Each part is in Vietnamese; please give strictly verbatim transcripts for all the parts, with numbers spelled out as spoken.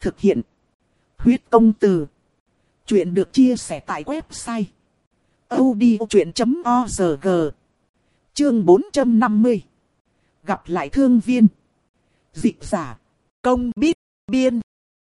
Thực hiện. Huyết công từ. Chuyện được chia sẻ tại website audiochuyện chấm org. Chương bốn trăm năm mươi. Gặp lại thương viên. Dịch giả. Công biết. Biên.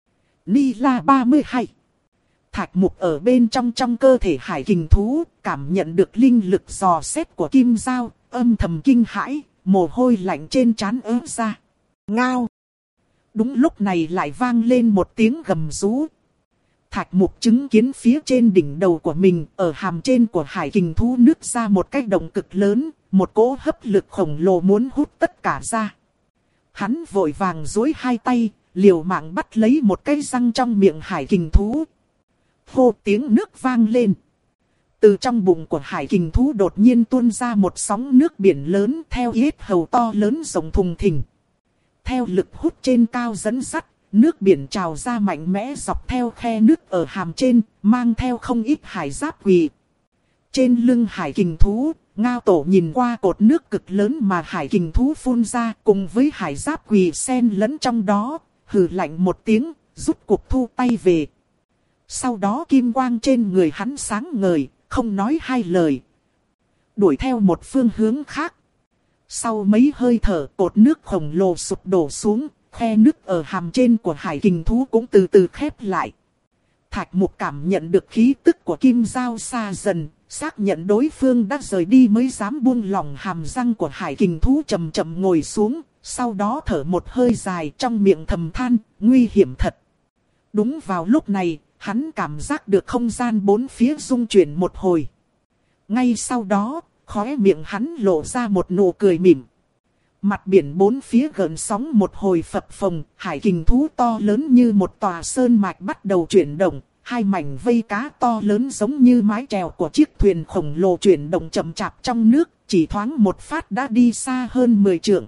Ni La ba mươi hai. Thạch Mục ở bên trong trong cơ thể hải kình thú, cảm nhận được linh lực dò xét của kim dao, âm thầm kinh hãi, mồ hôi lạnh trên trán ứa ra. Ngao. Đúng lúc này lại vang lên một tiếng gầm rú. Thạch Mục chứng kiến phía trên đỉnh đầu của mình, ở hàm trên của hải kình thú nứt ra một cái động cực lớn, một cỗ hấp lực khổng lồ muốn hút tất cả ra. Hắn vội vàng duỗi hai tay, liều mạng bắt lấy một cái răng trong miệng hải kình thú. Hô, tiếng nước vang lên. Từ trong bụng của hải kình thú đột nhiên tuôn ra một sóng nước biển lớn theo yết hầu to lớn rộng thùng thình. Theo lực hút trên cao dẫn dắt, nước biển trào ra mạnh mẽ dọc theo khe nước ở hàm trên, mang theo không ít hải giáp quỳ. Trên lưng hải kình thú, Ngao Tổ nhìn qua cột nước cực lớn mà hải kình thú phun ra cùng với hải giáp quỳ xen lẫn trong đó, hừ lạnh một tiếng, rút cuộc thu tay về. Sau đó kim quang trên người hắn sáng ngời, không nói hai lời. Đuổi theo một phương hướng khác. Sau mấy hơi thở, cột nước khổng lồ sụp đổ xuống, khe nước ở hàm trên của hải kình thú cũng từ từ khép lại. Thạch Mục cảm nhận được khí tức của kim dao xa dần, xác nhận đối phương đã rời đi mới dám buông lỏng hàm răng của hải kình thú, chậm chậm ngồi xuống, sau đó thở một hơi dài trong miệng thầm than, nguy hiểm thật. Đúng vào lúc này, hắn cảm giác được không gian bốn phía rung chuyển một hồi. Ngay sau đó, khóe miệng hắn lộ ra một nụ cười mỉm. Mặt biển bốn phía gợn sóng một hồi phập phồng, hải kình thú to lớn như một tòa sơn mạch bắt đầu chuyển động. Hai mảnh vây cá to lớn giống như mái chèo của chiếc thuyền khổng lồ chuyển động chậm chạp trong nước, chỉ thoáng một phát đã đi xa hơn mười trượng.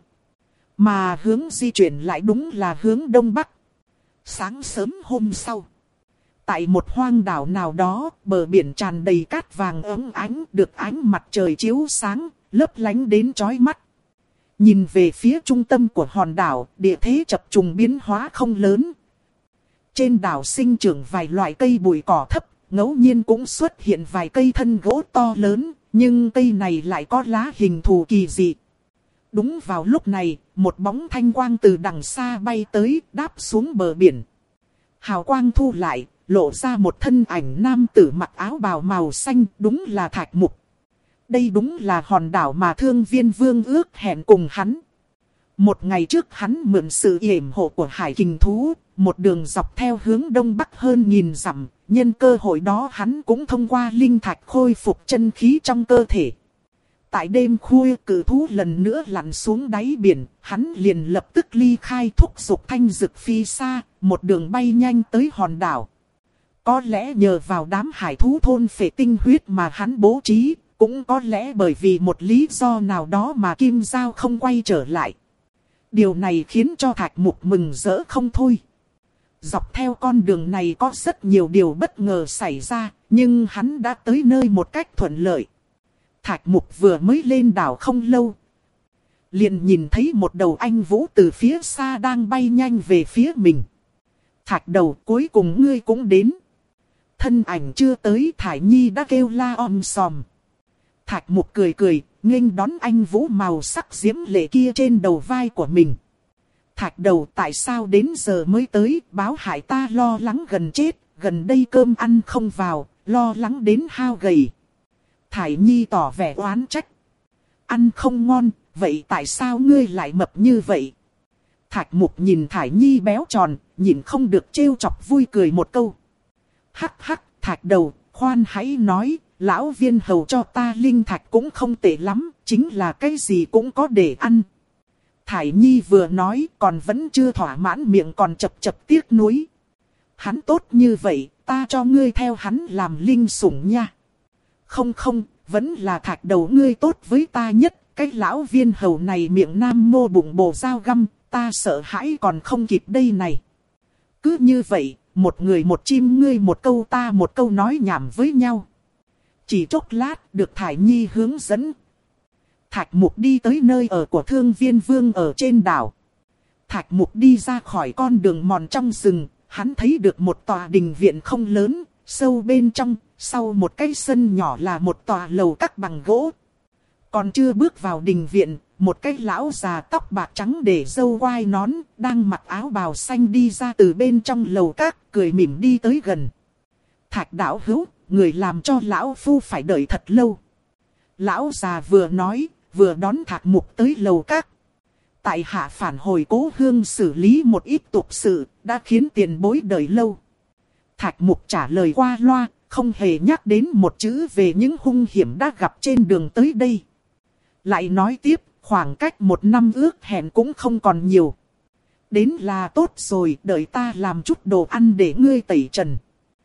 Mà hướng di chuyển lại đúng là hướng đông bắc. Sáng sớm hôm sau, tại một hoang đảo nào đó, bờ biển tràn đầy cát vàng óng ánh, được ánh mặt trời chiếu sáng, lấp lánh đến chói mắt. Nhìn về phía trung tâm của hòn đảo, địa thế chập trùng biến hóa không lớn. Trên đảo sinh trưởng vài loại cây bụi cỏ thấp, ngẫu nhiên cũng xuất hiện vài cây thân gỗ to lớn, nhưng cây này lại có lá hình thù kỳ dị. Đúng vào lúc này, một bóng thanh quang từ đằng xa bay tới, đáp xuống bờ biển. Hào quang thu lại, lộ ra một thân ảnh nam tử mặc áo bào màu xanh, đúng là Thạch Mục. Đây đúng là hòn đảo mà Thương Viên Vương ước hẹn cùng hắn. Một ngày trước hắn mượn sự yểm hộ của hải kình thú, một đường dọc theo hướng đông bắc hơn nghìn dặm, nhân cơ hội đó hắn cũng thông qua linh thạch khôi phục chân khí trong cơ thể. Tại đêm khuya, cự thú lần nữa lặn xuống đáy biển, hắn liền lập tức ly khai, thúc giục thanh dực phi xa, một đường bay nhanh tới hòn đảo. Có lẽ nhờ vào đám hải thú thôn phệ tinh huyết mà hắn bố trí, cũng có lẽ bởi vì một lý do nào đó mà Kim Dao không quay trở lại. Điều này khiến cho Thạch Mục mừng rỡ không thôi. Dọc theo con đường này có rất nhiều điều bất ngờ xảy ra, nhưng hắn đã tới nơi một cách thuận lợi. Thạch Mục vừa mới lên đảo không lâu, liền nhìn thấy một đầu anh vũ từ phía xa đang bay nhanh về phía mình. Thạch đầu, cuối cùng ngươi cũng đến. Thân ảnh chưa tới, Thải Nhi đã kêu la om sòm. Thạch Mục cười cười, nghênh đón anh vũ màu sắc diễm lệ kia trên đầu vai của mình. Thạch đầu, tại sao đến giờ mới tới, báo hại ta lo lắng gần chết, gần đây cơm ăn không vào, lo lắng đến hao gầy. Thải Nhi tỏ vẻ oán trách. Ăn không ngon, vậy tại sao ngươi lại mập như vậy? Thạch Mục nhìn Thải Nhi béo tròn, nhìn không được trêu chọc, vui cười một câu. Hắc hắc, Thạch đầu, khoan hãy nói, lão viên hầu cho ta linh thạch cũng không tệ lắm, chính là cái gì cũng có để ăn. Thải Nhi vừa nói còn vẫn chưa thỏa mãn, miệng còn chập chập tiếc nuối. Hắn tốt như vậy, ta cho ngươi theo hắn làm linh sủng nha. Không không, vẫn là Thạch đầu ngươi tốt với ta nhất, cái lão viên hầu này miệng nam mô bụng bồ dao găm, ta sợ hãi còn không kịp đây này. Cứ như vậy, một người một chim, ngươi một câu ta một câu nói nhảm với nhau. Chỉ chốc lát được Thải Nhi hướng dẫn. Thạch Mục đi tới nơi ở của Thương Viên Vương ở trên đảo. Thạch Mục đi ra khỏi con đường mòn trong rừng, hắn thấy được một tòa đình viện không lớn, sâu bên trong, sau một cái sân nhỏ là một tòa lầu các bằng gỗ. Còn chưa bước vào đình viện, một cái lão già tóc bạc trắng để râu quai nón, đang mặc áo bào xanh đi ra từ bên trong lầu các, cười mỉm đi tới gần. Thạch đạo hữu, người làm cho lão phu phải đợi thật lâu. Lão già vừa nói, vừa đón Thạch Mục tới lầu các. Tại hạ phản hồi cố hương xử lý một ít tục sự, đã khiến tiền bối đợi lâu. Thạch Mục trả lời qua loa, không hề nhắc đến một chữ về những hung hiểm đã gặp trên đường tới đây. Lại nói tiếp, khoảng cách một năm ước hẹn cũng không còn nhiều. Đến là tốt rồi, đợi ta làm chút đồ ăn để ngươi tẩy trần.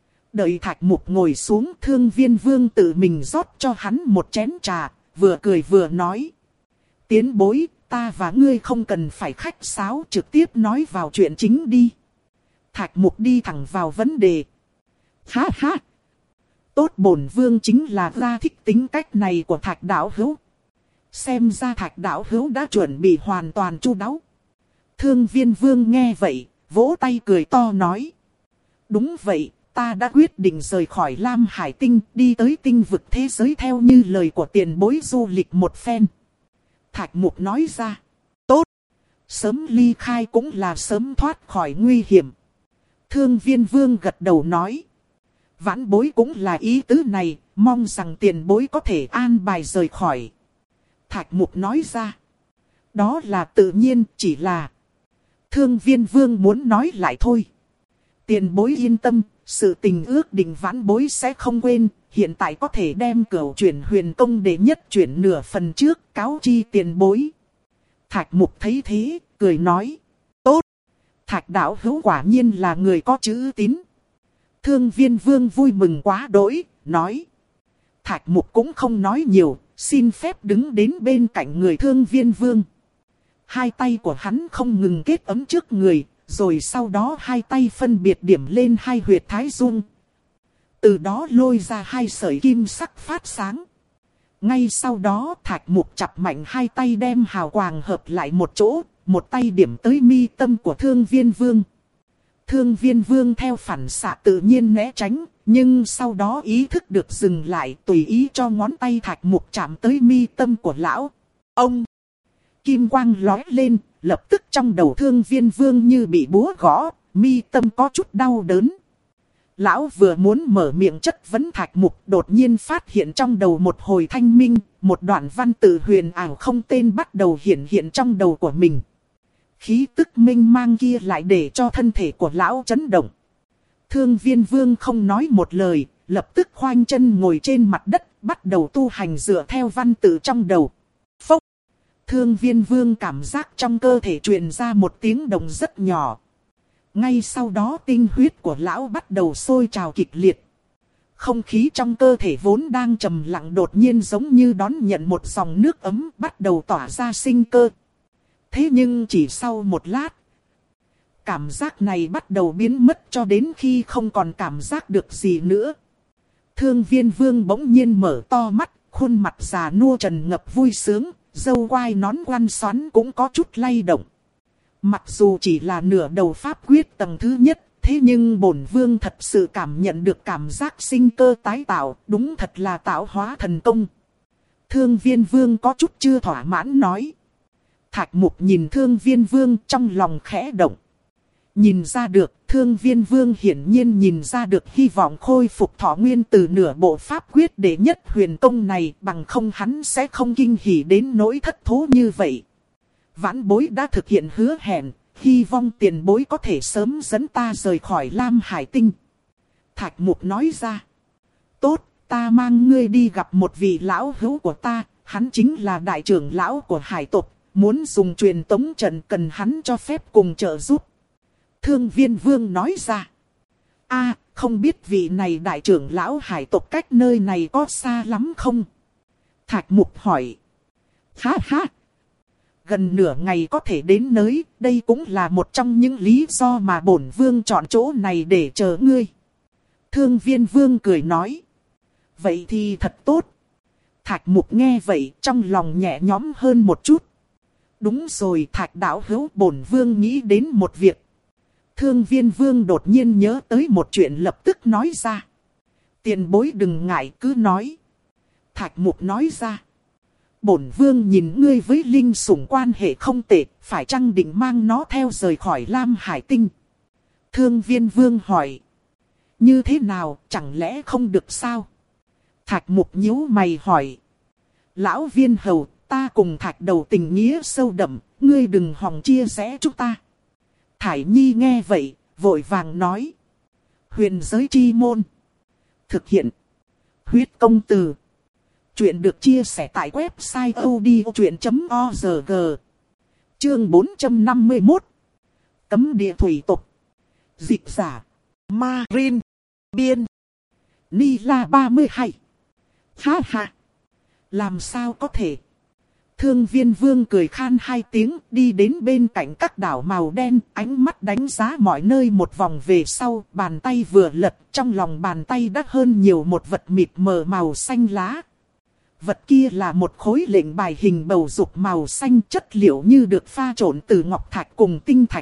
Đợi Thạch Mục ngồi xuống, Thương Viên Vương tự mình rót cho hắn một chén trà, vừa cười vừa nói. Tiến bối, ta và ngươi không cần phải khách sáo, trực tiếp nói vào chuyện chính đi. Thạch Mục đi thẳng vào vấn đề. Ha ha! Tốt, bổn vương chính là ra thích tính cách này của Thạch đạo hữu. Xem ra Thạch đạo hữu đã chuẩn bị hoàn toàn chu đáo. Thương Viên Vương nghe vậy, vỗ tay cười to nói. Đúng vậy, ta đã quyết định rời khỏi Lam Hải Tinh, đi tới tinh vực thế giới theo như lời của tiền bối du lịch một phen. Thạch Mục nói ra. Tốt! Sớm ly khai cũng là sớm thoát khỏi nguy hiểm. Thương Viên Vương gật đầu nói. Vãn bối cũng là ý tứ này, mong rằng tiền bối có thể an bài rời khỏi. Thạch Mục nói ra. Đó là tự nhiên, chỉ là... Thương Viên Vương muốn nói lại thôi. Tiền bối yên tâm, sự tình ước định vãn bối sẽ không quên. Hiện tại có thể đem cửu chuyển huyền công để nhất chuyển nửa phần trước, cáo chi tiền bối. Thạch Mục thấy thế, cười nói. Tốt! Thạch đạo hữu quả nhiên là người có chữ tín. Thương Viên Vương vui mừng quá đỗi, nói. Thạch Mục cũng không nói nhiều, xin phép đứng đến bên cạnh người Thương Viên Vương. Hai tay của hắn không ngừng kết ấm trước người, rồi sau đó hai tay phân biệt điểm lên hai huyệt thái dung. Từ đó lôi ra hai sợi kim sắc phát sáng. Ngay sau đó Thạch Mục chặt mạnh hai tay đem hào quang hợp lại một chỗ, một tay điểm tới mi tâm của Thương Viên Vương. Thương Viên Vương theo phản xạ tự nhiên né tránh, nhưng sau đó ý thức được dừng lại, tùy ý cho ngón tay Thạch Mục chạm tới mi tâm của lão. Ông! Kim quang lóe lên, lập tức trong đầu Thương Viên Vương như bị búa gõ, mi tâm có chút đau đớn. Lão vừa muốn mở miệng chất vấn Thạch Mục, đột nhiên phát hiện trong đầu một hồi thanh minh, một đoạn văn tự huyền ảo không tên bắt đầu hiện hiện trong đầu của mình. Khí tức minh mang kia lại để cho thân thể của lão chấn động. Thương Viên Vương không nói một lời, lập tức khoanh chân ngồi trên mặt đất, bắt đầu tu hành dựa theo văn tự trong đầu. Phốc! Thương Viên Vương cảm giác trong cơ thể truyền ra một tiếng động rất nhỏ. Ngay sau đó tinh huyết của lão bắt đầu sôi trào kịch liệt. Không khí trong cơ thể vốn đang trầm lặng đột nhiên giống như đón nhận một dòng nước ấm, bắt đầu tỏa ra sinh cơ. Thế nhưng chỉ sau một lát, cảm giác này bắt đầu biến mất cho đến khi không còn cảm giác được gì nữa. Thương Viên Vương bỗng nhiên mở to mắt, khuôn mặt già nua trần ngập vui sướng, râu quai nón quăn xoắn cũng có chút lay động. Mặc dù chỉ là nửa đầu pháp quyết tầng thứ nhất, thế nhưng bổn vương thật sự cảm nhận được cảm giác sinh cơ tái tạo, đúng thật là tạo hóa thần công. Thương Viên Vương có chút chưa thỏa mãn nói. Thạch Mục nhìn Thương Viên Vương trong lòng khẽ động. Nhìn ra được, Thương Viên Vương hiển nhiên nhìn ra được hy vọng khôi phục thọ nguyên từ nửa bộ pháp quyết để nhất huyền công này, bằng không hắn sẽ không kinh hỉ đến nỗi thất thố như vậy. Vãn bối đã thực hiện hứa hẹn, hy vọng tiền bối có thể sớm dẫn ta rời khỏi Lam Hải Tinh. Thạch Mục nói ra. Tốt, ta mang ngươi đi gặp một vị lão hữu của ta, hắn chính là đại trưởng lão của hải tộc, muốn dùng truyền tống trận cần hắn cho phép cùng trợ giúp. Thương Viên Vương nói ra. A, không biết vị này đại trưởng lão hải tộc cách nơi này có xa lắm không? Thạch Mục hỏi. Ha ha! Gần nửa ngày có thể đến nơi, đây cũng là một trong những lý do mà bổn vương chọn chỗ này để chờ ngươi. Thương Viên Vương cười nói. Vậy thì thật tốt. Thạch Mục nghe vậy trong lòng nhẹ nhõm hơn một chút. Đúng rồi Thạch đạo hữu, bổn vương nghĩ đến một việc. Thương Viên Vương đột nhiên nhớ tới một chuyện lập tức nói ra. Tiền bối đừng ngại cứ nói. Thạch Mục nói ra. Bổn vương nhìn ngươi với linh sủng quan hệ không tệ, phải chăng định mang nó theo rời khỏi Lam Hải Tinh? Thương Viên Vương hỏi. Như thế nào, chẳng lẽ không được sao? Thạch Mục nhíu mày hỏi. Lão Viên Hầu, ta cùng Thạch Đầu tình nghĩa sâu đậm, ngươi đừng hòng chia rẽ chúng ta. Thải Nhi nghe vậy, vội vàng nói. Huyền giới chi môn. Thực hiện. Huyết công từ. Chuyện được chia sẻ tại website odchuyện chấm org. Chương bốn trăm năm mươi mốt. Cấm địa thủy tộc. Dịch giả. Marin. Biên. Ni La ba mươi hai. Ha ha. Làm sao có thể? Thương Viên Vương cười khan hai tiếng, đi đến bên cạnh các đảo màu đen, ánh mắt đánh giá mọi nơi một vòng về sau, bàn tay vừa lật, trong lòng bàn tay đã hơn nhiều một vật mịt mờ màu xanh lá. Vật kia là một khối lệnh bài hình bầu dục màu xanh, chất liệu như được pha trộn từ ngọc thạch cùng tinh thạch.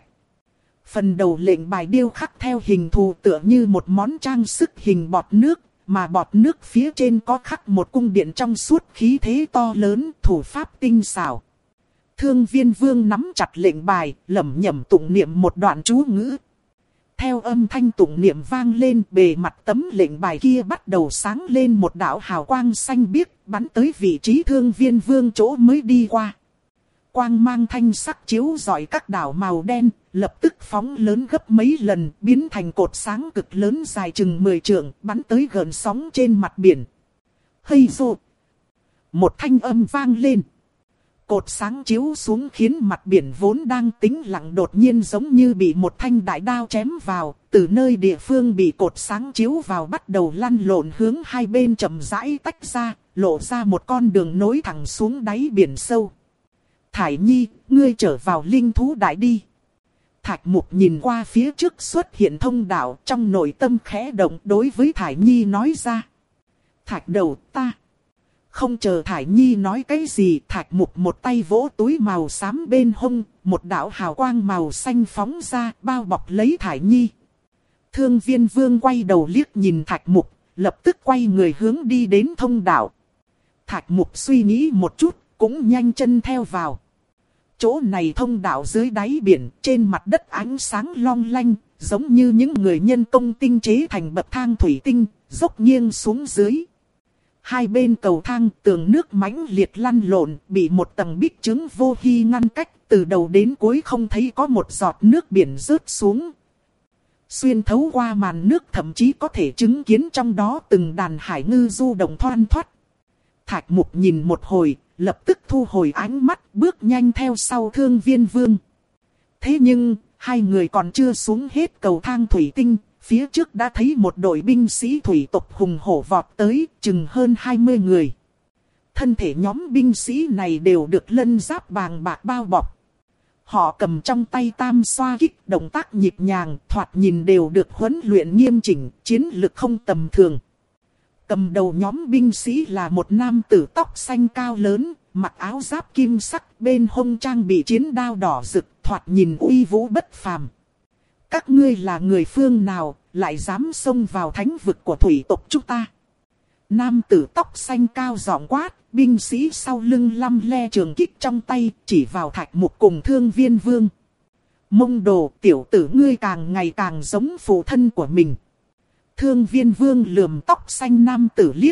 Phần đầu lệnh bài điêu khắc theo hình thù tựa như một món trang sức hình bọt nước, mà bọt nước phía trên có khắc một cung điện trong suốt khí thế to lớn, thủ pháp tinh xảo. Thương Viên Vương nắm chặt lệnh bài, lẩm nhẩm tụng niệm một đoạn chú ngữ. Theo âm thanh tụng niệm vang lên, bề mặt tấm lệnh bài kia bắt đầu sáng lên một đạo hào quang xanh biếc, bắn tới vị trí Thương Viên Vương chỗ mới đi qua. Quang mang thanh sắc chiếu rọi các đảo màu đen, lập tức phóng lớn gấp mấy lần, biến thành cột sáng cực lớn dài chừng mười trượng, bắn tới gợn sóng trên mặt biển. Hây rô! Một thanh âm vang lên. Cột sáng chiếu xuống khiến mặt biển vốn đang tĩnh lặng đột nhiên giống như bị một thanh đại đao chém vào. Từ nơi địa phương bị cột sáng chiếu vào bắt đầu lăn lộn hướng hai bên chậm rãi tách ra, lộ ra một con đường nối thẳng xuống đáy biển sâu. Thải Nhi, ngươi trở vào linh thú đại đi. Thạch Mục nhìn qua phía trước xuất hiện thông đạo, trong nội tâm khẽ động, đối với Thải Nhi nói ra. Thạch Đầu, ta. Không chờ Thải Nhi nói cái gì, Thạch Mục một tay vỗ túi màu xám bên hông, một đạo hào quang màu xanh phóng ra, bao bọc lấy Thải Nhi. Thương Viên Vương quay đầu liếc nhìn Thạch Mục, lập tức quay người hướng đi đến thông đạo. Thạch Mục suy nghĩ một chút, cũng nhanh chân theo vào. Chỗ này thông đạo dưới đáy biển, trên mặt đất ánh sáng long lanh, giống như những người nhân công tinh chế thành bậc thang thủy tinh, dốc nghiêng xuống dưới. Hai bên cầu thang, tường nước mãnh liệt lăn lộn, bị một tầng bích trướng vô hi ngăn cách, từ đầu đến cuối không thấy có một giọt nước biển rớt xuống. Xuyên thấu qua màn nước thậm chí có thể chứng kiến trong đó từng đàn hải ngư du động thoăn thoắt. Thạch Mục nhìn một hồi, lập tức thu hồi ánh mắt, bước nhanh theo sau Thương Viên Vương. Thế nhưng, hai người còn chưa xuống hết cầu thang thủy tinh, phía trước đã thấy một đội binh sĩ thủy tộc hùng hổ vọt tới, chừng hơn hai mươi người. Thân thể nhóm binh sĩ này đều được lân giáp bàng bạc bao bọc. Họ cầm trong tay tam xoa kích, động tác nhịp nhàng, thoạt nhìn đều được huấn luyện nghiêm chỉnh, chiến lực không tầm thường. Cầm đầu nhóm binh sĩ là một nam tử tóc xanh cao lớn, mặc áo giáp kim sắc, bên hông trang bị chiến đao đỏ rực, thoạt nhìn uy vũ bất phàm. Các ngươi là người phương nào, lại dám xông vào thánh vực của thủy tộc chúng ta? Nam tử tóc xanh cao giọng quát, binh sĩ sau lưng lăm le trường kích trong tay, chỉ vào Thạch Mục cùng Thương Viên Vương. Mông Đồ, tiểu tử ngươi càng ngày càng giống phụ thân của mình. Thương Viên Vương lườm tóc xanh nam tử liếc.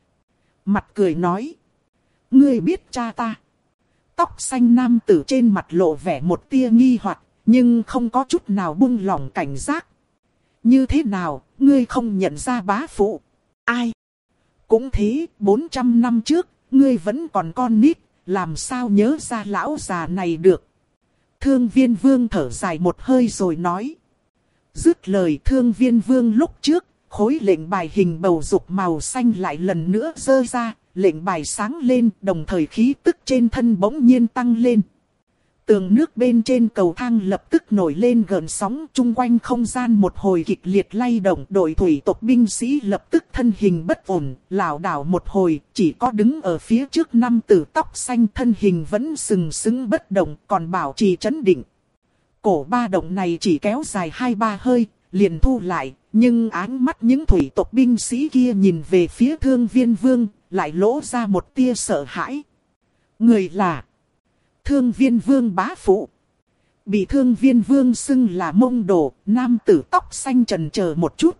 Mặt cười nói. Ngươi biết cha ta. Tóc xanh nam tử trên mặt lộ vẻ một tia nghi hoặc, nhưng không có chút nào buông lỏng cảnh giác. Như thế nào, ngươi không nhận ra bá phụ? Ai? Cũng thế, bốn trăm năm trước, ngươi vẫn còn con nít, làm sao nhớ ra lão già này được? Thương Viên Vương thở dài một hơi rồi nói. Dứt lời Thương Viên Vương lúc trước, khối lệnh bài hình bầu dục màu xanh lại lần nữa giơ ra, lệnh bài sáng lên, đồng thời khí tức trên thân bỗng nhiên tăng lên. Tường nước bên trên cầu thang lập tức nổi lên gợn sóng, chung quanh không gian một hồi kịch liệt lay động, đội thủy tộc binh sĩ lập tức thân hình bất ổn, lảo đảo một hồi, chỉ có đứng ở phía trước nam tử tóc xanh thân hình vẫn sừng sững bất động, còn bảo trì trấn định. Cổ ba động này chỉ kéo dài hai ba hơi, liền thu lại, nhưng áng mắt những thủy tộc binh sĩ kia nhìn về phía Thương Viên Vương, lại lỗ ra một tia sợ hãi. Người là Thương Viên Vương bá phụ. Bị Thương Viên Vương xưng là Mông Đồ, nam tử tóc xanh chần chờ một chút.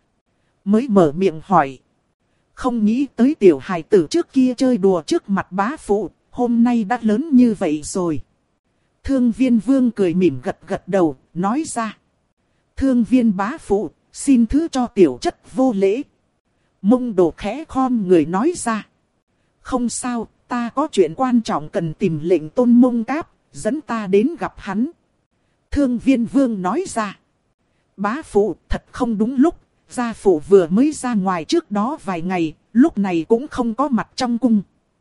Mới mở miệng hỏi. Không nghĩ tới tiểu hài tử trước kia chơi đùa trước mặt bá phụ, hôm nay đã lớn như vậy rồi. Thương Viên Vương cười mỉm gật gật đầu, nói ra. Thương Viên bá phụ, xin thứ cho tiểu chất vô lễ. Mông Đồ khẽ khom người nói ra. Không sao, ta có chuyện quan trọng cần tìm lệnh Tôn Mông Cáp, dẫn ta đến gặp hắn. Thương Viên Vương nói ra. Bá phụ, thật không đúng lúc, gia phụ vừa mới ra ngoài trước đó vài ngày, lúc này cũng không có mặt trong cung.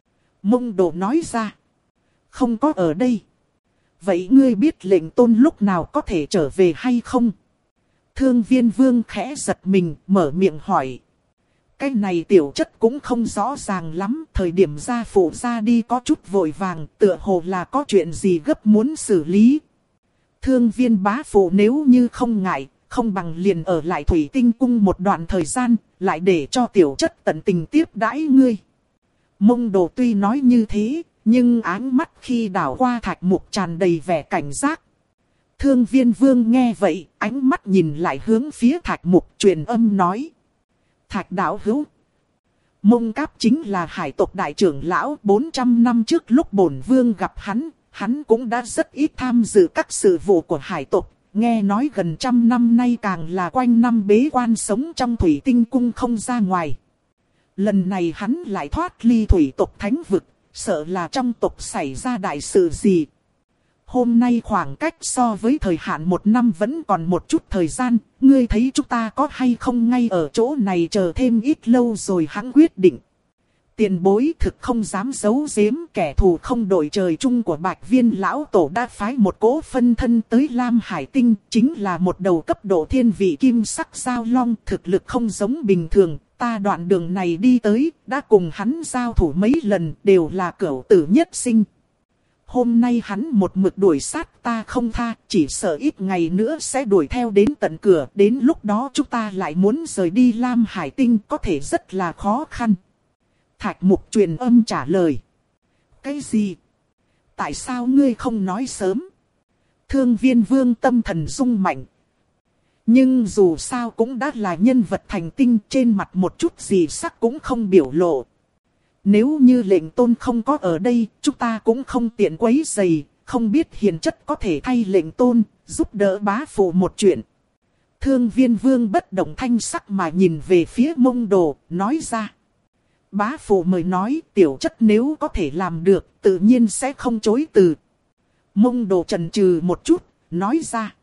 Mông Đồ nói ra. Không có ở đây. Vậy ngươi biết lệnh Tôn lúc nào có thể trở về hay không? Thương Viên Vương khẽ giật mình, mở miệng hỏi. Cái này tiểu chất cũng không rõ ràng lắm, thời điểm gia phụ ra đi có chút vội vàng, tựa hồ là có chuyện gì gấp muốn xử lý. Thương Viên bá phụ nếu như không ngại, không bằng liền ở lại Thủy Tinh Cung một đoạn thời gian, lại để cho tiểu chất tận tình tiếp đãi ngươi. Mông Đồ tuy nói như thế, nhưng áng mắt khi đảo qua Thạch Mục tràn đầy vẻ cảnh giác. Thương Viên Vương nghe vậy, ánh mắt nhìn lại hướng phía Thạch Mục, truyền âm nói. Thạch đạo hữu. Mông Cáp chính là hải tộc đại trưởng lão, bốn trăm năm trước lúc bổn vương gặp hắn, hắn cũng đã rất ít tham dự các sự vụ của hải tộc. Nghe nói gần trăm năm nay càng là quanh năm bế quan sống trong Thủy Tinh Cung không ra ngoài. Lần này hắn lại thoát ly thủy tộc thánh vực, sợ là trong tộc xảy ra đại sự gì. Hôm nay khoảng cách so với thời hạn một năm vẫn còn một chút thời gian, ngươi thấy chúng ta có hay không ngay ở chỗ này chờ thêm ít lâu rồi hắn quyết định. Tiền bối thực không dám giấu giếm, kẻ thù không đội trời chung của Bạch Viên lão tổ đã phái một cỗ phân thân tới Lam Hải Tinh, chính là một đầu cấp độ thiên vị kim sắc giao long, thực lực không giống bình thường. Ta đoạn đường này đi tới, đã cùng hắn giao thủ mấy lần, đều là cửu tử nhất sinh. Hôm nay hắn một mực đuổi sát ta không tha, chỉ sợ ít ngày nữa sẽ đuổi theo đến tận cửa. Đến lúc đó chúng ta lại muốn rời đi Lam Hải Tinh, có thể rất là khó khăn. Thạch Mục truyền âm trả lời. Cái gì? Tại sao ngươi không nói sớm? Thương Viên Vương tâm thần rung mạnh. Nhưng dù sao cũng đã là nhân vật thành tinh, trên mặt một chút gì sắc cũng không biểu lộ. Nếu như lệnh Tôn không có ở đây, chúng ta cũng không tiện quấy rầy, không biết hiền chất có thể thay lệnh Tôn, giúp đỡ bá phụ một chuyện. Thương Viên Vương bất động thanh sắc mà nhìn về phía Mông Đồ, nói ra. Bá phụ mời nói, tiểu chất nếu có thể làm được, tự nhiên sẽ không chối từ. Mông Đồ chần chừ một chút, nói ra.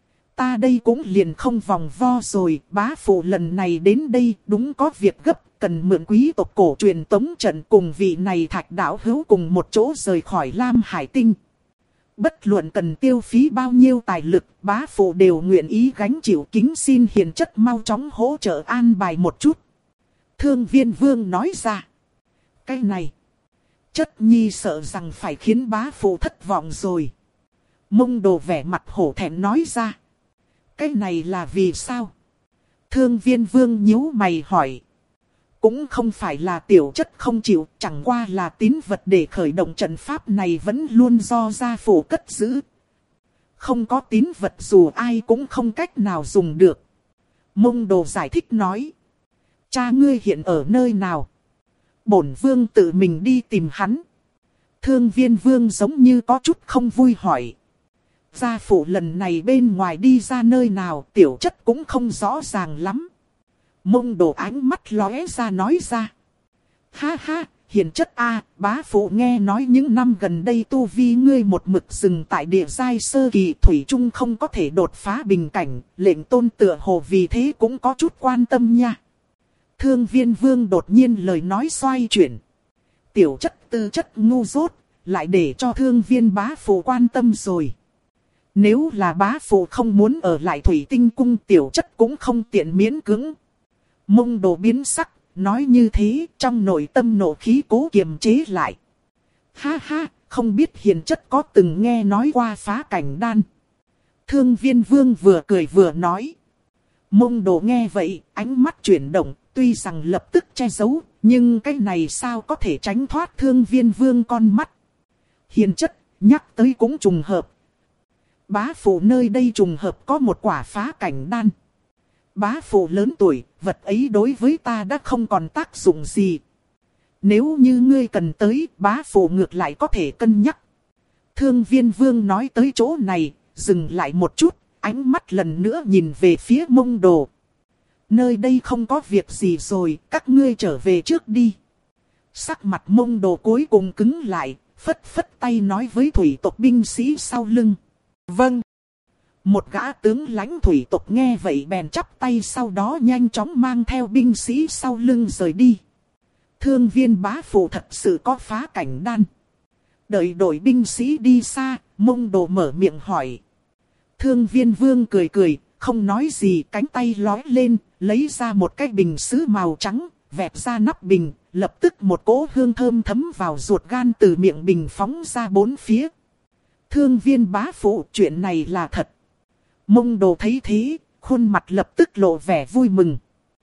Ta đây cũng liền không vòng vo rồi, bá phụ lần này đến đây đúng có việc gấp, cần mượn quý tộc cổ truyền tống trận cùng vị này Thạch đạo hữu cùng một chỗ rời khỏi Lam Hải Tinh. Bất luận cần tiêu phí bao nhiêu tài lực, bá phụ đều nguyện ý gánh chịu, kính xin hiền chất mau chóng hỗ trợ an bài một chút. Thương Viên Vương nói ra. Cái này, chất nhi sợ rằng phải khiến bá phụ thất vọng rồi. Mông Đồ vẻ mặt hổ thẹn nói ra. Cái này là vì sao? Thương Viên Vương nhíu mày hỏi. Cũng không phải là tiểu chất không chịu, chẳng qua là tín vật để khởi động trận pháp này vẫn luôn do gia phụ cất giữ. Không có tín vật dù ai cũng không cách nào dùng được. Mông Đồ giải thích nói. Cha ngươi hiện ở nơi nào? Bổn vương tự mình đi tìm hắn. Thương Viên Vương giống như có chút không vui hỏi. Gia phụ lần này bên ngoài đi ra nơi nào, tiểu chất cũng không rõ ràng lắm. Mông Đồ ánh mắt lóe ra nói ra. Ha ha, hiền chất a, bá phụ nghe nói những năm gần đây tu vi ngươi một mực dừng tại địa giai sơ kỳ, thủy chung không có thể đột phá bình cảnh, lệnh Tôn tựa hồ vì thế cũng có chút quan tâm nha. Thương Viên Vương đột nhiên lời nói xoay chuyển. Tiểu chất tư chất ngu dốt, lại để cho Thương Viên bá phụ quan tâm rồi. Nếu là bá phụ không muốn ở lại Thủy Tinh Cung, tiểu chất cũng không tiện miễn cưỡng. Mông Đồ biến sắc, nói như thế, trong nội tâm nộ khí cố kiềm chế lại. Ha ha, không biết hiền chất có từng nghe nói qua phá cảnh đan. Thương Viên Vương vừa cười vừa nói. Mông Đồ nghe vậy, ánh mắt chuyển động, tuy rằng lập tức che giấu, nhưng cái này sao có thể tránh thoát Thương Viên Vương con mắt. Hiền chất, nhắc tới cũng trùng hợp. Bá phụ nơi đây trùng hợp có một quả phá cảnh đan. Bá phụ lớn tuổi, vật ấy đối với ta đã không còn tác dụng gì. Nếu như ngươi cần tới, bá phụ ngược lại có thể cân nhắc. Thương Viên Vương nói tới chỗ này, dừng lại một chút, ánh mắt lần nữa nhìn về phía Mông Đồ. Nơi đây không có việc gì rồi, các ngươi trở về trước đi. Sắc mặt Mông Đồ cuối cùng cứng lại, phất phất tay nói với thủy tộc binh sĩ sau lưng. Vâng. Một gã tướng lãnh thủy tộc nghe vậy bèn chắp tay, sau đó nhanh chóng mang theo binh sĩ sau lưng rời đi. Thương Viên bá phụ thật sự có phá cảnh đan. Đợi đội binh sĩ đi xa, Mông Đồ mở miệng hỏi. Thương Viên Vương cười cười, không nói gì, cánh tay lói lên, lấy ra một cái bình sứ màu trắng, vẹt ra nắp bình, lập tức một cỗ hương thơm thấm vào ruột gan từ miệng bình phóng ra bốn phía. Thương Viên bá phụ, chuyện này là thật. Mông Đồ thấy thế, khuôn mặt lập tức lộ vẻ vui mừng.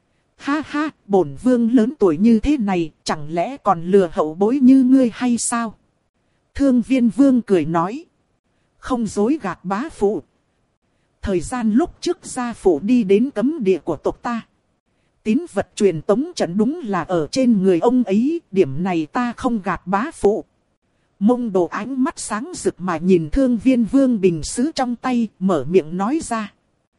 Ha ha, bổn vương lớn tuổi như thế này, chẳng lẽ còn lừa hậu bối như ngươi hay sao? Thương Viên Vương cười nói. Không dối gạt bá phụ. Thời gian lúc trước gia phụ đi đến cấm địa của tộc ta, tín vật truyền tống trận đúng là ở trên người ông ấy, điểm này ta không gạt bá phụ. Mông Đồ ánh mắt sáng rực mà nhìn Thương Viên Vương bình sứ trong tay, mở miệng nói ra.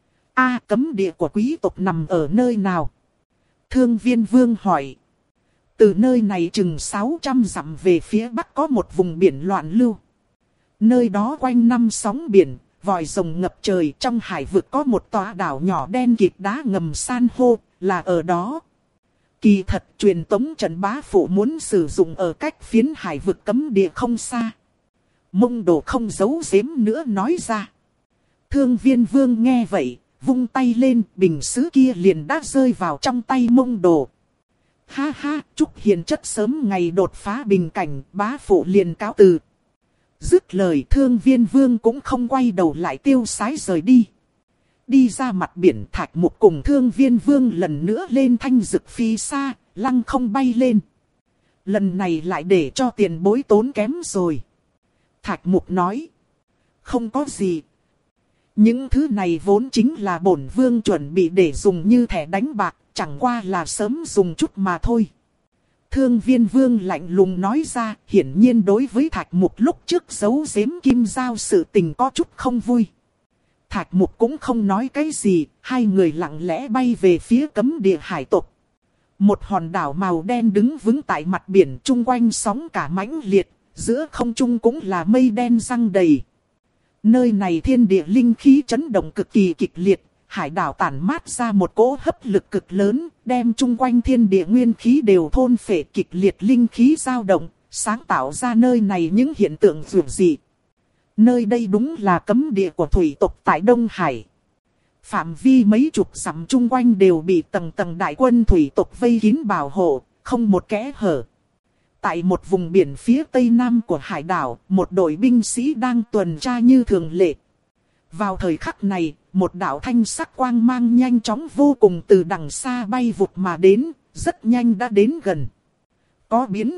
A, cấm địa của quý tộc nằm ở nơi nào? Thương Viên Vương hỏi. Từ nơi này chừng sáu trăm dặm về phía bắc có một vùng biển loạn lưu. Nơi đó quanh năm sóng biển, vòi rồng ngập trời, trong hải vực có một tòa đảo nhỏ đen kịt đá ngầm san hô, là ở đó. Kỳ thật truyền tống trận bá phụ muốn sử dụng ở cách phiến hải vực cấm địa không xa. Mông Đồ không giấu giếm nữa nói ra. Thương Viên Vương nghe vậy, vung tay lên, bình sứ kia liền đã rơi vào trong tay Mông Đồ. Ha ha, chúc hiền chất sớm ngày đột phá bình cảnh, bá phụ liền cáo từ. Dứt lời, Thương Viên Vương cũng không quay đầu lại, tiêu sái rời đi. Đi ra mặt biển, Thạch Mục cùng Thương Viên Vương lần nữa lên thanh dực phi xa, lăng không bay lên. Lần này lại để cho tiền bối tốn kém rồi. Thạch Mục nói. Không có gì. Những thứ này vốn chính là bổn vương chuẩn bị để dùng như thẻ đánh bạc, chẳng qua là sớm dùng chút mà thôi. Thương Viên Vương lạnh lùng nói ra, hiển nhiên đối với Thạch Mục lúc trước giấu giếm kim giao sự tình có chút không vui. Thạch Mục cũng không nói cái gì, hai người lặng lẽ bay về phía cấm địa hải tộc. Một hòn đảo màu đen đứng vững tại mặt biển, chung quanh sóng cả mãnh liệt, giữa không trung cũng là mây đen giăng đầy. Nơi này thiên địa linh khí chấn động cực kỳ kịch liệt, hải đảo tản mát ra một cỗ hấp lực cực lớn, đem chung quanh thiên địa nguyên khí đều thôn phệ, kịch liệt linh khí dao động, sáng tạo ra nơi này những hiện tượng dữ dị. Nơi đây đúng là cấm địa của thủy tộc tại Đông Hải. Phạm vi mấy chục dặm chung quanh đều bị tầng tầng đại quân thủy tộc vây kín bảo hộ, không một kẽ hở. Tại một vùng biển phía tây nam của hải đảo, một đội binh sĩ đang tuần tra như thường lệ. Vào thời khắc này, một đạo thanh sắc quang mang nhanh chóng vô cùng từ đằng xa bay vụt mà đến, rất nhanh đã đến gần. Có biến.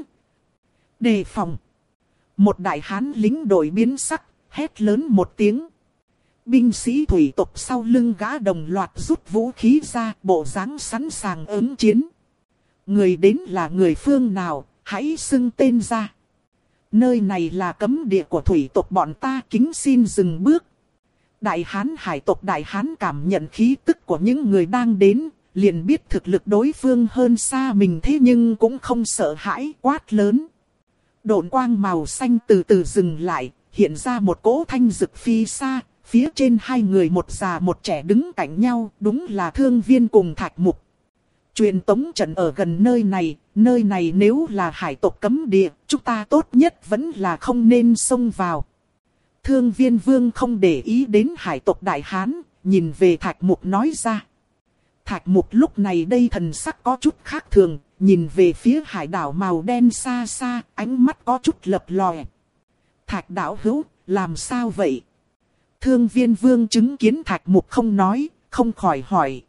Đề phòng. Một đại hán lính đội biến sắc, hét lớn một tiếng. Binh sĩ thủy tộc sau lưng gã đồng loạt rút vũ khí ra, bộ dáng sẵn sàng ứng chiến. Người đến là người phương nào, hãy xưng tên ra. Nơi này là cấm địa của thủy tộc bọn ta, kính xin dừng bước. Đại hán hải tộc đại hán cảm nhận khí tức của những người đang đến, liền biết thực lực đối phương hơn xa mình, thế nhưng cũng không sợ hãi, quát lớn. Độn quang màu xanh từ từ dừng lại, hiện ra một cỗ thanh dực phi xa, phía trên hai người một già một trẻ đứng cạnh nhau, đúng là Thương Viên cùng Thạch Mục. Truyền tống trận ở gần nơi này, nơi này nếu là hải tộc cấm địa, chúng ta tốt nhất vẫn là không nên xông vào. Thương Viên Vương không để ý đến hải tộc đại hán, nhìn về Thạch Mục nói ra. Thạch Mục lúc này đây thần sắc có chút khác thường, nhìn về phía hải đảo màu đen xa xa, ánh mắt có chút lập lòe. Thạch đạo hữu, làm sao vậy? Thương Viên Vương chứng kiến Thạch Mục không nói, không khỏi hỏi.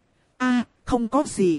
A, không có gì.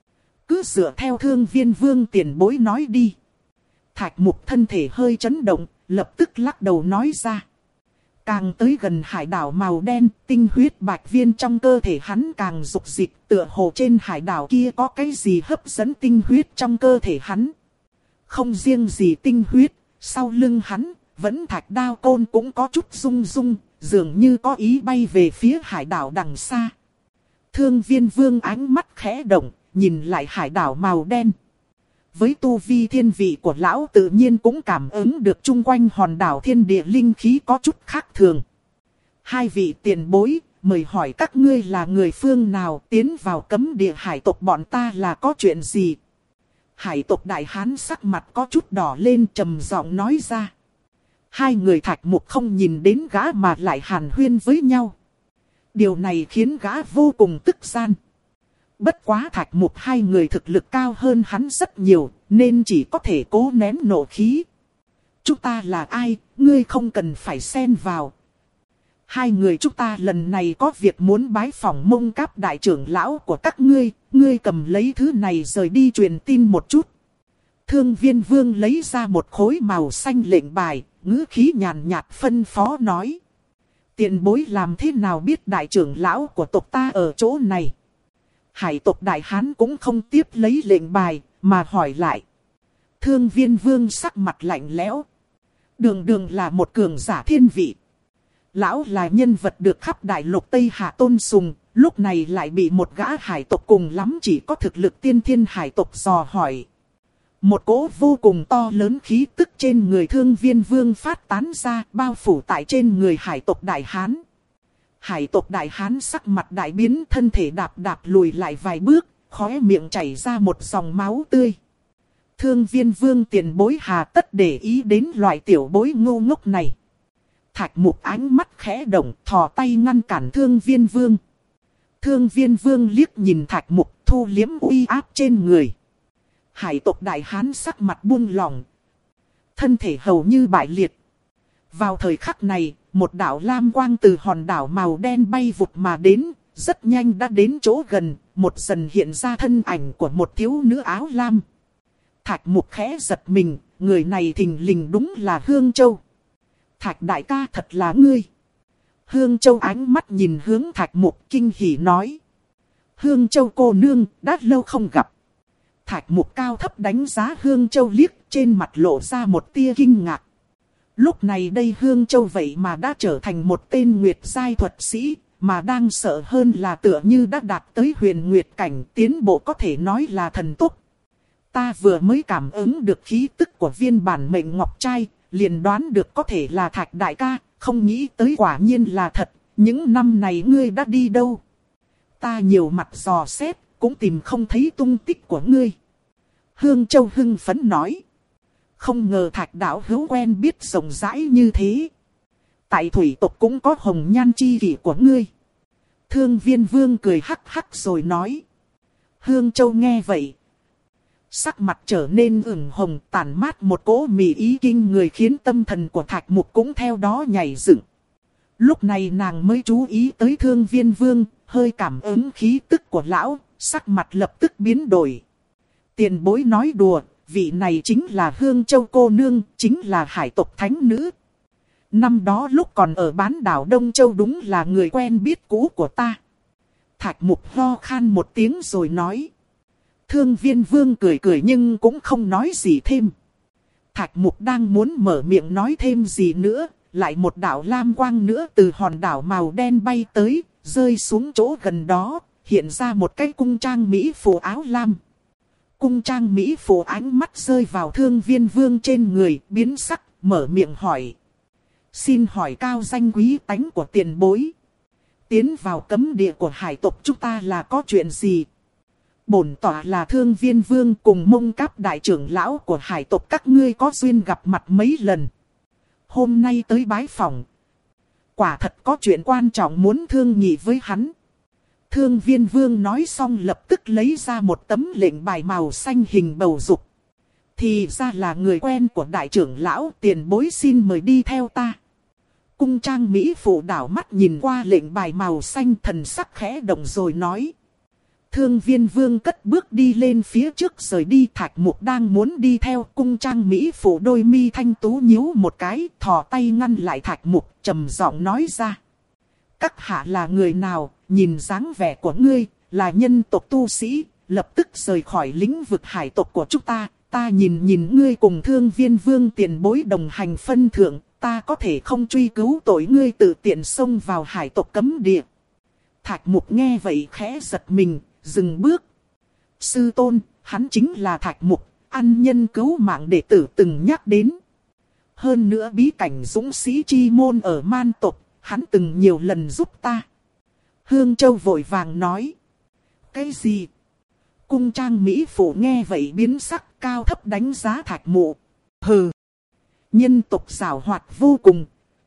Cứ dựa theo Thương Viên Vương tiền bối nói đi. Thạch Mục thân thể hơi chấn động, lập tức lắc đầu nói ra. Càng tới gần hải đảo màu đen, tinh huyết bạch viên trong cơ thể hắn càng dục dịch, tựa hồ trên hải đảo kia có cái gì hấp dẫn tinh huyết trong cơ thể hắn. Không riêng gì tinh huyết, sau lưng hắn, vẫn thạch đao côn cũng có chút rung rung, dường như có ý bay về phía hải đảo đằng xa. Thương Viên Vương ánh mắt khẽ động, nhìn lại hải đảo màu đen. Với tu vi thiên vị của lão tự nhiên cũng cảm ứng được chung quanh hòn đảo thiên địa linh khí có chút khác thường. Hai vị tiền bối, mời hỏi các ngươi là người phương nào, tiến vào cấm địa hải tộc bọn ta là có chuyện gì? Hải tộc đại hán sắc mặt có chút đỏ lên, trầm giọng nói ra. Hai người Thạch Mục không nhìn đến gã mà lại hàn huyên với nhau. Điều này khiến gã vô cùng tức gian. Bất quá Thạch Mục hai người thực lực cao hơn hắn rất nhiều, nên chỉ có thể cố nén nộ khí. Chúng ta là ai, ngươi không cần phải xen vào. Hai người chúng ta lần này có việc muốn bái phỏng Mông Cáp đại trưởng lão của các ngươi, ngươi cầm lấy thứ này rời đi truyền tin một chút. Thương Viên Vương lấy ra một khối màu xanh lệnh bài, ngữ khí nhàn nhạt phân phó nói. Tiền bối làm thế nào biết đại trưởng lão của tộc ta ở chỗ này? Hải tộc đại hán cũng không tiếp lấy lệnh bài, mà hỏi lại. Thương Viên Vương sắc mặt lạnh lẽo. Đường đường là một cường giả thiên vị. Lão là nhân vật được khắp đại lục Tây Hạ tôn sùng, lúc này lại bị một gã hải tộc cùng lắm chỉ có thực lực tiên thiên hải tộc dò hỏi. Một cỗ vô cùng to lớn khí tức trên người Thương Viên Vương phát tán ra, bao phủ tại trên người hải tộc đại hán. Hải tộc đại hán sắc mặt đại biến, thân thể đạp đạp lùi lại vài bước, khóe miệng chảy ra một dòng máu tươi. Thương Viên Vương tiền bối hà tất để ý đến loại tiểu bối ngu ngốc này. Thạch Mục ánh mắt khẽ động, thò tay ngăn cản Thương Viên Vương. Thương Viên Vương liếc nhìn Thạch Mục, thu liếm uy áp trên người. Hải tộc đại hán sắc mặt buông lỏng, thân thể hầu như bại liệt. Vào thời khắc này, một đạo lam quang từ hòn đảo màu đen bay vụt mà đến, rất nhanh đã đến chỗ gần, một dần hiện ra thân ảnh của một thiếu nữ áo lam. Thạch Mục khẽ giật mình, người này thình lình đúng là Hương Châu. Thạch đại ca thật là ngươi. Hương Châu ánh mắt nhìn hướng Thạch Mục kinh hỉ nói. Hương Châu cô nương, đã lâu không gặp. Thạch Mục cao thấp đánh giá Hương Châu liếc, trên mặt lộ ra một tia kinh ngạc. Lúc này đây Hương Châu vậy mà đã trở thành một tên nguyệt giai thuật sĩ, mà đang sợ hơn là tựa như đã đạt tới huyền nguyệt cảnh, tiến bộ có thể nói là thần tốc. Ta vừa mới cảm ứng được khí tức của viên bản mệnh ngọc trai, liền đoán được có thể là Thạch đại ca, không nghĩ tới quả nhiên là thật, những năm này ngươi đã đi đâu? Ta nhiều mặt dò xét, cũng tìm không thấy tung tích của ngươi. Hương Châu hưng phấn nói. Không ngờ Thạch đạo hữu quen biết rộng rãi như thế. Tại thủy tộc cũng có hồng nhan chi kỷ của ngươi. Thương Viên Vương cười hắc hắc rồi nói. Hương Châu nghe vậy, sắc mặt trở nên ửng hồng, tàn mát một cỗ mị ý kinh người, khiến tâm thần của Thạch Mục cũng theo đó nhảy dựng. Lúc này nàng mới chú ý tới Thương Viên Vương, hơi cảm ứng khí tức của lão, sắc mặt lập tức biến đổi. Tiền bối nói đùa, vị này chính là Hương Châu cô nương, chính là hải tộc thánh nữ. Năm đó lúc còn ở bán đảo Đông Châu đúng là người quen biết cũ của ta. Thạch Mục ho khan một tiếng rồi nói. Thương Viên Vương cười cười nhưng cũng không nói gì thêm. Thạch Mục đang muốn mở miệng nói thêm gì nữa, lại một đạo lam quang nữa từ hòn đảo màu đen bay tới, rơi xuống chỗ gần đó, hiện ra một cái cung trang mỹ phụ áo lam. Cung trang mỹ phụ ánh mắt rơi vào Thương Viên Vương trên người, biến sắc, mở miệng hỏi. Xin hỏi cao danh quý tánh của tiền bối. Tiến vào cấm địa của hải tộc chúng ta là có chuyện gì? Bổn tọa là Thương Viên Vương, cùng Mông Cáp đại trưởng lão của hải tộc các ngươi có duyên gặp mặt mấy lần. Hôm nay tới bái phỏng. Quả thật có chuyện quan trọng muốn thương nghị với hắn. Thương Viên Vương nói xong lập tức lấy ra một tấm lệnh bài màu xanh hình bầu dục. Thì ra là người quen của đại trưởng lão, tiền bối xin mời đi theo ta. Cung trang Mỹ phụ đảo mắt nhìn qua lệnh bài màu xanh, thần sắc khẽ động rồi nói. Thương Viên Vương cất bước đi lên phía trước rời đi. Thạch Mục đang muốn đi theo. Cung trang Mỹ phụ đôi mi thanh tú nhíu một cái, thò tay ngăn lại Thạch Mục, trầm giọng nói ra. Các hạ là người nào? Nhìn dáng vẻ của ngươi là nhân tộc tu sĩ, lập tức rời khỏi lĩnh vực hải tộc của chúng ta. Ta nhìn nhìn ngươi cùng Thương Viên Vương tiền bối đồng hành phân thượng, ta có thể không truy cứu tội ngươi tự tiện xông vào hải tộc cấm địa. Thạch Mục nghe vậy khẽ giật mình, dừng bước. Sư tôn, hắn chính là Thạch Mục, ăn nhân cứu mạng đệ tử từng nhắc đến. Hơn nữa bí cảnh dũng sĩ chi môn ở man tộc, hắn từng nhiều lần giúp ta. Hương Châu vội vàng nói. Cái gì? Cung trang Mỹ phụ nghe vậy biến sắc, cao thấp đánh giá Thạch Mục. Hừ. Nhân tộc giảo hoạt vô cùng.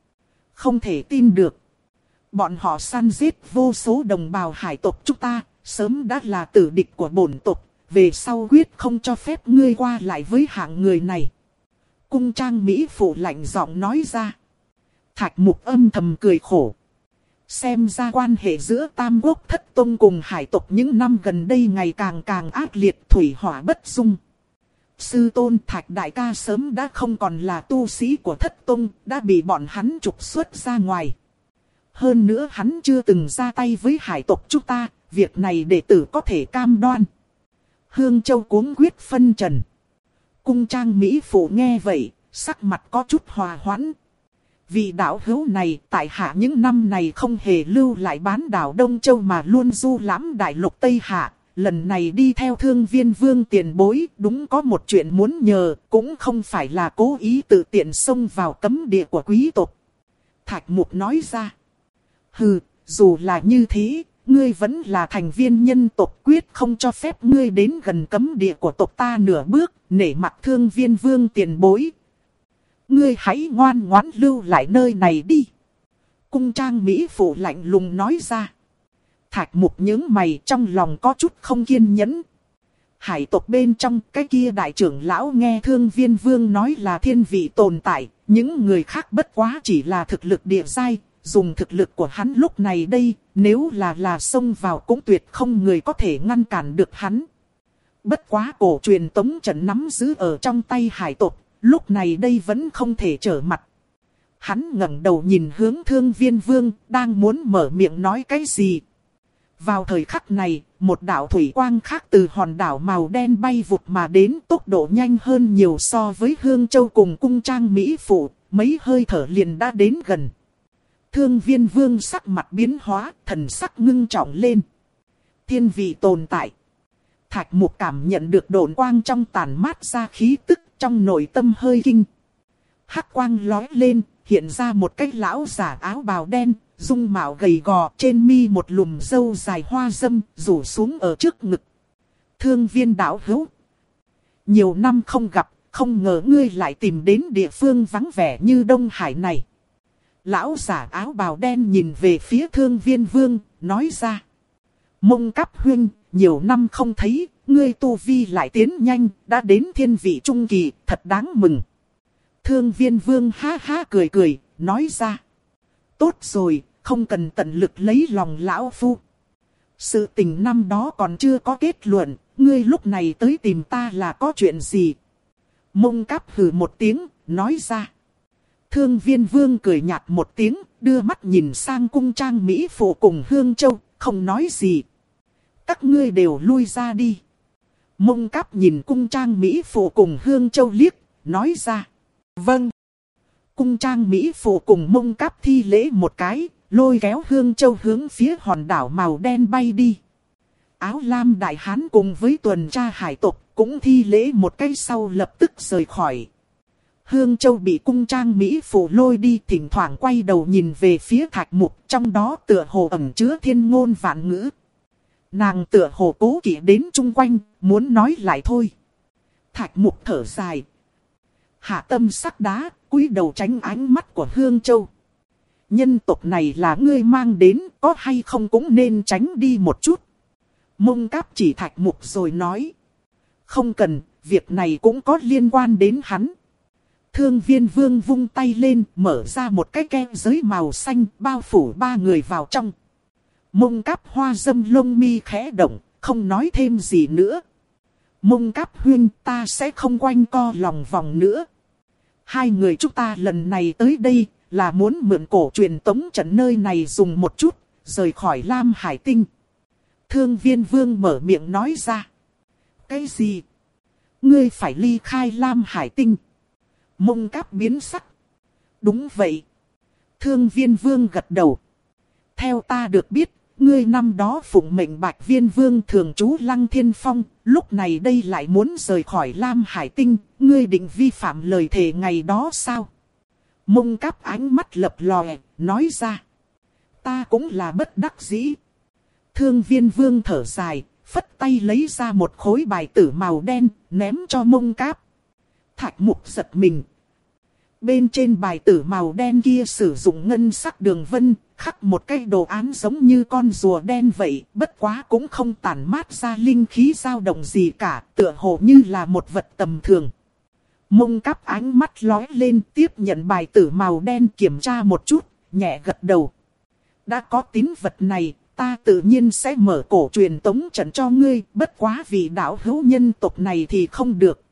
Không thể tin được. Bọn họ săn giết vô số đồng bào hải tộc chúng ta, sớm đã là tử địch của bổn tộc. Về sau quyết không cho phép ngươi qua lại với hạng người này. Cung trang Mỹ phụ lạnh giọng nói ra. Thạch Mục âm thầm cười khổ. Xem ra quan hệ giữa Tam Quốc Thất Tông cùng hải tộc những năm gần đây ngày càng càng ác liệt, thủy hỏa bất dung. Sư tôn, Thạch đại ca sớm đã không còn là tu sĩ của Thất Tông, đã bị bọn hắn trục xuất ra ngoài. Hơn nữa hắn chưa từng ra tay với hải tộc chúng ta, việc này đệ tử có thể cam đoan. Hương Châu cuống quyết phân trần. Cung trang Mỹ phụ nghe vậy, sắc mặt có chút hòa hoãn. Vị đạo hữu này tại hạ những năm này không hề lưu lại bán đảo Đông Châu mà luôn du lãm đại lục Tây Hạ. Lần này đi theo Thương Viên Vương tiền bối, đúng có một chuyện muốn nhờ, cũng không phải là cố ý tự tiện xông vào cấm địa của quý tộc. Thạch Mục nói ra. Hừ, dù là như thế, ngươi vẫn là thành viên nhân tộc, quyết không cho phép ngươi đến gần cấm địa của tộc ta nửa bước, nể mặt Thương Viên Vương tiền bối. Ngươi hãy ngoan ngoãn lưu lại nơi này đi. Cung trang Mỹ phụ lạnh lùng nói ra. Thạch Mục nhướng mày, trong lòng có chút không kiên nhẫn. Hải tộc bên trong, cái kia đại trưởng lão nghe Thương Viên Vương nói là thiên vị tồn tại, những người khác bất quá chỉ là thực lực địa giai. Dùng thực lực của hắn lúc này đây, nếu là là xông vào cũng tuyệt không người có thể ngăn cản được hắn. Bất quá cổ truyền tống trận nắm giữ ở trong tay hải tộc, lúc này đây vẫn không thể trở mặt. Hắn ngẩng đầu nhìn hướng Thương Viên Vương, đang muốn mở miệng nói cái gì. Vào thời khắc này, một đạo thủy quang khác từ hòn đảo màu đen bay vụt mà đến, tốc độ nhanh hơn nhiều so với Hương Châu cùng cung trang Mỹ phụ, mấy hơi thở liền đã đến gần. Thương Viên Vương sắc mặt biến hóa, thần sắc ngưng trọng lên. Thiên vị tồn tại. Thạch Mục cảm nhận được độn quang trong tàn mát ra khí tức, trong nội tâm hơi kinh. Hắc quang lói lên, hiện ra một cái lão giả áo bào đen, dung mạo gầy gò, trên mi một lùm râu dài hoa dâm, rủ xuống ở trước ngực. Thương Viên đạo hữu. Nhiều năm không gặp, không ngờ ngươi lại tìm đến địa phương vắng vẻ như Đông Hải này. Lão giả áo bào đen nhìn về phía Thương Viên Vương, nói ra. Mông Cáp huynh, nhiều năm không thấy, ngươi tu vi lại tiến nhanh, đã đến thiên vị trung kỳ, thật đáng mừng. Thương Viên Vương ha ha cười cười, nói ra. Tốt rồi, không cần tận lực lấy lòng lão phu. Sự tình năm đó còn chưa có kết luận, ngươi lúc này tới tìm ta là có chuyện gì? Mông Cáp hừ một tiếng, nói ra. Thương Viên Vương cười nhạt một tiếng, đưa mắt nhìn sang cung trang Mỹ phụ cùng Hương Châu, không nói gì. Các ngươi đều lui ra đi. Mông Cáp nhìn cung trang Mỹ phụ cùng Hương Châu liếc, nói ra. Vâng. Cung trang Mỹ phụ cùng Mông Cáp thi lễ một cái, lôi kéo Hương Châu hướng phía hòn đảo màu đen bay đi. Áo lam đại hán cùng với tuần tra hải tộc cũng thi lễ một cái sau lập tức rời khỏi. Hương Châu bị cung trang Mỹ phụ lôi đi, thỉnh thoảng quay đầu nhìn về phía Thạch Mục, trong đó tựa hồ ẩn chứa thiên ngôn vạn ngữ. Nàng tựa hồ cố kỵ đến chung quanh, muốn nói lại thôi. Thạch Mục thở dài. Hạ tâm sắc đá, cúi đầu tránh ánh mắt của Hương Châu. Nhân tộc này là ngươi mang đến, có hay không cũng nên tránh đi một chút. Mông Cáp chỉ Thạch Mục rồi nói. Không cần, việc này cũng có liên quan đến hắn. Thương Viên Vương vung tay lên, mở ra một cái keo giới màu xanh, bao phủ ba người vào trong. Mông Cáp Hoa Dâm lông mi khẽ động, không nói thêm gì nữa. Mông Cáp huynh, ta sẽ không quanh co lòng vòng nữa. Hai người chúng ta lần này tới đây là muốn mượn cổ truyền tống trận nơi này dùng một chút, rời khỏi Lam Hải Tinh. Thương Viên Vương mở miệng nói ra. Cái gì? Ngươi phải ly khai Lam Hải Tinh? Mông Cáp biến sắc. Đúng vậy. Thương Viên Vương gật đầu. Theo ta được biết, ngươi năm đó phụng mệnh Bạch Viên Vương thường trú Lăng Thiên Phong, lúc này đây lại muốn rời khỏi Lam Hải Tinh, ngươi định vi phạm lời thề ngày đó sao? Mông Cáp ánh mắt lập lòe, nói ra. Ta cũng là bất đắc dĩ. Thương Viên Vương thở dài, phất tay lấy ra một khối bài tử màu đen, ném cho Mông Cáp. Thạch Mục giật mình. Bên trên bài tử màu đen kia sử dụng ngân sắc đường vân, khắc một cái đồ án giống như con rùa đen vậy, bất quá cũng không tản mát ra linh khí dao động gì cả, tựa hồ như là một vật tầm thường. Mông Cáp ánh mắt lóe lên, tiếp nhận bài tử màu đen kiểm tra một chút, nhẹ gật đầu. Đã có tín vật này, ta tự nhiên sẽ mở cổ truyền tống trận cho ngươi, bất quá vì đạo hữu nhân tộc này thì không được.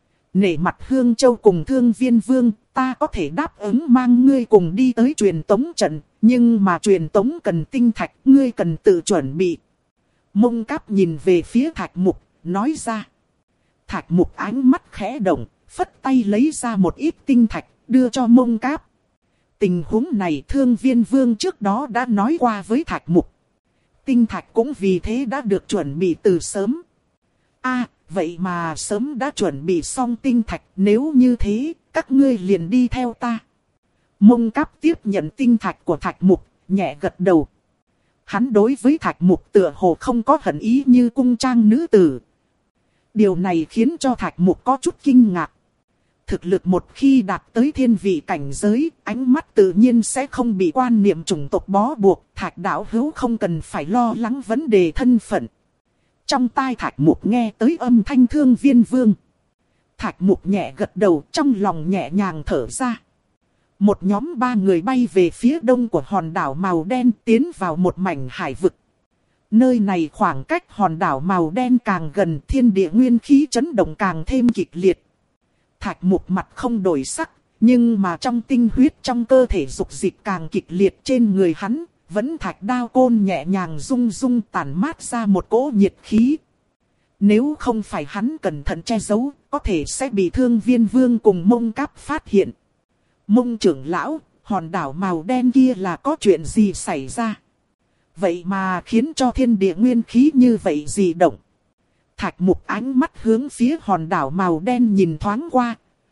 Nể mặt Hương Châu cùng Thương Viên Vương, ta có thể đáp ứng mang ngươi cùng đi tới truyền tống trận, nhưng mà truyền tống cần tinh thạch, ngươi cần tự chuẩn bị. Mông Cáp nhìn về phía Thạch Mục, nói ra. Thạch Mục ánh mắt khẽ động, phất tay lấy ra một ít tinh thạch, đưa cho Mông Cáp. Tình huống này Thương Viên Vương trước đó đã nói qua với Thạch Mục. Tinh thạch cũng vì thế đã được chuẩn bị từ sớm. A, vậy mà sớm đã chuẩn bị xong tinh thạch, nếu như thế, các ngươi liền đi theo ta. Mông Cáp tiếp nhận tinh thạch của Thạch Mục, nhẹ gật đầu. Hắn đối với Thạch Mục tựa hồ không có hận ý như cung trang nữ tử. Điều này khiến cho Thạch Mục có chút kinh ngạc. Thực lực một khi đạt tới thiên vị cảnh giới, ánh mắt tự nhiên sẽ không bị quan niệm chủng tộc bó buộc. Thạch đạo hữu không cần phải lo lắng vấn đề thân phận. Trong tai Thạch Mục nghe tới âm thanh Thương Viên Vương. Thạch Mục nhẹ gật đầu, trong lòng nhẹ nhàng thở ra. Một nhóm ba người bay về phía đông của hòn đảo màu đen, tiến vào một mảnh hải vực. Nơi này khoảng cách hòn đảo màu đen càng gần, thiên địa nguyên khí chấn động càng thêm kịch liệt. Thạch Mục mặt không đổi sắc, nhưng mà trong tinh huyết trong cơ thể dục dịch càng kịch liệt, trên người hắn, vẫn thạch đao côn nhẹ nhàng rung rung tản mát ra một cỗ nhiệt khí. Nếu không phải hắn cẩn thận che giấu, có thể sẽ bị Thương Viên Vương cùng Mông Cáp phát hiện. Mông trưởng lão, hòn đảo màu đen kia là có chuyện gì xảy ra? Vậy mà khiến cho thiên địa nguyên khí như vậy dị động. Thạch Mục ánh mắt hướng phía hòn đảo màu đen nhìn thoáng qua.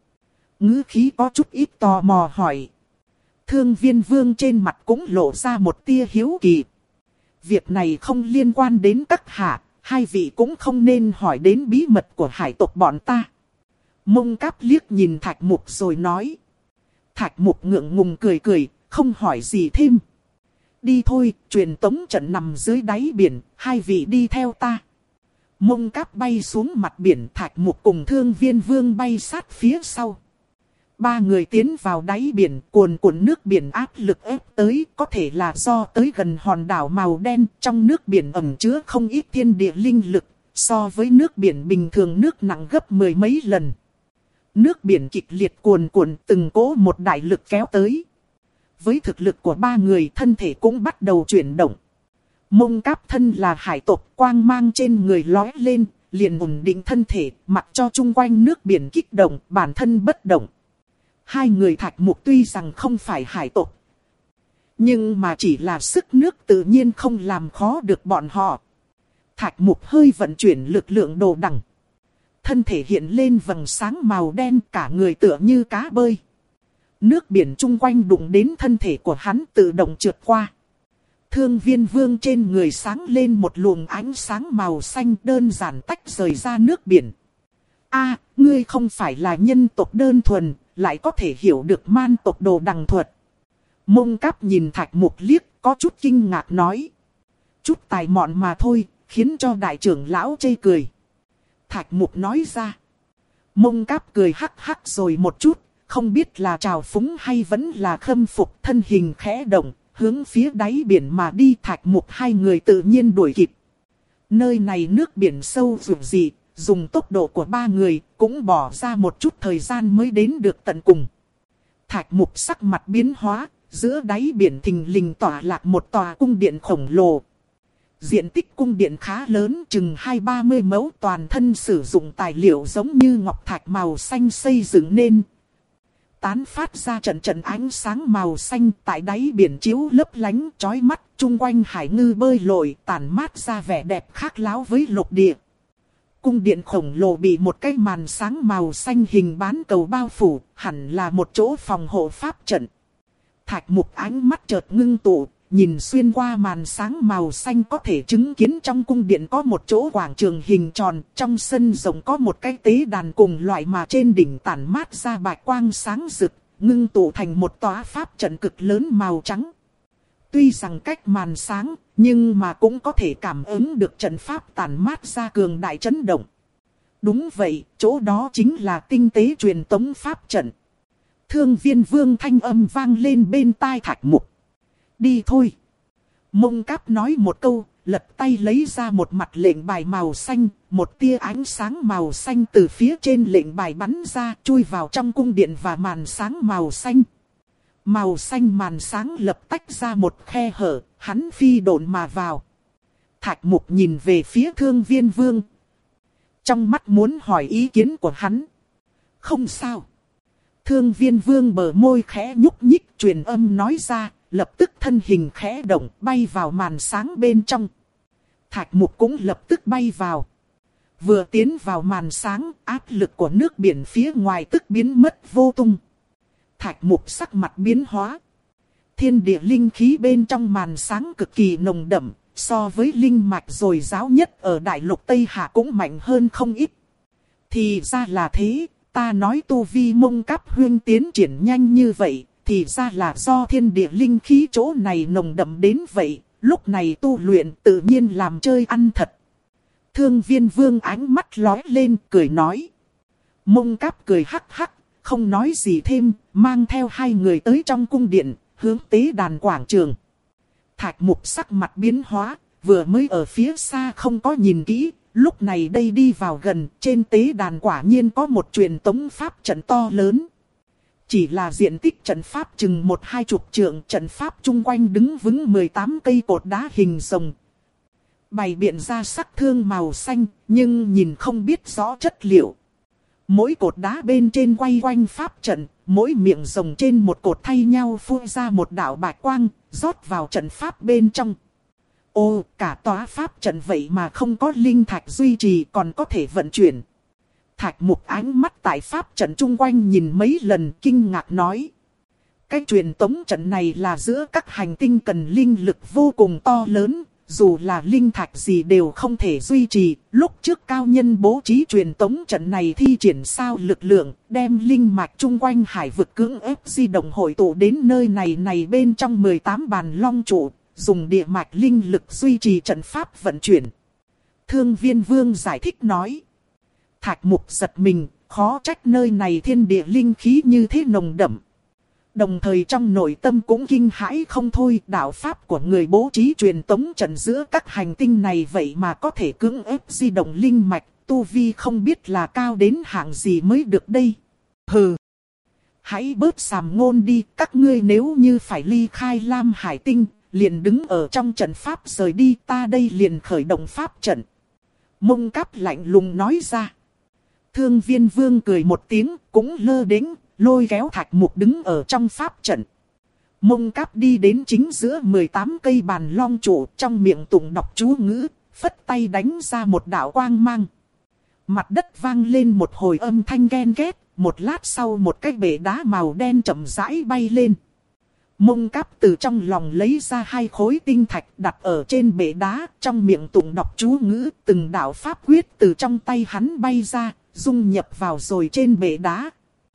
Ngữ khí có chút ít tò mò hỏi. Thương Viên Vương trên mặt cũng lộ ra một tia hiếu kỳ. Việc này không liên quan đến các hạ, hai vị cũng không nên hỏi đến bí mật của hải tộc bọn ta. Mông Cáp liếc nhìn Thạch Mục rồi nói. Thạch Mục ngượng ngùng cười cười, không hỏi gì thêm. Đi thôi, truyền tống trận nằm dưới đáy biển, hai vị đi theo ta. Mông Cáp bay xuống mặt biển, Thạch Mục cùng Thương Viên Vương bay sát phía sau. Ba người tiến vào đáy biển, cuồn cuộn nước biển áp lực ép tới, có thể là do tới gần hòn đảo màu đen, trong nước biển ẩn chứa không ít thiên địa linh lực, so với nước biển bình thường nước nặng gấp mười mấy lần. Nước biển kịch liệt cuồn cuộn, từng cỗ một đại lực kéo tới. Với thực lực của ba người, thân thể cũng bắt đầu chuyển động. Mông Cáp thân là hải tộc, quang mang trên người lóe lên, liền ổn định thân thể, mặc cho chung quanh nước biển kích động, bản thân bất động. Hai người Thạch Mục tuy rằng không phải hải tộc, nhưng mà chỉ là sức nước tự nhiên không làm khó được bọn họ. Thạch Mục hơi vận chuyển lực lượng đồ đằng. Thân thể hiện lên vầng sáng màu đen, cả người tựa như cá bơi. Nước biển chung quanh đụng đến thân thể của hắn tự động trượt qua. Thương Viên Vương trên người sáng lên một luồng ánh sáng màu xanh, đơn giản tách rời ra nước biển. A, ngươi không phải là nhân tộc đơn thuần, lại có thể hiểu được man tộc đồ đằng thuật. Mông Cáp nhìn Thạch Mục liếc, có chút kinh ngạc nói. Chút tài mọn mà thôi, khiến cho đại trưởng lão chê cười. Thạch Mục nói ra. Mông Cáp cười hắc hắc rồi một chút, không biết là trào phúng hay vẫn là khâm phục, thân hình khẽ động, hướng phía đáy biển mà đi. Thạch Mục hai người tự nhiên đuổi kịp. Nơi này nước biển sâu dù gì, dùng tốc độ của ba người cũng bỏ ra một chút thời gian mới đến được tận cùng. Thạch Mục sắc mặt biến hóa, giữa đáy biển thình lình tỏa lạc một tòa cung điện khổng lồ. Diện tích cung điện khá lớn, chừng hai ba mươi mẫu, toàn thân sử dụng tài liệu giống như ngọc thạch màu xanh xây dựng nên. Tán phát ra trận trận ánh sáng màu xanh, tại đáy biển chiếu lấp lánh chói mắt, chung quanh hải ngư bơi lội, tản mát ra vẻ đẹp khác láo với lục địa. Cung điện khổng lồ bị một cái màn sáng màu xanh hình bán cầu bao phủ, hẳn là một chỗ phòng hộ pháp trận. Thạch Mục ánh mắt chợt ngưng tụ, nhìn xuyên qua màn sáng màu xanh có thể chứng kiến trong cung điện có một chỗ quảng trường hình tròn, trong sân rộng có một cái tế đàn cùng loại mà trên đỉnh tản mát ra bạch quang sáng rực, ngưng tụ thành một tòa pháp trận cực lớn màu trắng. Tuy rằng cách màn sáng, nhưng mà cũng có thể cảm ứng được trận pháp tản mát ra cường đại chấn động. Đúng vậy, chỗ đó chính là tinh tế truyền tống pháp trận. Thương Viên Vương thanh âm vang lên bên tai Thạch Mục. Đi thôi. Mông Cáp nói một câu, lật tay lấy ra một mặt lệnh bài màu xanh, một tia ánh sáng màu xanh từ phía trên lệnh bài bắn ra, chui vào trong cung điện và màn sáng màu xanh. Màu xanh màn sáng lập tách ra một khe hở, hắn phi độn mà vào. Thạch Mục nhìn về phía Thương Viên Vương. Trong mắt muốn hỏi ý kiến của hắn. Không sao. Thương Viên Vương bờ môi khẽ nhúc nhích, truyền âm nói ra, lập tức thân hình khẽ động bay vào màn sáng bên trong. Thạch Mục cũng lập tức bay vào. Vừa tiến vào màn sáng, áp lực của nước biển phía ngoài tức biến mất vô tung. Thạch Mục sắc mặt biến hóa. Thiên địa linh khí bên trong màn sáng cực kỳ nồng đậm, so với linh mạch dồi dào nhất ở đại lục Tây Hạ cũng mạnh hơn không ít. Thì ra là thế, ta nói tu vi Mông Cáp huyên tiến triển nhanh như vậy, thì ra là do thiên địa linh khí chỗ này nồng đậm đến vậy, lúc này tu luyện tự nhiên làm chơi ăn thật. Thương Viên Vương ánh mắt lóe lên, cười nói. Mông Cáp cười hắc hắc, không nói gì thêm, mang theo hai người tới trong cung điện, hướng tế đàn quảng trường. Thạch Mục sắc mặt biến hóa, vừa mới ở phía xa không có nhìn kỹ, lúc này đây đi vào gần, trên tế đàn quả nhiên có một truyền tống pháp trận to lớn. Chỉ là diện tích trận pháp chừng một hai chục trượng, trận pháp chung quanh đứng vững mười tám cây cột đá hình rồng. Bày biện ra sắc thương màu xanh, nhưng nhìn không biết rõ chất liệu. Mỗi cột đá bên trên quay quanh pháp trận, mỗi miệng rồng trên một cột thay nhau phun ra một đạo bạch quang, rót vào trận pháp bên trong. Ô, cả tòa pháp trận vậy mà không có linh thạch duy trì còn có thể vận chuyển. Thạch Mục ánh mắt tại pháp trận chung quanh nhìn mấy lần kinh ngạc nói. Cái truyền tống trận này là giữa các hành tinh cần linh lực vô cùng to lớn, dù là linh thạch gì đều không thể duy trì. Lúc trước cao nhân bố trí truyền tống trận này thi triển sao lực lượng, đem linh mạch chung quanh hải vực cưỡng ép di động hội tụ đến nơi này này bên trong mười tám bàn long trụ, dùng địa mạch linh lực duy trì trận pháp vận chuyển. Thương Viên Vương giải thích nói. Thạch Mục giật mình, khó trách nơi này thiên địa linh khí như thế nồng đậm. Đồng thời trong nội tâm cũng kinh hãi không thôi, đạo pháp của người bố trí truyền tống trận giữa các hành tinh này vậy mà có thể cưỡng ép di động linh mạch, tu vi không biết là cao đến hạng gì mới được đây. Hừ! Hãy bớt sàm ngôn đi, các ngươi nếu như phải ly khai Lam Hải Tinh, liền đứng ở trong trận pháp rời đi, ta đây liền khởi động pháp trận. Mông Cáp lạnh lùng nói ra. Thương Viên Vương cười một tiếng, cũng lơ đễnh, lôi kéo Thạch Mục đứng ở trong pháp trận. Mông Cáp đi đến chính giữa mười tám cây bàn long trụ, trong miệng tụng đọc chú ngữ, phất tay đánh ra một đạo quang mang. Mặt đất vang lên một hồi âm thanh ghen ghét, một lát sau một cái bể đá màu đen chậm rãi bay lên. Mông Cáp từ trong lòng lấy ra hai khối tinh thạch đặt ở trên bể đá, trong miệng tụng đọc chú ngữ, từng đạo pháp quyết từ trong tay hắn bay ra, dung nhập vào rồi trên bể đá.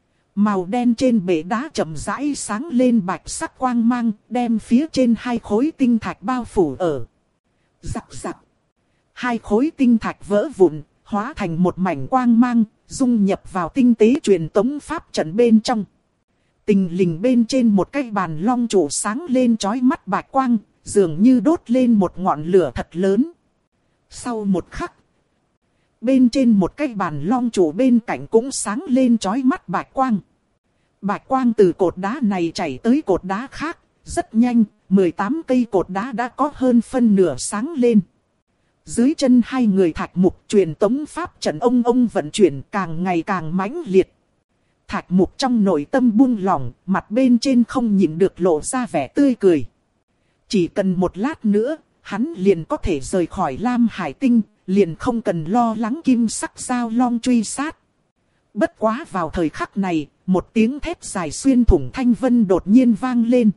Màu đen trên bể đá chậm rãi sáng lên bạch sắc quang mang, đem phía trên hai khối tinh thạch bao phủ ở. Rắc rắc. Hai khối tinh thạch vỡ vụn, hóa thành một mảnh quang mang, dung nhập vào tinh tế truyền tống pháp trận bên trong. tình lình bên trên một cái bàn long trụ sáng lên chói mắt bạch quang, dường như đốt lên một ngọn lửa thật lớn. Sau một khắc, bên trên một cái bàn long trụ bên cạnh cũng sáng lên chói mắt bạch quang. Bạch quang từ cột đá này chảy tới cột đá khác, rất nhanh, mười tám cây cột đá đã có hơn phân nửa sáng lên. Dưới chân hai người Thạch Mục truyền tống pháp trận ông ông vận chuyển càng ngày càng mãnh liệt. Thạch Mục trong nội tâm buông lỏng, mặt bên trên không nhịn được lộ ra vẻ tươi cười. Chỉ cần một lát nữa, hắn liền có thể rời khỏi Lam Hải Tinh, liền không cần lo lắng kim sắc giao long truy sát. Bất quá vào thời khắc này, một tiếng thét dài xuyên thủng thanh vân đột nhiên vang lên.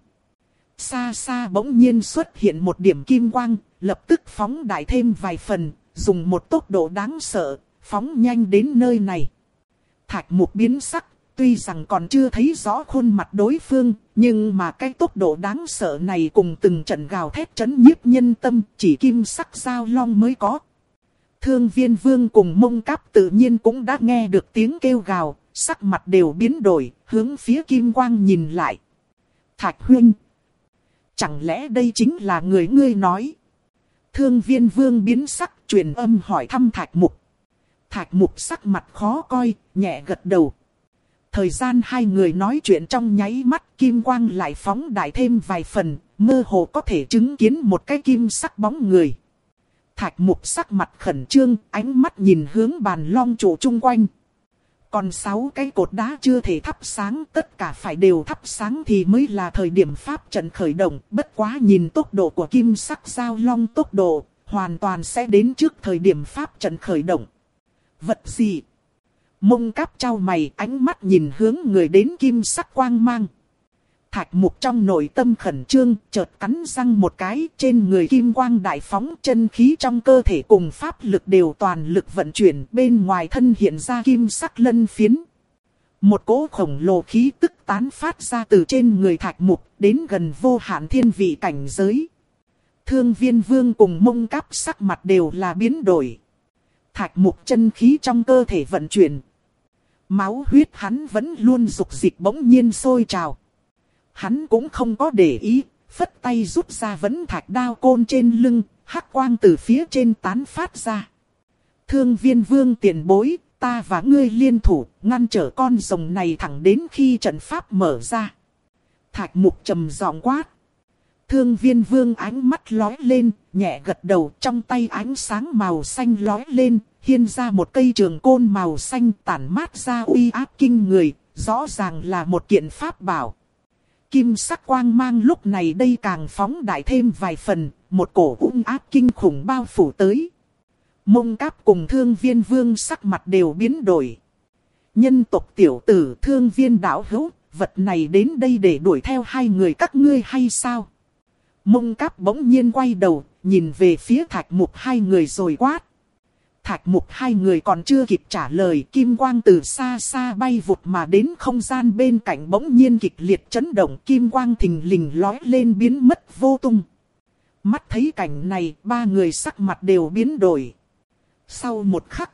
Xa xa bỗng nhiên xuất hiện một điểm kim quang, lập tức phóng đại thêm vài phần, dùng một tốc độ đáng sợ, phóng nhanh đến nơi này. Thạch Mục biến sắc, tuy rằng còn chưa thấy rõ khuôn mặt đối phương, nhưng mà cái tốc độ đáng sợ này cùng từng trận gào thét trấn nhiếp nhân tâm, chỉ kim sắc giao long mới có. Thương Viên Vương cùng Mông Cáp tự nhiên cũng đã nghe được tiếng kêu gào, sắc mặt đều biến đổi, hướng phía kim quang nhìn lại. Thạch huynh, chẳng lẽ đây chính là người ngươi nói? Thương Viên Vương biến sắc, truyền âm hỏi thăm Thạch Mục. Thạch Mục sắc mặt khó coi, nhẹ gật đầu. Thời gian hai người nói chuyện trong nháy mắt, kim quang lại phóng đại thêm vài phần, mơ hồ có thể chứng kiến một cái kim sắc bóng người. Thạch Mục sắc mặt khẩn trương, ánh mắt nhìn hướng bàn long trụ chung quanh. Còn sáu cái cột đá chưa thể thắp sáng, tất cả phải đều thắp sáng thì mới là thời điểm pháp trận khởi động. Bất quá nhìn tốc độ của kim sắc giao long tốc độ, hoàn toàn sẽ đến trước thời điểm pháp trận khởi động. Vật gì? Mông Cáp chau mày, ánh mắt nhìn hướng người đến kim sắc quang mang. Thạch Mục trong nội tâm khẩn trương, chợt cắn răng một cái, trên người kim quang đại phóng, chân khí trong cơ thể cùng pháp lực đều toàn lực vận chuyển, bên ngoài thân hiện ra kim sắc lân phiến. Một cỗ khổng lồ khí tức tán phát ra từ trên người Thạch Mục, đến gần vô hạn thiên vị cảnh giới. Thương Viên Vương cùng Mông Cáp sắc mặt đều là biến đổi. Thạch Mục chân khí trong cơ thể vận chuyển. Máu huyết hắn vẫn luôn dục dịch bỗng nhiên sôi trào. Hắn cũng không có để ý, phất tay rút ra vấn thạch đao côn trên lưng, hắc quang từ phía trên tán phát ra. Thương Viên Vương tiền bối, ta và ngươi liên thủ, ngăn trở con rồng này thẳng đến khi trận pháp mở ra. Thạch Mục trầm giọng quát. Thương Viên Vương ánh mắt lóe lên, nhẹ gật đầu, trong tay ánh sáng màu xanh lóe lên, hiên ra một cây trường côn màu xanh tản mát ra uy áp kinh người, rõ ràng là một kiện pháp bảo. Kim sắc quang mang lúc này đây càng phóng đại thêm vài phần, một cổ ung áp kinh khủng bao phủ tới. Mông Cáp cùng Thương Viên Vương sắc mặt đều biến đổi. Nhân tộc tiểu tử Thương Viên đạo hữu, vật này đến đây để đuổi theo hai người các ngươi hay sao? Mông Cáp bỗng nhiên quay đầu, nhìn về phía Thạch Mục hai người rồi quát. Thạch Mục hai người còn chưa kịp trả lời, kim quang từ xa xa bay vụt mà đến không gian bên cạnh bỗng nhiên kịch liệt chấn động, kim quang thình lình lói lên biến mất vô tung. Mắt thấy cảnh này, ba người sắc mặt đều biến đổi. Sau một khắc,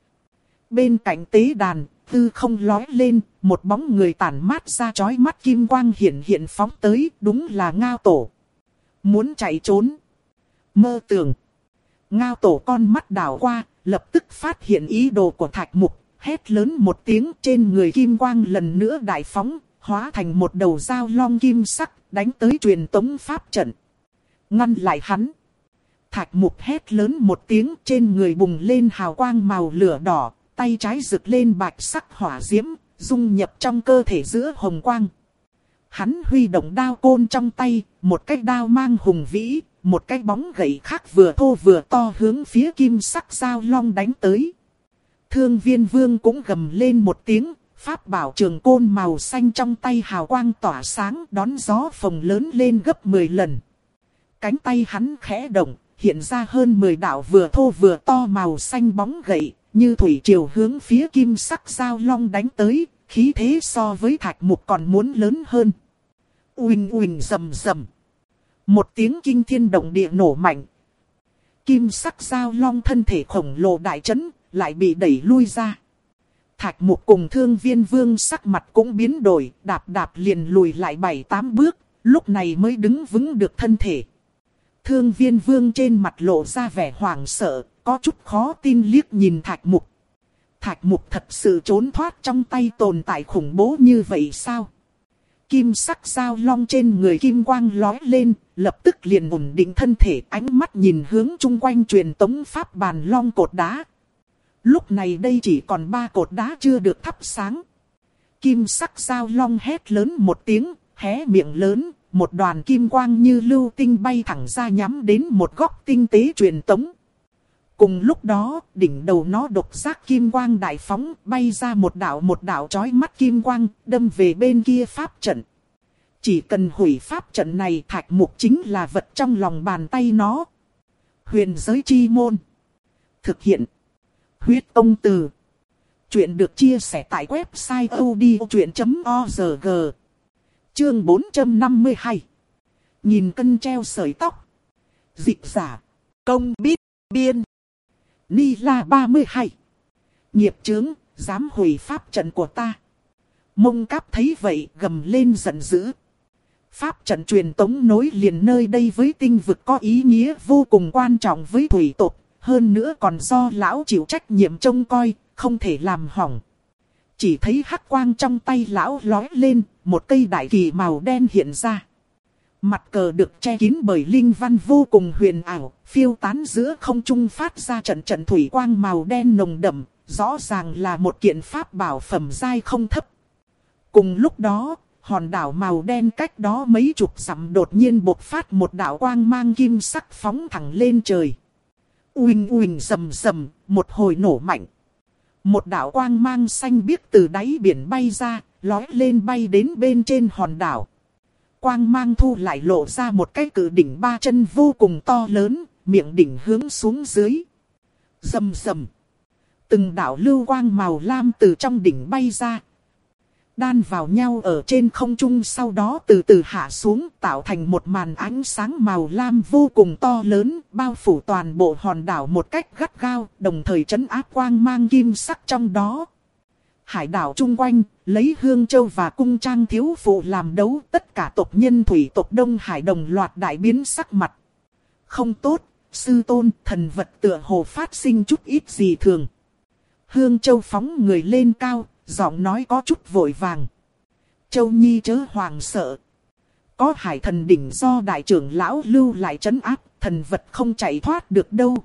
bên cạnh tế đàn, tư không lói lên, một bóng người tản mát ra chói mắt kim quang hiện hiện phóng tới, đúng là Ngao Tổ. Muốn chạy trốn, mơ tưởng. Ngao Tổ con mắt đảo qua, lập tức phát hiện ý đồ của Thạch Mục, hét lớn một tiếng, trên người kim quang lần nữa đại phóng, hóa thành một đầu dao long kim sắc, đánh tới truyền tống pháp trận. Ngăn lại hắn. Thạch Mục hét lớn một tiếng, trên người bùng lên hào quang màu lửa đỏ, tay trái rực lên bạch sắc hỏa diễm, dung nhập trong cơ thể giữa hồng quang. Hắn huy động đao côn trong tay, một cái đao mang hùng vĩ, một cái bóng gậy khác vừa thô vừa to hướng phía kim sắc giao long đánh tới. Thương Viên Vương cũng gầm lên một tiếng, pháp bảo trường côn màu xanh trong tay hào quang tỏa sáng, đón gió phồng lớn lên gấp mười lần. Cánh tay hắn khẽ động, hiện ra hơn mười đạo vừa thô vừa to màu xanh bóng gậy, như thủy triều hướng phía kim sắc giao long đánh tới, khí thế so với Thạch Mục còn muốn lớn hơn. Uỳnh uỳnh rầm rầm. Một tiếng kinh thiên động địa nổ mạnh. Kim sắc giao long thân thể khổng lồ đại chấn, lại bị đẩy lui ra. Thạch Mục cùng Thương Viên Vương sắc mặt cũng biến đổi, đạp đạp liền lùi lại bảy tám bước, lúc này mới đứng vững được thân thể. Thương Viên Vương trên mặt lộ ra vẻ hoảng sợ, có chút khó tin liếc nhìn Thạch Mục. Thạch Mục thật sự trốn thoát trong tay tồn tại khủng bố như vậy sao? Kim sắc dao long trên người kim quang lói lên, lập tức liền ổn định thân thể, ánh mắt nhìn hướng chung quanh truyền tống pháp bàn long cột đá. Lúc này đây chỉ còn ba cột đá chưa được thắp sáng. Kim sắc dao long hét lớn một tiếng, hé miệng lớn, một đoàn kim quang như lưu tinh bay thẳng ra nhắm đến một góc tinh tế truyền tống. Cùng lúc đó, đỉnh đầu nó độc giác kim quang đại phóng, bay ra một đạo một đạo chói mắt kim quang, đâm về bên kia pháp trận. Chỉ cần hủy pháp trận này, Thạch Mục chính là vật trong lòng bàn tay nó. Huyền giới chi môn. Thực hiện. Huyết Công Từ. Chuyện được chia sẻ tại website odchuyện chấm org. Chương bốn trăm năm mươi hai. Nhìn cân treo sợi tóc. Dịch giả. Công biết. Biên. Ni La ba mươi hai. Nghiệp chướng, dám hủy pháp trận của ta. Mông Cáp thấy vậy gầm lên giận dữ. Pháp trận truyền tống nối liền nơi đây với tinh vực có ý nghĩa vô cùng quan trọng với thủy tộc. Hơn nữa còn do lão chịu trách nhiệm trông coi, không thể làm hỏng. Chỉ thấy hắc quang trong tay lão lói lên, một cây đại kỳ màu đen hiện ra. Mặt cờ được che kín bởi linh văn vô cùng huyền ảo, phiêu tán giữa không trung phát ra trận trận thủy quang màu đen nồng đậm, rõ ràng là một kiện pháp bảo phẩm giai không thấp. Cùng lúc đó, hòn đảo màu đen cách đó mấy chục dặm đột nhiên bộc phát một đạo quang mang kim sắc phóng thẳng lên trời. Uỳnh uỳnh rầm rầm, một hồi nổ mạnh. Một đạo quang mang xanh biếc từ đáy biển bay ra, lói lên bay đến bên trên hòn đảo. Quang mang thu lại lộ ra một cái cự đỉnh ba chân vô cùng to lớn, miệng đỉnh hướng xuống dưới. Rầm rầm. Từng đạo lưu quang màu lam từ trong đỉnh bay ra. Đan vào nhau ở trên không trung, sau đó từ từ hạ xuống, tạo thành một màn ánh sáng màu lam vô cùng to lớn, bao phủ toàn bộ hòn đảo một cách gắt gao, đồng thời trấn áp quang mang kim sắc trong đó. Hải đảo chung quanh, lấy Hương Châu và Cung Trang thiếu phụ làm đấu, tất cả tộc nhân thủy tộc Đông Hải đồng loạt đại biến sắc mặt. Không tốt, sư tôn, thần vật tựa hồ phát sinh chút ít gì thường. Hương Châu phóng người lên cao, giọng nói có chút vội vàng. Châu Nhi chớ hoàng sợ. Có hải thần đỉnh do đại trưởng lão lưu lại trấn áp, thần vật không chạy thoát được đâu.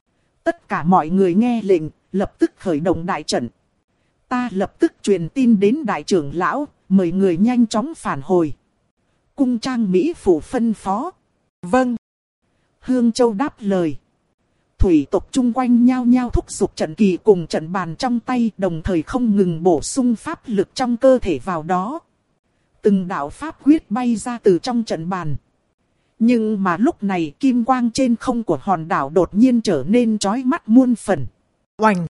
Tất cả mọi người nghe lệnh, lập tức khởi động đại trận. Ta lập tức truyền tin đến đại trưởng lão, mời người nhanh chóng phản hồi. Cung Trang Mỹ phủ phân phó. Vâng. Hương Châu đáp lời. Thủy tộc chung quanh nhao nhao thúc giục trận kỳ cùng trận bàn trong tay, đồng thời không ngừng bổ sung pháp lực trong cơ thể vào đó. Từng đạo pháp quyết bay ra từ trong trận bàn. Nhưng mà lúc này kim quang trên không của hòn đảo đột nhiên trở nên chói mắt muôn phần. Oành!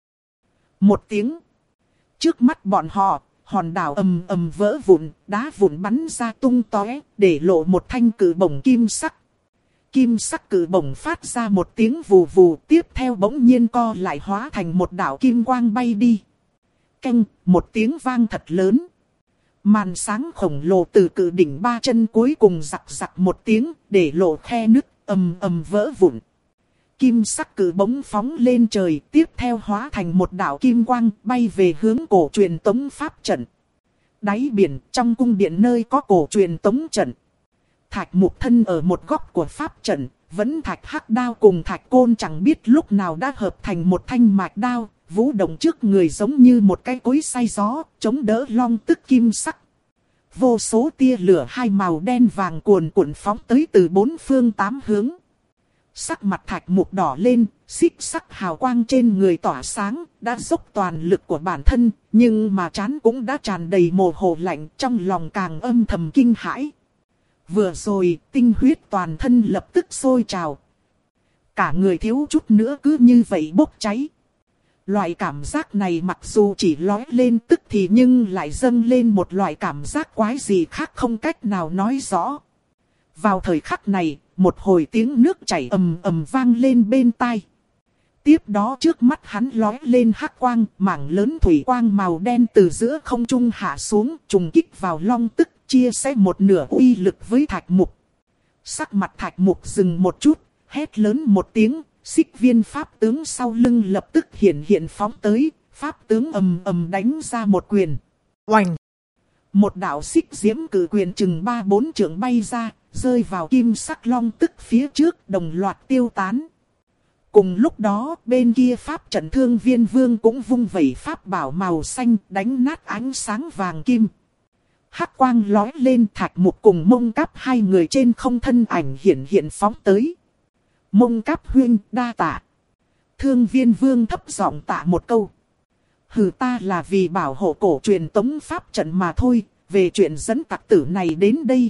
Một tiếng. Trước mắt bọn họ, hòn đảo ầm ầm vỡ vụn, đá vụn bắn ra tung tóe, để lộ một thanh cự bổng kim sắc. Kim sắc cự bổng phát ra một tiếng vù vù, tiếp theo bỗng nhiên co lại hóa thành một đạo kim quang bay đi. Canh, một tiếng vang thật lớn. Màn sáng khổng lồ từ cự đỉnh ba chân cuối cùng giặc giặc một tiếng, để lộ khe nứt, ầm ầm vỡ vụn. Kim sắc cự bổng phóng lên trời, tiếp theo hóa thành một đạo kim quang, bay về hướng cổ truyền tống pháp trận. Đáy biển, trong cung điện nơi có cổ truyền tống trận. Thạch Mục thân ở một góc của pháp trận, vẫn thạch hắc đao cùng thạch côn chẳng biết lúc nào đã hợp thành một thanh mạch đao, vũ động trước người giống như một cái cối xay gió, chống đỡ long tức kim sắc. Vô số tia lửa hai màu đen vàng cuồn cuộn phóng tới từ bốn phương tám hướng. Sắc mặt Thạch Mục đỏ lên, xích sắc hào quang trên người tỏa sáng, đã dốc toàn lực của bản thân, nhưng mà trán cũng đã tràn đầy mồ hôi lạnh, trong lòng càng âm thầm kinh hãi. Vừa rồi, tinh huyết toàn thân lập tức sôi trào. Cả người thiếu chút nữa cứ như vậy bốc cháy. Loại cảm giác này mặc dù chỉ lói lên tức thì nhưng lại dâng lên một loại cảm giác quái gì khác không cách nào nói rõ. Vào thời khắc này, một hồi tiếng nước chảy ầm ầm vang lên bên tai. Tiếp đó trước mắt hắn lói lên hắc quang, mảng lớn thủy quang màu đen từ giữa không trung hạ xuống, trùng kích vào long tức, chia sẻ một nửa uy lực với Thạch Mục. Sắc mặt Thạch Mục dừng một chút, hét lớn một tiếng, xích viên pháp tướng sau lưng lập tức hiện hiện phóng tới, pháp tướng ầm ầm đánh ra một quyền. Oành! Một đạo xích diễm cử quyền chừng ba bốn trượng bay ra, rơi vào kim sắc long tức phía trước, đồng loạt tiêu tán. Cùng lúc đó, bên kia pháp trận Thương Viên Vương cũng vung vẩy pháp bảo màu xanh, đánh nát ánh sáng vàng kim. Hắc quang lói lên, Thạch Mục cùng Mông Cáp hai người trên không thân ảnh hiện hiện phóng tới. Mông Cáp huynh, đa tạ. Thương Viên Vương thấp giọng tạ một câu. Hừ, ta là vì bảo hộ cổ truyền tống pháp trận mà thôi, về chuyện dẫn tặc tử này đến đây.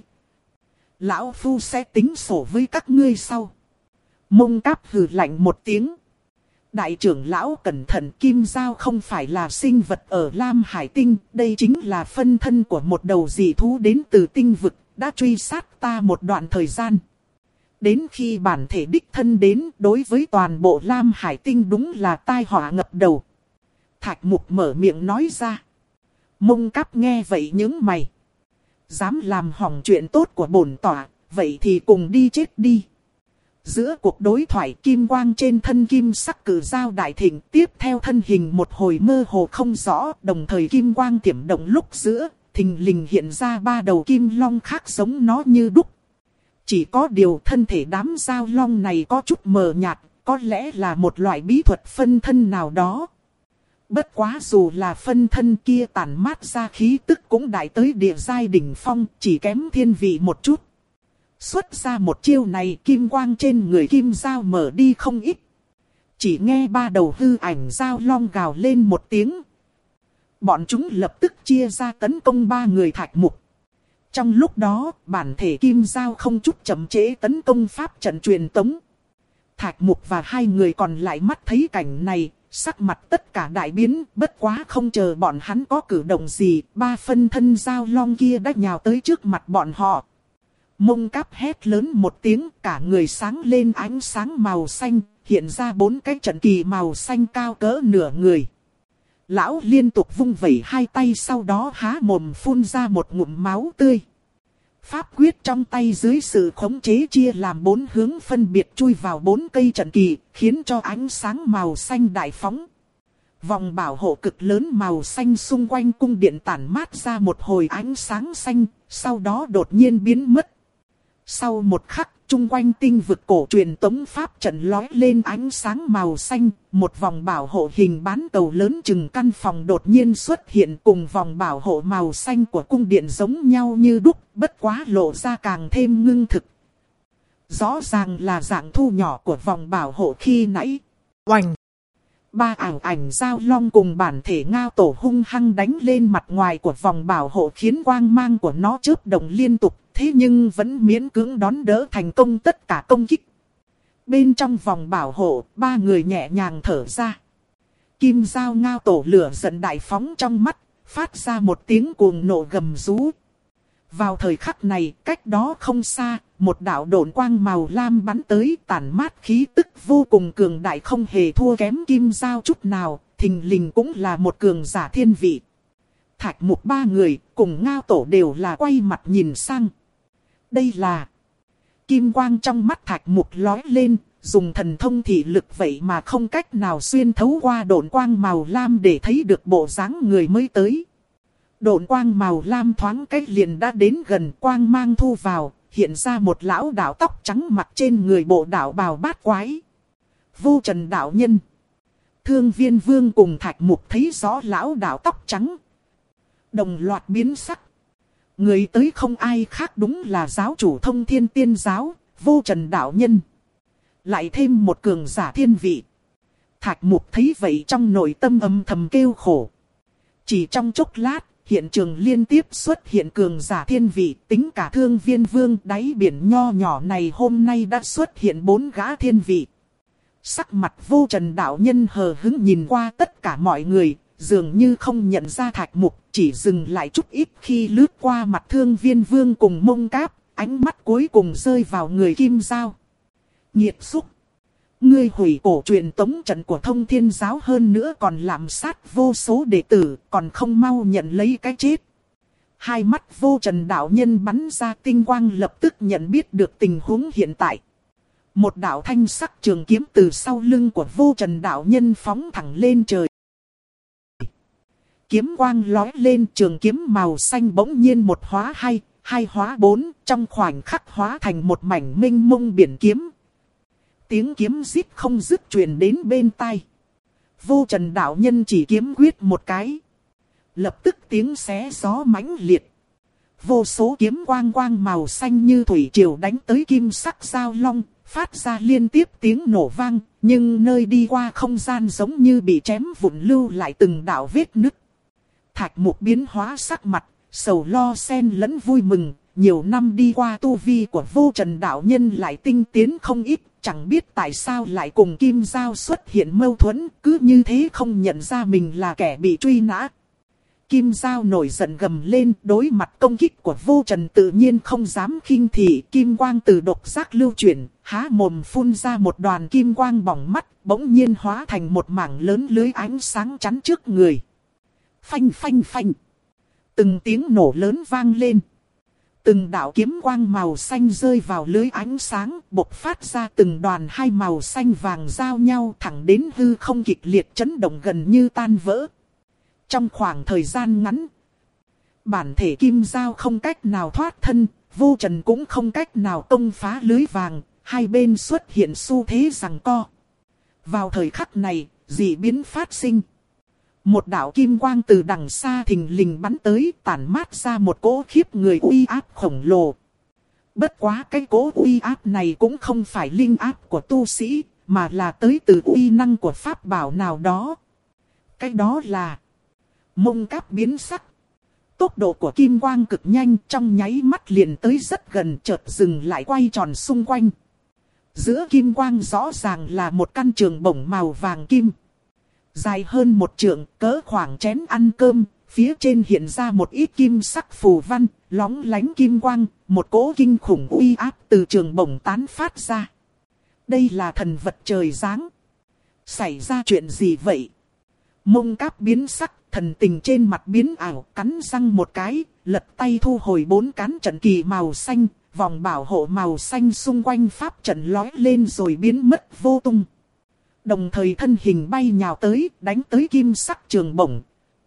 Lão Phu sẽ tính sổ với các ngươi sau. Mông Cáp hừ lạnh một tiếng. Đại trưởng lão cẩn thận, Kim Giao không phải là sinh vật ở Lam Hải Tinh, đây chính là phân thân của một đầu dị thú đến từ tinh vực, đã truy sát ta một đoạn thời gian. Đến khi bản thể đích thân đến, đối với toàn bộ Lam Hải Tinh đúng là tai họa ngập đầu. Thạch Mục mở miệng nói ra. Mông Cáp nghe vậy nhướng mày. Dám làm hỏng chuyện tốt của bổn tọa, vậy thì cùng đi chết đi. Giữa cuộc đối thoại, kim quang trên thân kim sắc cử dao đại thịnh, tiếp theo thân hình một hồi mơ hồ không rõ, đồng thời kim quang tiềm động lúc giữa, thình lình hiện ra ba đầu kim long khác giống nó như đúc. Chỉ có điều thân thể đám dao long này có chút mờ nhạt, có lẽ là một loại bí thuật phân thân nào đó. Bất quá dù là phân thân kia tản mát ra khí tức cũng đại tới địa giai đỉnh phong, chỉ kém thiên vị một chút. Xuất ra một chiêu này, kim quang trên người kim dao mở đi không ít. Chỉ nghe ba đầu hư ảnh dao long gào lên một tiếng. Bọn chúng lập tức chia ra tấn công ba người Thạch Mục. Trong lúc đó, bản thể kim dao không chút chậm trễ tấn công pháp trận truyền tống. Thạch Mục và hai người còn lại mắt thấy cảnh này, sắc mặt tất cả đại biến, bất quá không chờ bọn hắn có cử động gì, ba phân thân dao long kia đã nhào tới trước mặt bọn họ. Mông Cáp hét lớn một tiếng, cả người sáng lên ánh sáng màu xanh, hiện ra bốn cái trận kỳ màu xanh cao cỡ nửa người. Lão liên tục vung vẩy hai tay, sau đó há mồm phun ra một ngụm máu tươi. Pháp quyết trong tay dưới sự khống chế chia làm bốn hướng phân biệt chui vào bốn cây trận kỳ, khiến cho ánh sáng màu xanh đại phóng. Vòng bảo hộ cực lớn màu xanh xung quanh cung điện tản mát ra một hồi ánh sáng xanh, sau đó đột nhiên biến mất. Sau một khắc, chung quanh tinh vực cổ truyền tống pháp trận lói lên ánh sáng màu xanh, một vòng bảo hộ hình bán cầu lớn chừng căn phòng đột nhiên xuất hiện cùng vòng bảo hộ màu xanh của cung điện giống nhau như đúc, bất quá lộ ra càng thêm ngưng thực. Rõ ràng là dạng thu nhỏ của vòng bảo hộ khi nãy. Oành! Ba ảo ảnh giao long cùng bản thể ngao tổ hung hăng đánh lên mặt ngoài của vòng bảo hộ, khiến quang mang của nó chớp động liên tục, thế nhưng vẫn miễn cưỡng đón đỡ thành công tất cả công kích. Bên trong vòng bảo hộ, ba người nhẹ nhàng thở ra. Kim dao ngao tổ lửa giận đại phóng trong mắt, phát ra một tiếng cuồng nộ gầm rú. Vào thời khắc này, cách đó không xa, một đạo độn quang màu lam bắn tới, tản mát khí tức vô cùng cường đại, không hề thua kém kim dao chút nào, thình lình cũng là một cường giả thiên vị. Thạch Mục ba người, cùng ngao tổ đều là quay mặt nhìn sang. Đây là... Kim quang trong mắt Thạch Mục lói lên, dùng thần thông thị lực vậy mà không cách nào xuyên thấu qua độn quang màu lam để thấy được bộ dáng người mới tới. Độn quang màu lam thoáng cách liền đã đến gần, quang mang thu vào, hiện ra một lão đạo tóc trắng mặc trên người bộ đạo bào bát quái. Vô Trần đạo nhân. Thương Viên Vương cùng Thạch Mục thấy rõ lão đạo tóc trắng, đồng loạt biến sắc. Người tới không ai khác đúng là giáo chủ Thông Thiên Tiên Giáo, Vô Trần đạo nhân. Lại thêm một cường giả thiên vị. Thạch Mục thấy vậy trong nội tâm âm thầm kêu khổ. Chỉ trong chốc lát, hiện trường liên tiếp xuất hiện cường giả thiên vị, tính cả Thương Viên Vương đáy biển nho nhỏ này hôm nay đã xuất hiện bốn gã thiên vị. Sắc mặt Vô Trần đạo nhân hờ hững nhìn qua tất cả mọi người, dường như không nhận ra Thạch Mục, chỉ dừng lại chút ít khi lướt qua mặt Thương Viên Vương cùng Mông Cáp, ánh mắt cuối cùng rơi vào người kim dao. Nhiệt xúc. Ngươi hủy cổ truyền tống trận của Thông Thiên giáo, hơn nữa còn làm sát vô số đệ tử, còn không mau nhận lấy cái chết. Hai mắt Vô Trần đạo nhân bắn ra tinh quang, lập tức nhận biết được tình huống hiện tại. Một đạo thanh sắc trường kiếm từ sau lưng của Vô Trần đạo nhân phóng thẳng lên trời. Kiếm quang lói lên, trường kiếm màu xanh bỗng nhiên một hóa hai, hai hóa bốn, trong khoảnh khắc hóa thành một mảnh mênh mông biển kiếm. Tiếng kiếm rít không dứt truyền đến bên tai. Vô Trần đạo nhân chỉ kiếm quyết một cái, lập tức tiếng xé gió mãnh liệt. Vô số kiếm quang quang màu xanh như thủy triều đánh tới kim sắc giao long, phát ra liên tiếp tiếng nổ vang, nhưng nơi đi qua không gian giống như bị chém vụn, lưu lại từng đạo vết nứt. Thạch Mục biến hóa sắc mặt, sầu lo xen lẫn vui mừng. Nhiều năm đi qua, tu vi của Vô Trần đạo nhân lại tinh tiến không ít, chẳng biết tại sao lại cùng Kim Giao xuất hiện mâu thuẫn, cứ như thế không nhận ra mình là kẻ bị truy nã. Kim Giao nổi giận gầm lên, đối mặt công kích của Vô Trần tự nhiên không dám khinh thị. Kim quang từ độc giác lưu chuyển, há mồm phun ra một đoàn kim quang bỏng mắt, bỗng nhiên hóa thành một mảng lớn lưới ánh sáng chắn trước người. Phanh phanh phanh. Từng tiếng nổ lớn vang lên. Từng đạo kiếm quang màu xanh rơi vào lưới ánh sáng, bộc phát ra từng đoàn hai màu xanh vàng giao nhau, thẳng đến hư không kịch liệt chấn động, gần như tan vỡ. Trong khoảng thời gian ngắn, bản thể Kim Giao không cách nào thoát thân, Vô Trần cũng không cách nào công phá lưới vàng, hai bên xuất hiện xu thế giằng co. Vào thời khắc này, dị biến phát sinh. Một đạo kim quang từ đằng xa thình lình bắn tới, tản mát ra một cỗ khiếp người uy áp khổng lồ. Bất quá cái cỗ uy áp này cũng không phải linh áp của tu sĩ, mà là tới từ uy năng của pháp bảo nào đó. Cái đó là Mông Cáp biến sắc. Tốc độ của kim quang cực nhanh, trong nháy mắt liền tới rất gần, chợt dừng lại quay tròn xung quanh. Giữa kim quang rõ ràng là một căn trường bổng màu vàng kim. Dài hơn một trượng, cỡ khoảng chén ăn cơm, phía trên hiện ra một ít kim sắc phù văn, lóng lánh kim quang, một cỗ kinh khủng uy áp từ trường bổng tán phát ra. Đây là thần vật trời giáng. Xảy ra chuyện gì vậy? Mông Cáp biến sắc, thần tình trên mặt biến ảo, cắn răng một cái, lật tay thu hồi bốn cán trận kỳ màu xanh, vòng bảo hộ màu xanh xung quanh pháp trận lói lên rồi biến mất vô tung. Đồng thời thân hình bay nhào tới, đánh tới kim sắc trường bổng.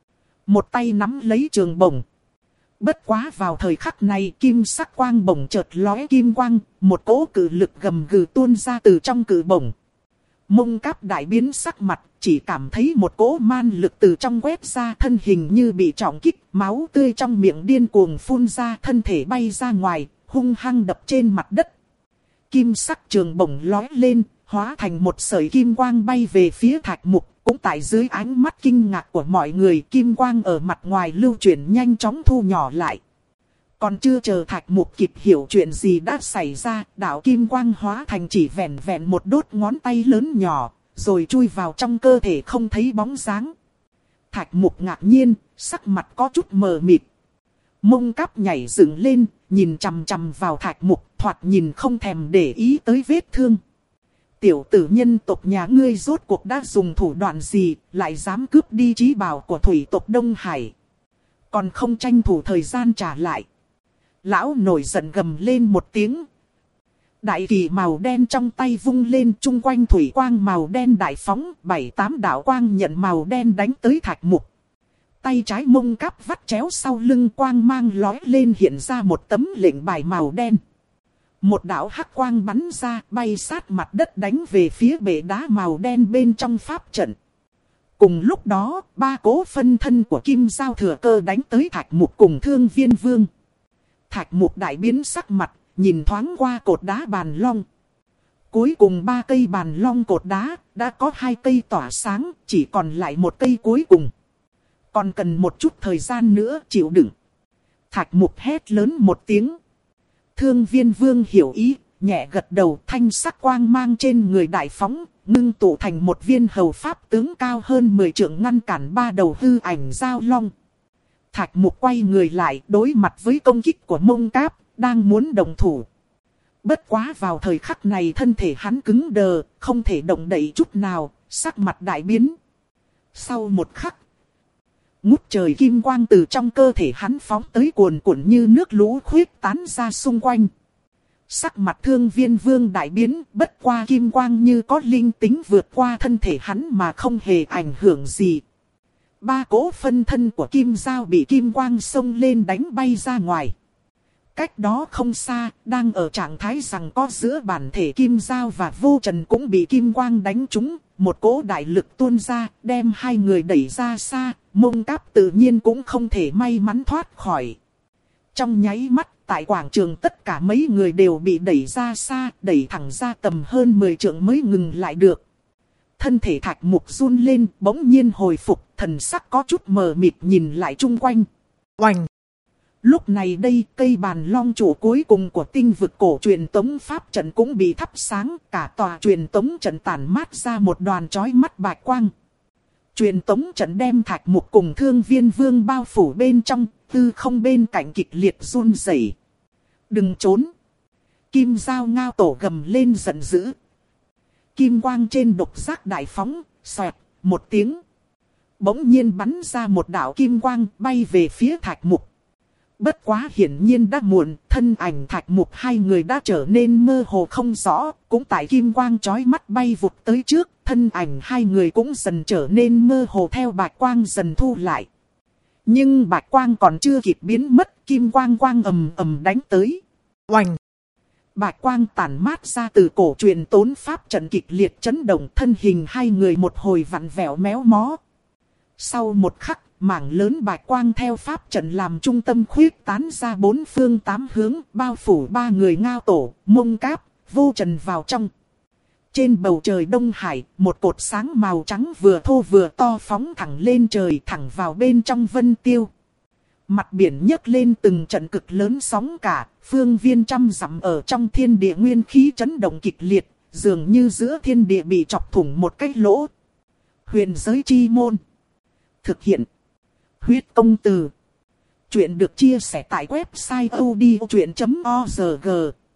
Một tay nắm lấy trường bổng. Bất quá vào thời khắc này, kim sắc quang bổng chợt lóe kim quang, một cỗ cự lực gầm gừ tuôn ra từ trong cự bổng. Mông Cáp đại biến sắc mặt, chỉ cảm thấy một cỗ man lực từ trong quét ra, thân hình như bị trọng kích, máu tươi trong miệng điên cuồng phun ra, thân thể bay ra ngoài, hung hăng đập trên mặt đất. Kim sắc trường bổng lóe lên, hóa thành một sợi kim quang bay về phía Thạch Mục. Cũng tại dưới ánh mắt kinh ngạc của mọi người, kim quang ở mặt ngoài lưu chuyển nhanh chóng thu nhỏ lại. Còn chưa chờ Thạch Mục kịp hiểu chuyện gì đã xảy ra, đạo kim quang hóa thành chỉ vẹn vẹn một đốt ngón tay lớn nhỏ, rồi chui vào trong cơ thể không thấy bóng dáng. Thạch Mục ngạc nhiên, sắc mặt có chút mờ mịt. Mông Cáp nhảy dựng lên, nhìn chằm chằm vào Thạch Mục, thoạt nhìn không thèm để ý tới vết thương. Tiểu tử nhân tộc nhà ngươi rốt cuộc đã dùng thủ đoạn gì, lại dám cướp đi trí bảo của thủy tộc Đông Hải. Còn không tranh thủ thời gian trả lại. Lão nổi giận gầm lên một tiếng. Đại kỳ màu đen trong tay vung lên, chung quanh thủy quang màu đen đại phóng, bảy tám đạo quang nhận màu đen đánh tới Thạch Mục. Tay trái Mông Cáp vắt chéo sau lưng, quang mang lói lên hiện ra một tấm lệnh bài màu đen. Một đạo hắc quang bắn ra, bay sát mặt đất đánh về phía bệ đá màu đen bên trong pháp trận. Cùng lúc đó, ba cố phân thân của Kim Giao thừa cơ đánh tới Thạch Mục cùng Thương Viên Vương. Thạch Mục đại biến sắc mặt, nhìn thoáng qua cột đá bàn long. Cuối cùng ba cây bàn long cột đá, đã có hai cây tỏa sáng, chỉ còn lại một cây cuối cùng. Còn cần một chút thời gian nữa chịu đựng. Thạch Mục hét lớn một tiếng. Thương Viên Vương hiểu ý, nhẹ gật đầu, thanh sắc quang mang trên người đại phóng, ngưng tụ thành một viên hầu pháp tướng cao hơn mười trượng ngăn cản ba đầu hư ảnh giao long. Thạch Mục quay người lại, đối mặt với công kích của Mông Cáp, đang muốn đồng thủ. Bất quá vào thời khắc này thân thể hắn cứng đờ, không thể động đậy chút nào, sắc mặt đại biến. Sau một khắc, ngút trời kim quang từ trong cơ thể hắn phóng tới cuồn cuộn như nước lũ khuyết tán ra xung quanh. Sắc mặt Thương Viên Vương đại biến, bất qua kim quang như có linh tính vượt qua thân thể hắn mà không hề ảnh hưởng gì. Ba cỗ phân thân của kim dao bị kim quang xông lên đánh bay ra ngoài. Cách đó không xa, đang ở trạng thái rằng có giữa bản thể kim dao và vô trần cũng bị kim quang đánh trúng. Một cỗ đại lực tuôn ra, đem hai người đẩy ra xa, Mông Cáp tự nhiên cũng không thể may mắn thoát khỏi. Trong nháy mắt, tại quảng trường tất cả mấy người đều bị đẩy ra xa, đẩy thẳng ra tầm hơn mười trượng mới ngừng lại được. Thân thể Thạch Mục run lên, bỗng nhiên hồi phục, thần sắc có chút mờ mịt nhìn lại chung quanh. Oành! Lúc này đây, cây bàn long trụ cuối cùng của tinh vực cổ truyền tống pháp trận cũng bị thắp sáng, cả tòa truyền tống trận tản mát ra một đoàn chói mắt bạch quang. Truyền tống trận đem Thạch Mục cùng Thương Viên Vương bao phủ bên trong, tư không bên cạnh kịch liệt run rẩy. Đừng trốn! Kim Dao ngao tổ gầm lên giận dữ. Kim quang trên độc giác đại phóng, xoẹt, một tiếng. Bỗng nhiên bắn ra một đạo kim quang bay về phía Thạch Mục. Bất quá hiển nhiên đã muộn, thân ảnh Thạch Mục hai người đã trở nên mơ hồ không rõ, cũng tại kim quang chói mắt bay vụt tới trước, thân ảnh hai người cũng dần trở nên mơ hồ theo bạch quang dần thu lại. Nhưng bạch quang còn chưa kịp biến mất, kim quang quang ầm ầm đánh tới. Oành! Bạch quang tản mát ra từ cổ truyền tốn pháp trận kịch liệt chấn động, thân hình hai người một hồi vặn vẹo méo mó. Sau một khắc, mảng lớn bạch quang theo pháp trận làm trung tâm khuyết tán ra bốn phương tám hướng, bao phủ ba người ngao tổ, Mông Cáp, Vô Trần vào trong. Trên bầu trời Đông Hải, một cột sáng màu trắng vừa thô vừa to phóng thẳng lên trời, thẳng vào bên trong vân tiêu. Mặt biển nhấc lên từng trận cực lớn sóng cả, phương viên trăm dặm ở trong thiên địa nguyên khí chấn động kịch liệt, dường như giữa thiên địa bị chọc thủng một cái lỗ. Huyền giới chi môn. Thực hiện. Huyết công từ. Chuyện được chia sẻ tại website odchuyện chấm org.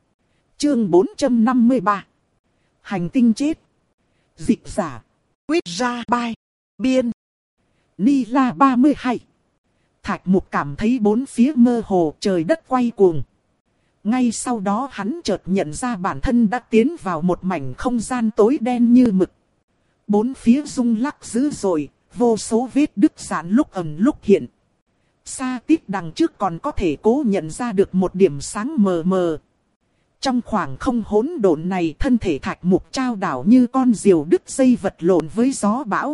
Chương bốn trăm năm mươi ba. Hành tinh chết. Dịch giả. Quyết ra bai. Biên. Ni la ba mươi hai. Thạch Mục cảm thấy bốn phía mơ hồ, trời đất quay cuồng. Ngay sau đó hắn chợt nhận ra bản thân đã tiến vào một mảnh không gian tối đen như mực. Bốn phía rung lắc dữ dội, vô số vết đứt giãn lúc ẩn lúc hiện. Xa tít đằng trước còn có thể cố nhận ra được một điểm sáng mờ mờ. Trong khoảng không hỗn độn này, thân thể Thạch Mục trao đảo như con diều đứt dây vật lộn với gió bão.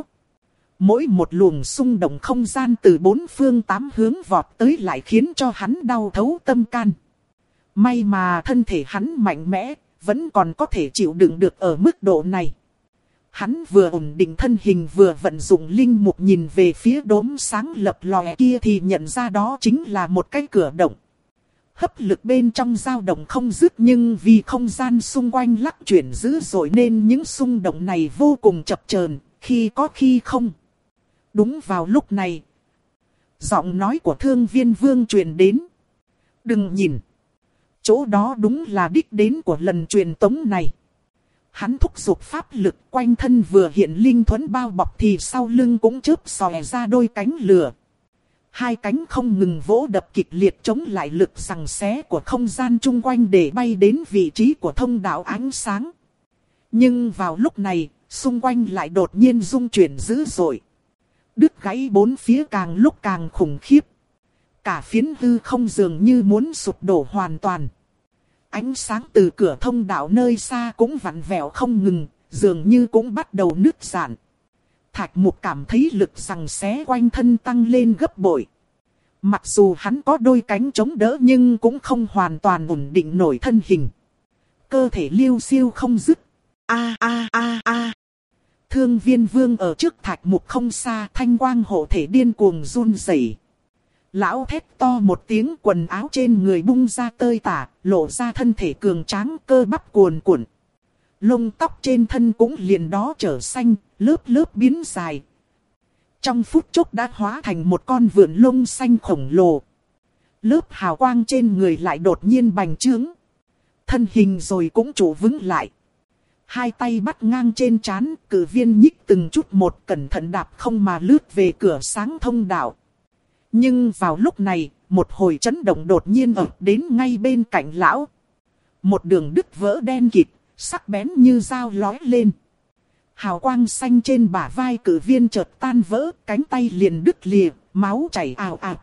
Mỗi một luồng xung động không gian từ bốn phương tám hướng vọt tới lại khiến cho hắn đau thấu tâm can. May mà thân thể hắn mạnh mẽ, vẫn còn có thể chịu đựng được ở mức độ này. Hắn vừa ổn định thân hình vừa vận dụng linh mục nhìn về phía đốm sáng lập lòe kia thì nhận ra đó chính là một cái cửa động. Hấp lực bên trong dao động không dứt, nhưng vì không gian xung quanh lắc chuyển dữ dội nên những xung động này vô cùng chập chờn, khi có khi không. Đúng vào lúc này, giọng nói của Thương Viên Vương truyền đến. Đừng nhìn. Chỗ đó đúng là đích đến của lần truyền tống này. Hắn thúc giục pháp lực, quanh thân vừa hiện linh thuẫn bao bọc thì sau lưng cũng chớp xòe ra đôi cánh lửa. Hai cánh không ngừng vỗ đập kịch liệt chống lại lực giằng xé của không gian chung quanh để bay đến vị trí của thông đạo ánh sáng. Nhưng vào lúc này, xung quanh lại đột nhiên rung chuyển dữ dội. Đứt gãy bốn phía càng lúc càng khủng khiếp. Cả phiến hư không dường như muốn sụp đổ hoàn toàn. Ánh sáng từ cửa thông đạo nơi xa cũng vặn vẹo không ngừng, dường như cũng bắt đầu nứt rạn. Thạch Mục cảm thấy lực giằng xé quanh thân tăng lên gấp bội. Mặc dù hắn có đôi cánh chống đỡ nhưng cũng không hoàn toàn ổn định nổi thân hình. Cơ thể liêu xiêu không dứt. A a a a. Thương Viên Vương ở trước Thạch Mục không xa, thanh quang hộ thể điên cuồng run rẩy. Lão thét to một tiếng, quần áo trên người bung ra tơi tả, lộ ra thân thể cường tráng, cơ bắp cuồn cuộn. Lông tóc trên thân cũng liền đó trở xanh, lớp lớp biến dài. Trong phút chốc đã hóa thành một con vượn lông xanh khổng lồ. Lớp hào quang trên người lại đột nhiên bành trướng. Thân hình rồi cũng trụ vững lại. Hai tay bắt ngang trên trán, cử viên nhích từng chút một cẩn thận đạp không mà lướt về cửa sáng thông đạo. Nhưng vào lúc này, một hồi chấn động đột nhiên ập đến ngay bên cạnh lão. Một đường đứt vỡ đen kịt, sắc bén như dao lói lên. Hào quang xanh trên bả vai cử viên chợt tan vỡ, cánh tay liền đứt lìa, máu chảy ào ạt.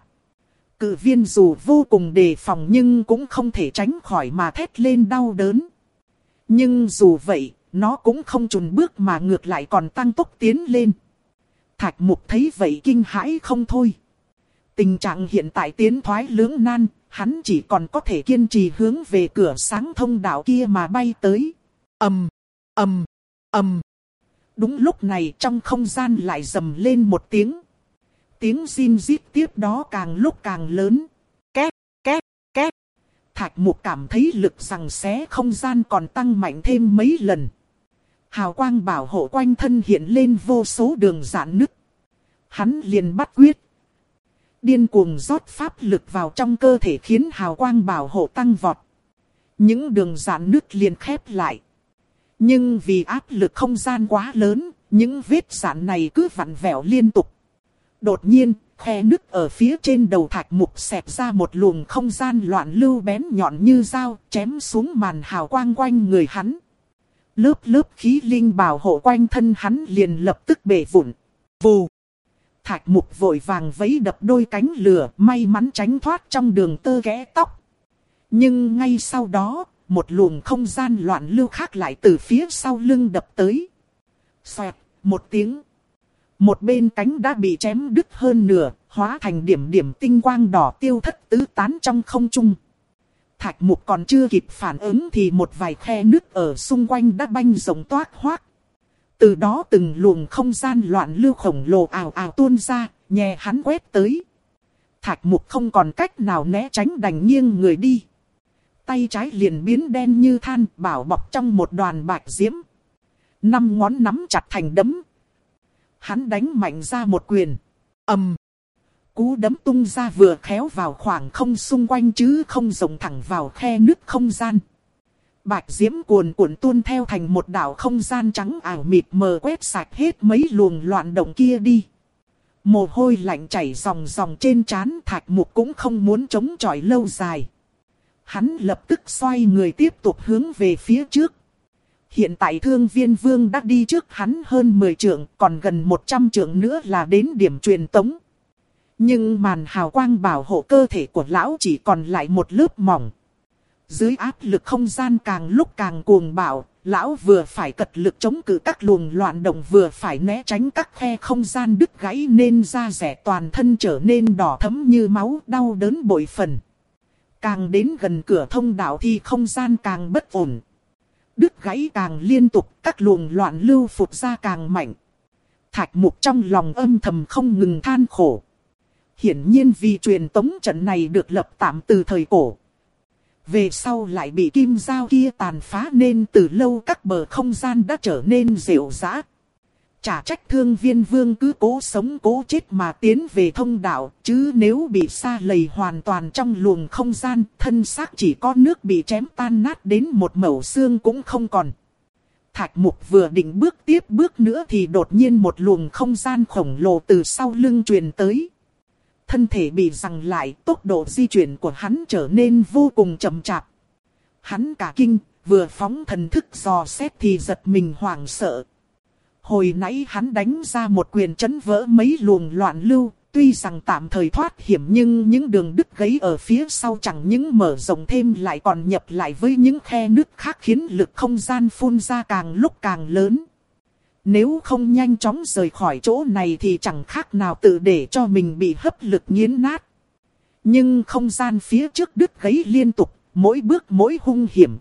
Cử viên dù vô cùng đề phòng nhưng cũng không thể tránh khỏi mà thét lên đau đớn. Nhưng dù vậy, nó cũng không chùn bước mà ngược lại còn tăng tốc tiến lên. Thạch Mục thấy vậy kinh hãi không thôi. Tình trạng hiện tại tiến thoái lưỡng nan, hắn chỉ còn có thể kiên trì hướng về cửa sáng thông đạo kia mà bay tới. Ầm, ầm, ầm. Đúng lúc này trong không gian lại rầm lên một tiếng. Tiếng rin rít tiếp đó càng lúc càng lớn. Két, két, két. Thạch Mục cảm thấy lực giằng xé không gian còn tăng mạnh thêm mấy lần. Hào quang bảo hộ quanh thân hiện lên vô số đường rạn nứt. Hắn liền bắt quyết. Điên cuồng rót pháp lực vào trong cơ thể khiến hào quang bảo hộ tăng vọt. Những đường rạn nứt liền khép lại. Nhưng vì áp lực không gian quá lớn, những vết rạn này cứ vặn vẹo liên tục. Đột nhiên, khe nứt ở phía trên đầu Thạch Mục xẹp ra một luồng không gian loạn lưu bén nhọn như dao, chém xuống màn hào quang quanh người hắn. Lớp lớp khí linh bảo hộ quanh thân hắn liền lập tức bể vụn. Vù! Thạch Mục vội vàng vẫy đập đôi cánh lửa, may mắn tránh thoát trong đường tơ kẽ tóc. Nhưng ngay sau đó, một luồng không gian loạn lưu khác lại từ phía sau lưng đập tới. Xoẹt, một tiếng. Một bên cánh đã bị chém đứt hơn nửa, hóa thành điểm điểm tinh quang đỏ tiêu thất tứ tán trong không trung. Thạch Mục còn chưa kịp phản ứng thì một vài khe nứt ở xung quanh đã banh rộng toát hoác. Từ đó từng luồng không gian loạn lưu khổng lồ ào ào tuôn ra, nhẹ hắn quét tới. Thạch Mục không còn cách nào né tránh đành nghiêng người đi. Tay trái liền biến đen như than, bảo bọc trong một đoàn bạch diễm. Năm ngón nắm chặt thành đấm. Hắn đánh mạnh ra một quyền. Ầm. Cú đấm tung ra vừa khéo vào khoảng không xung quanh chứ không rộng thẳng vào khe nứt không gian. Bạch diễm cuồn cuộn tuôn theo thành một đảo không gian trắng ảo mịt mờ quét sạch hết mấy luồng loạn động kia đi. Mồ hôi lạnh chảy ròng ròng trên trán, Thạch Mục cũng không muốn chống chọi lâu dài. Hắn lập tức xoay người tiếp tục hướng về phía trước. Hiện tại Thương Viên Vương đã đi trước hắn hơn mười trượng, còn gần một trăm trượng nữa là đến điểm truyền tống. Nhưng màn hào quang bảo hộ cơ thể của lão chỉ còn lại một lớp mỏng. Dưới áp lực không gian càng lúc càng cuồng bạo, lão vừa phải cật lực chống cự các luồng loạn động, vừa phải né tránh các khe không gian đứt gãy, nên da rẻ toàn thân trở nên đỏ thẫm như máu, đau đớn bội phần. Càng đến gần cửa thông đạo thì không gian càng bất ổn. Đứt gãy càng liên tục, các luồng loạn lưu phụt ra càng mạnh. Thạch Mục trong lòng âm thầm không ngừng than khổ. Hiển nhiên vì truyền tống trận này được lập tạm từ thời cổ. Về sau lại bị kim dao kia tàn phá nên từ lâu các bờ không gian đã trở nên rệu rã. Chả trách Thương Viên Vương cứ cố sống cố chết mà tiến về thông đạo, chứ nếu bị sa lầy hoàn toàn trong luồng không gian, thân xác chỉ có nước bị chém tan nát đến một mẩu xương cũng không còn. Thạch Mục vừa định bước tiếp bước nữa thì đột nhiên một luồng không gian khổng lồ từ sau lưng truyền tới. Thân thể bị giằng lại, tốc độ di chuyển của hắn trở nên vô cùng chậm chạp. Hắn cả kinh, vừa phóng thần thức dò xét thì giật mình hoảng sợ. Hồi nãy hắn đánh ra một quyền chấn vỡ mấy luồng loạn lưu, tuy rằng tạm thời thoát hiểm nhưng những đường đứt gãy ở phía sau chẳng những mở rộng thêm lại còn nhập lại với những khe nứt khác khiến lực không gian phun ra càng lúc càng lớn. Nếu không nhanh chóng rời khỏi chỗ này thì chẳng khác nào tự để cho mình bị hấp lực nghiến nát. Nhưng không gian phía trước đứt gãy liên tục, mỗi bước mỗi hung hiểm.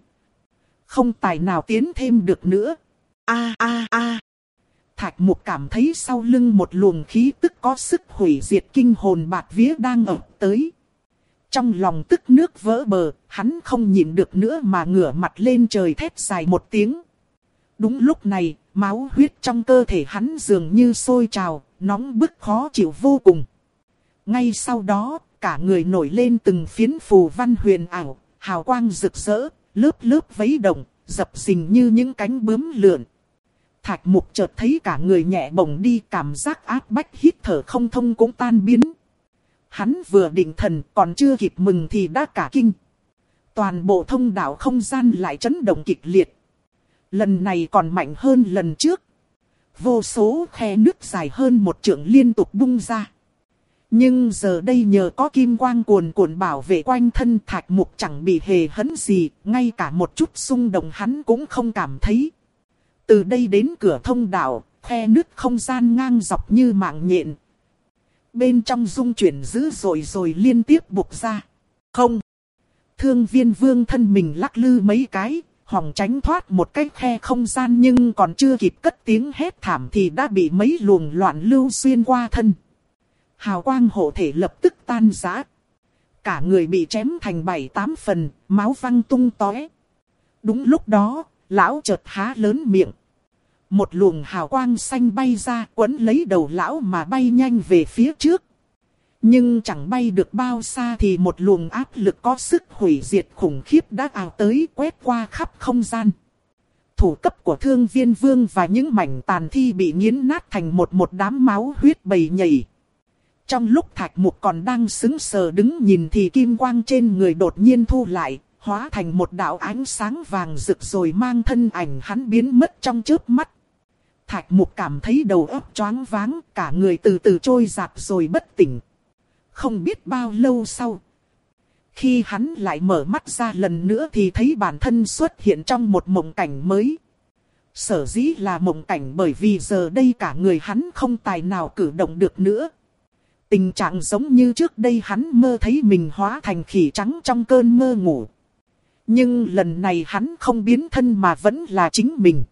Không tài nào tiến thêm được nữa. A a a. Thạch Mục cảm thấy sau lưng một luồng khí tức có sức hủy diệt kinh hồn bạt vía đang ập tới. Trong lòng tức nước vỡ bờ, hắn không nhịn được nữa mà ngửa mặt lên trời thét dài một tiếng. Đúng lúc này, máu huyết trong cơ thể hắn dường như sôi trào, nóng bức khó chịu vô cùng. Ngay sau đó, cả người nổi lên từng phiến phù văn huyền ảo, hào quang rực rỡ, lớp lớp vấy động, dập dình như những cánh bướm lượn. Thạch Mục chợt thấy cả người nhẹ bổng đi, cảm giác áp bách hít thở không thông cũng tan biến. Hắn vừa định thần còn chưa kịp mừng thì đã cả kinh. Toàn bộ thông đạo không gian lại chấn động kịch liệt. Lần này còn mạnh hơn lần trước. Vô số khe nước dài hơn một trượng liên tục bung ra. Nhưng giờ đây nhờ có kim quang cuồn cuộn bảo vệ quanh thân, Thạch Mục chẳng bị hề hấn gì, ngay cả một chút xung động hắn cũng không cảm thấy. Từ đây đến cửa thông đạo, khe nước không gian ngang dọc như mạng nhện. Bên trong rung chuyển dữ dội rồi liên tiếp bục ra. Không! Thương Viên Vương thân mình lắc lư mấy cái, hòng tránh thoát một cái khe không gian, nhưng còn chưa kịp cất tiếng hét thảm thì đã bị mấy luồng loạn lưu xuyên qua thân. Hào quang hộ thể lập tức tan rã. Cả người bị chém thành bảy tám phần, máu văng tung tóe. Đúng lúc đó, lão chợt há lớn miệng. Một luồng hào quang xanh bay ra, quấn lấy đầu lão mà bay nhanh về phía trước. Nhưng chẳng bay được bao xa thì một luồng áp lực có sức hủy diệt khủng khiếp đã ào tới, quét qua khắp không gian. Thủ cấp của Thương Viên Vương và những mảnh tàn thi bị nghiến nát thành một một đám máu huyết bầy nhầy. Trong lúc Thạch Mục còn đang sững sờ đứng nhìn thì kim quang trên người đột nhiên thu lại, hóa thành một đạo ánh sáng vàng rực rồi mang thân ảnh hắn biến mất trong chớp mắt. Thạch Mục cảm thấy đầu óc choáng váng, cả người từ từ trôi dạt rồi bất tỉnh. Không biết bao lâu sau, khi hắn lại mở mắt ra lần nữa thì thấy bản thân xuất hiện trong một mộng cảnh mới. Sở dĩ là mộng cảnh bởi vì giờ đây cả người hắn không tài nào cử động được nữa. Tình trạng giống như trước đây hắn mơ thấy mình hóa thành khỉ trắng trong cơn mơ ngủ. Nhưng lần này hắn không biến thân mà vẫn là chính mình.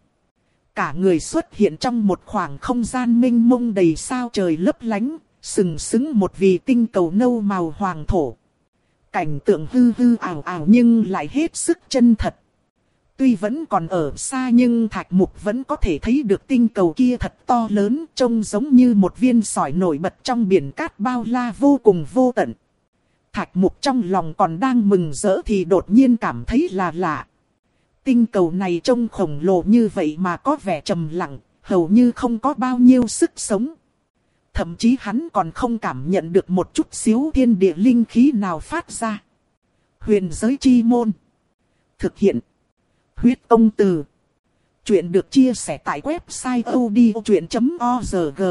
Cả người xuất hiện trong một khoảng không gian mênh mông đầy sao trời lấp lánh, sừng sững một vì tinh cầu nâu màu hoàng thổ. Cảnh tượng hư hư ảo ảo nhưng lại hết sức chân thật. Tuy vẫn còn ở xa nhưng Thạch Mục vẫn có thể thấy được tinh cầu kia thật to lớn, trông giống như một viên sỏi nổi bật trong biển cát bao la vô cùng vô tận. Thạch Mục trong lòng còn đang mừng rỡ thì đột nhiên cảm thấy là lạ. Tinh cầu này trông khổng lồ như vậy mà có vẻ trầm lặng, hầu như không có bao nhiêu sức sống. Thậm chí hắn còn không cảm nhận được một chút xíu thiên địa linh khí nào phát ra. Huyền giới chi môn. Thực hiện. Huyết Công Từ. Chuyện được chia sẻ tại website odchuyện chấm org.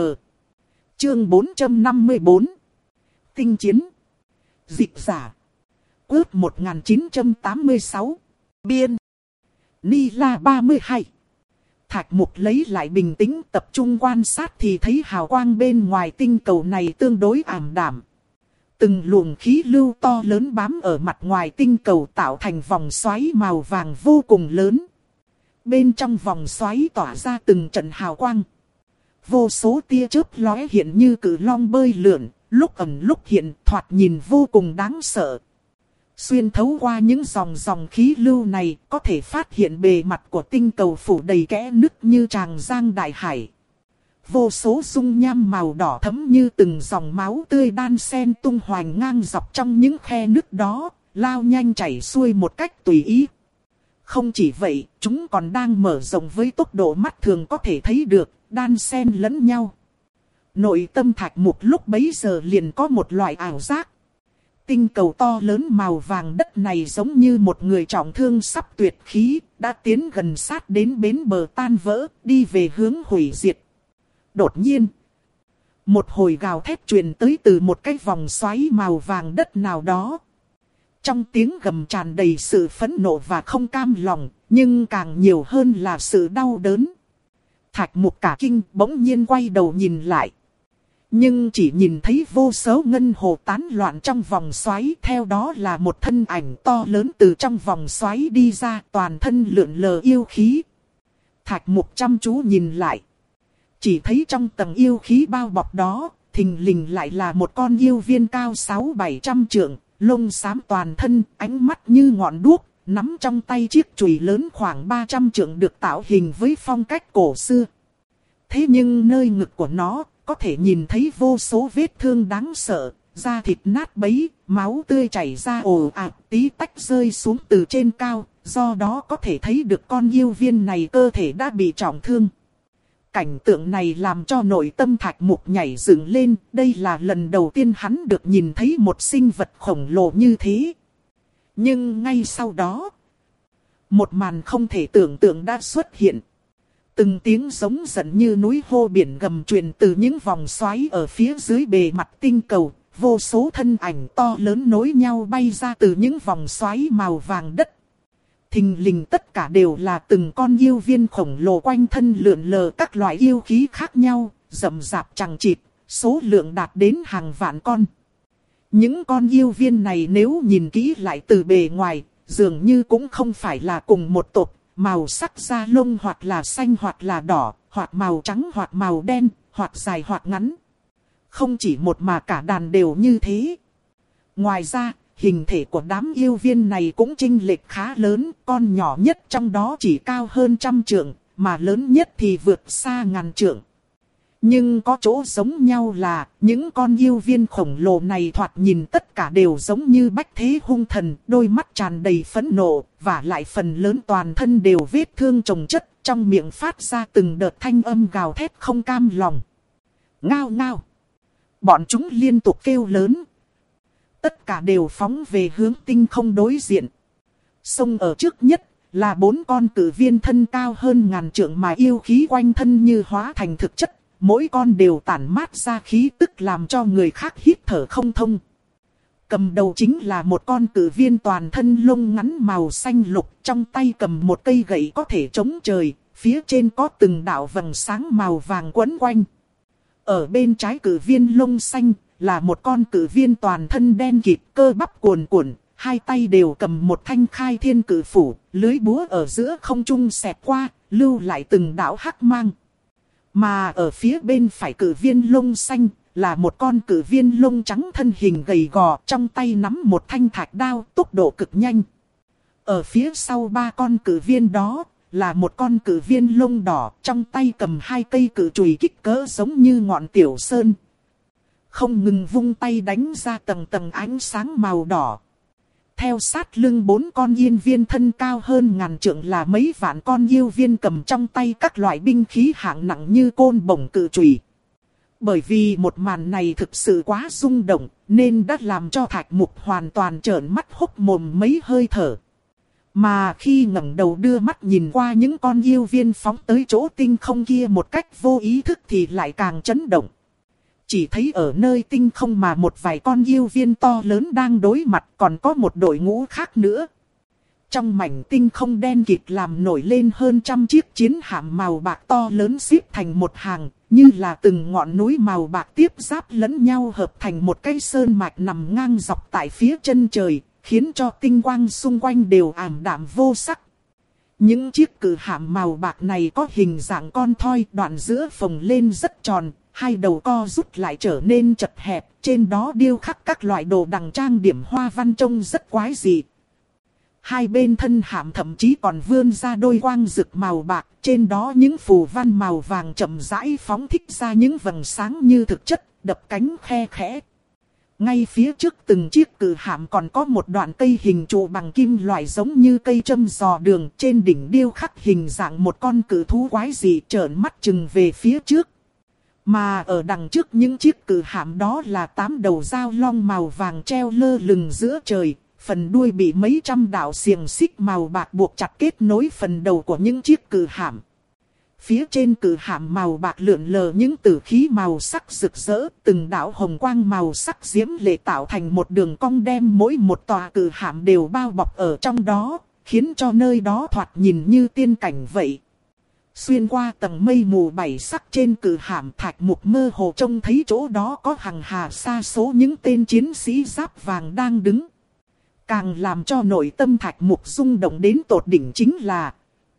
Chương bốn trăm năm mươi bốn. Tinh chiến. Dịch giả. Ước một nghìn chín trăm tám mươi sáu. Biên. Ni La ba mươi hai. Thạch Mục lấy lại bình tĩnh tập trung quan sát thì thấy hào quang bên ngoài tinh cầu này tương đối ảm đạm. Từng luồng khí lưu to lớn bám ở mặt ngoài tinh cầu tạo thành vòng xoáy màu vàng vô cùng lớn. Bên trong vòng xoáy tỏa ra từng trận hào quang. Vô số tia chớp lóe hiện như cự long bơi lượn, lúc ẩn lúc hiện thoạt nhìn vô cùng đáng sợ. Xuyên thấu qua những dòng dòng khí lưu này có thể phát hiện bề mặt của tinh cầu phủ đầy kẽ nứt như tràng giang đại hải. Vô số dung nham màu đỏ thẫm như từng dòng máu tươi đan xen tung hoành ngang dọc trong những khe nứt đó, lao nhanh chảy xuôi một cách tùy ý. Không chỉ vậy, chúng còn đang mở rộng với tốc độ mắt thường có thể thấy được, đan xen lẫn nhau. Nội tâm Thạch Mục lúc bấy giờ liền có một loại ảo giác. Tinh cầu to lớn màu vàng đất này giống như một người trọng thương sắp tuyệt khí, đã tiến gần sát đến bến bờ tan vỡ, đi về hướng hủy diệt. Đột nhiên, một hồi gào thét truyền tới từ một cái vòng xoáy màu vàng đất nào đó. Trong tiếng gầm tràn đầy sự phẫn nộ và không cam lòng, nhưng càng nhiều hơn là sự đau đớn. Thạch Mục cả kinh bỗng nhiên quay đầu nhìn lại. Nhưng chỉ nhìn thấy vô số ngân hồ tán loạn trong vòng xoáy, theo đó là một thân ảnh to lớn từ trong vòng xoáy đi ra, toàn thân lượn lờ yêu khí. Thạch Mục chăm chú nhìn lại. Chỉ thấy trong tầng yêu khí bao bọc đó, thình lình lại là một con yêu viên cao sáu bảy trăm trượng, lông xám toàn thân, ánh mắt như ngọn đuốc, nắm trong tay chiếc chùy lớn khoảng ba trăm trượng được tạo hình với phong cách cổ xưa. Thế nhưng nơi ngực của nó, có thể nhìn thấy vô số vết thương đáng sợ, da thịt nát bấy, máu tươi chảy ra ồ ạt, tí tách rơi xuống từ trên cao, do đó có thể thấy được con yêu viên này cơ thể đã bị trọng thương. Cảnh tượng này làm cho nội tâm Thạch Mục nhảy dựng lên, đây là lần đầu tiên hắn được nhìn thấy một sinh vật khổng lồ như thế. Nhưng ngay sau đó, một màn không thể tưởng tượng đã xuất hiện. Từng tiếng giống giận như núi hô biển gầm truyền từ những vòng xoáy ở phía dưới bề mặt tinh cầu, vô số thân ảnh to lớn nối nhau bay ra từ những vòng xoáy màu vàng đất. Thình lình tất cả đều là từng con yêu viên khổng lồ quanh thân lượn lờ các loại yêu khí khác nhau, rậm rạp chằng chịt, số lượng đạt đến hàng vạn con. Những con yêu viên này nếu nhìn kỹ lại từ bề ngoài, dường như cũng không phải là cùng một tộc, màu sắc da lông hoặc là xanh hoặc là đỏ, hoặc màu trắng hoặc màu đen, hoặc dài hoặc ngắn. Không chỉ một mà cả đàn đều như thế. Ngoài ra, hình thể của đám yêu viên này cũng chênh lệch khá lớn, con nhỏ nhất trong đó chỉ cao hơn trăm trượng, mà lớn nhất thì vượt xa ngàn trượng. Nhưng có chỗ giống nhau là, những con yêu viên khổng lồ này thoạt nhìn tất cả đều giống như bách thế hung thần, đôi mắt tràn đầy phẫn nộ, và lại phần lớn toàn thân đều vết thương chồng chất, trong miệng phát ra từng đợt thanh âm gào thét không cam lòng. Ngao ngao! Bọn chúng liên tục kêu lớn. Tất cả đều phóng về hướng tinh không đối diện. Sông ở trước nhất là bốn con cử viên thân cao hơn ngàn trượng mà yêu khí quanh thân như hóa thành thực chất. Mỗi con đều tản mát ra khí tức làm cho người khác hít thở không thông. Cầm đầu chính là một con cử viên toàn thân lông ngắn màu xanh lục, trong tay cầm một cây gậy có thể chống trời, phía trên có từng đạo vầng sáng màu vàng quấn quanh. Ở bên trái cử viên lông xanh là một con cử viên toàn thân đen kịt, cơ bắp cuồn cuộn, hai tay đều cầm một thanh khai thiên cử phủ, lưới búa ở giữa không trung xẹt qua, lưu lại từng đạo hắc mang. Mà ở phía bên phải cử viên lông xanh là một con cử viên lông trắng thân hình gầy gò, trong tay nắm một thanh thạch đao, tốc độ cực nhanh. Ở phía sau ba con cử viên đó là một con cử viên lông đỏ, trong tay cầm hai cây cử chùy kích cỡ giống như ngọn tiểu sơn. Không ngừng vung tay đánh ra tầng tầng ánh sáng màu đỏ. Theo sát lưng bốn con yên viên thân cao hơn ngàn trượng là mấy vạn con yêu viên cầm trong tay các loại binh khí hạng nặng như côn bổng cự chùy. Bởi vì một màn này thực sự quá rung động, nên đã làm cho Thạch Mục hoàn toàn trợn mắt hốc mồm mấy hơi thở. Mà khi ngẩng đầu đưa mắt nhìn qua những con yêu viên phóng tới chỗ tinh không kia một cách vô ý thức thì lại càng chấn động. Chỉ thấy ở nơi tinh không mà một vài con yêu viên to lớn đang đối mặt, còn có một đội ngũ khác nữa. Trong mảnh tinh không đen kịt làm nổi lên hơn trăm chiếc chiến hạm màu bạc to lớn xếp thành một hàng, như là từng ngọn núi màu bạc tiếp giáp lẫn nhau hợp thành một cái sơn mạch nằm ngang dọc tại phía chân trời, khiến cho tinh quang xung quanh đều ảm đạm vô sắc. Những chiếc cử hạm màu bạc này có hình dạng con thoi, đoạn giữa phồng lên rất tròn, hai đầu co rút lại trở nên chật hẹp, trên đó điêu khắc các loại đồ đằng trang điểm hoa văn trông rất quái dị. Hai bên thân hạm thậm chí còn vươn ra đôi quang rực màu bạc, trên đó những phù văn màu vàng chậm rãi phóng thích ra những vầng sáng như thực chất, đập cánh khe khẽ. Ngay phía trước từng chiếc cử hạm còn có một đoạn cây hình trụ bằng kim loại giống như cây châm dò đường, trên đỉnh điêu khắc hình dạng một con cử thú quái dị trợn mắt chừng về phía trước. Mà ở đằng trước những chiếc cử hạm đó là tám đầu dao long màu vàng treo lơ lửng giữa trời, phần đuôi bị mấy trăm đạo xiềng xích màu bạc buộc chặt kết nối phần đầu của những chiếc cử hạm. Phía trên cử hạm màu bạc lượn lờ những tử khí màu sắc rực rỡ, từng đạo hồng quang màu sắc diễm lệ tạo thành một đường cong đem mỗi một tòa cử hạm đều bao bọc ở trong đó, khiến cho nơi đó thoạt nhìn như tiên cảnh vậy. Xuyên qua tầng mây mù bảy sắc trên cử hạm, Thạch Mục mơ hồ trông thấy chỗ đó có hàng hà sa số những tên chiến sĩ giáp vàng đang đứng. Càng làm cho nội tâm Thạch Mục rung động đến tột đỉnh chính là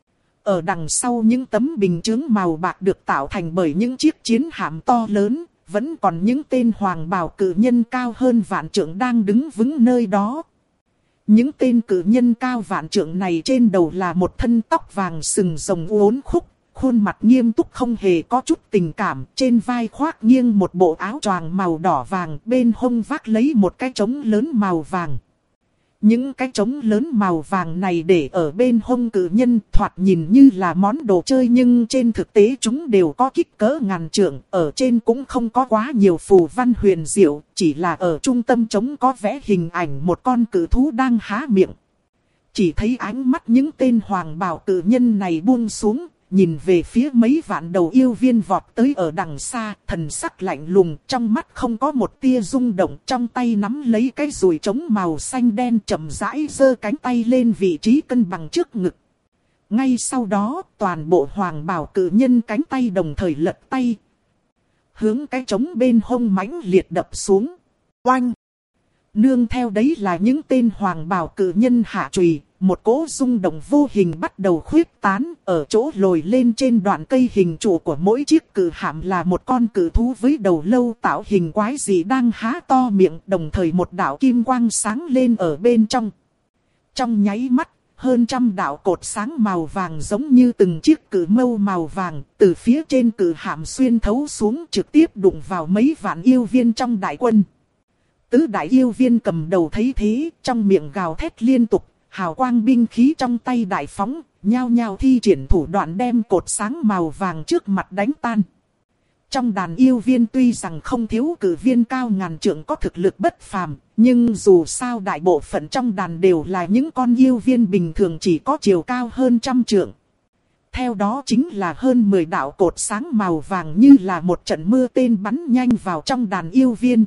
ở đằng sau những tấm bình chướng màu bạc được tạo thành bởi những chiếc chiến hạm to lớn, vẫn còn những tên hoàng bào cử nhân cao hơn vạn trượng đang đứng vững nơi đó. Những tên cử nhân cao vạn trượng này trên đầu là một thân tóc vàng sừng rồng uốn khúc, khuôn mặt nghiêm túc không hề có chút tình cảm, trên vai khoác nghiêng một bộ áo choàng màu đỏ vàng, bên hông vác lấy một cái trống lớn màu vàng. Những cái trống lớn màu vàng này để ở bên hông cự nhân thoạt nhìn như là món đồ chơi, nhưng trên thực tế chúng đều có kích cỡ ngàn trượng. Ở trên cũng không có quá nhiều phù văn huyền diệu, chỉ là ở trung tâm trống có vẽ hình ảnh một con cự thú đang há miệng. Chỉ thấy ánh mắt những tên hoàng bào cự nhân này buông xuống, nhìn về phía mấy vạn đầu yêu viên vọt tới ở đằng xa, thần sắc lạnh lùng, trong mắt không có một tia rung động, trong tay nắm lấy cái dùi trống màu xanh đen, chậm rãi giơ cánh tay lên vị trí cân bằng trước ngực. Ngay sau đó, toàn bộ hoàng bào cự nhân cánh tay đồng thời lật tay, hướng cái trống bên hông mãnh liệt đập xuống. Oanh! Nương theo đấy là những tên hoàng bào cự nhân hạ chùy, một cỗ rung động vô hình bắt đầu khuyết tán. Ở chỗ lồi lên trên đoạn cây hình trụ của mỗi chiếc cự hạm là một con cự thú với đầu lâu tạo hình quái dị đang há to miệng, đồng thời một đạo kim quang sáng lên ở bên trong. Trong nháy mắt, hơn trăm đạo cột sáng màu vàng giống như từng chiếc cự mâu màu vàng từ phía trên cự hạm xuyên thấu xuống, trực tiếp đụng vào mấy vạn yêu viên trong đại quân. Tứ đại yêu viên cầm đầu thấy thế, trong miệng gào thét liên tục, hào quang binh khí trong tay đại phóng, nhao nhao thi triển thủ đoạn đem cột sáng màu vàng trước mặt đánh tan. Trong đàn yêu viên tuy rằng không thiếu cử viên cao ngàn trượng có thực lực bất phàm, nhưng dù sao đại bộ phận trong đàn đều là những con yêu viên bình thường chỉ có chiều cao hơn trăm trượng. Theo đó chính là hơn mười đạo cột sáng màu vàng như là một trận mưa tên bắn nhanh vào trong đàn yêu viên.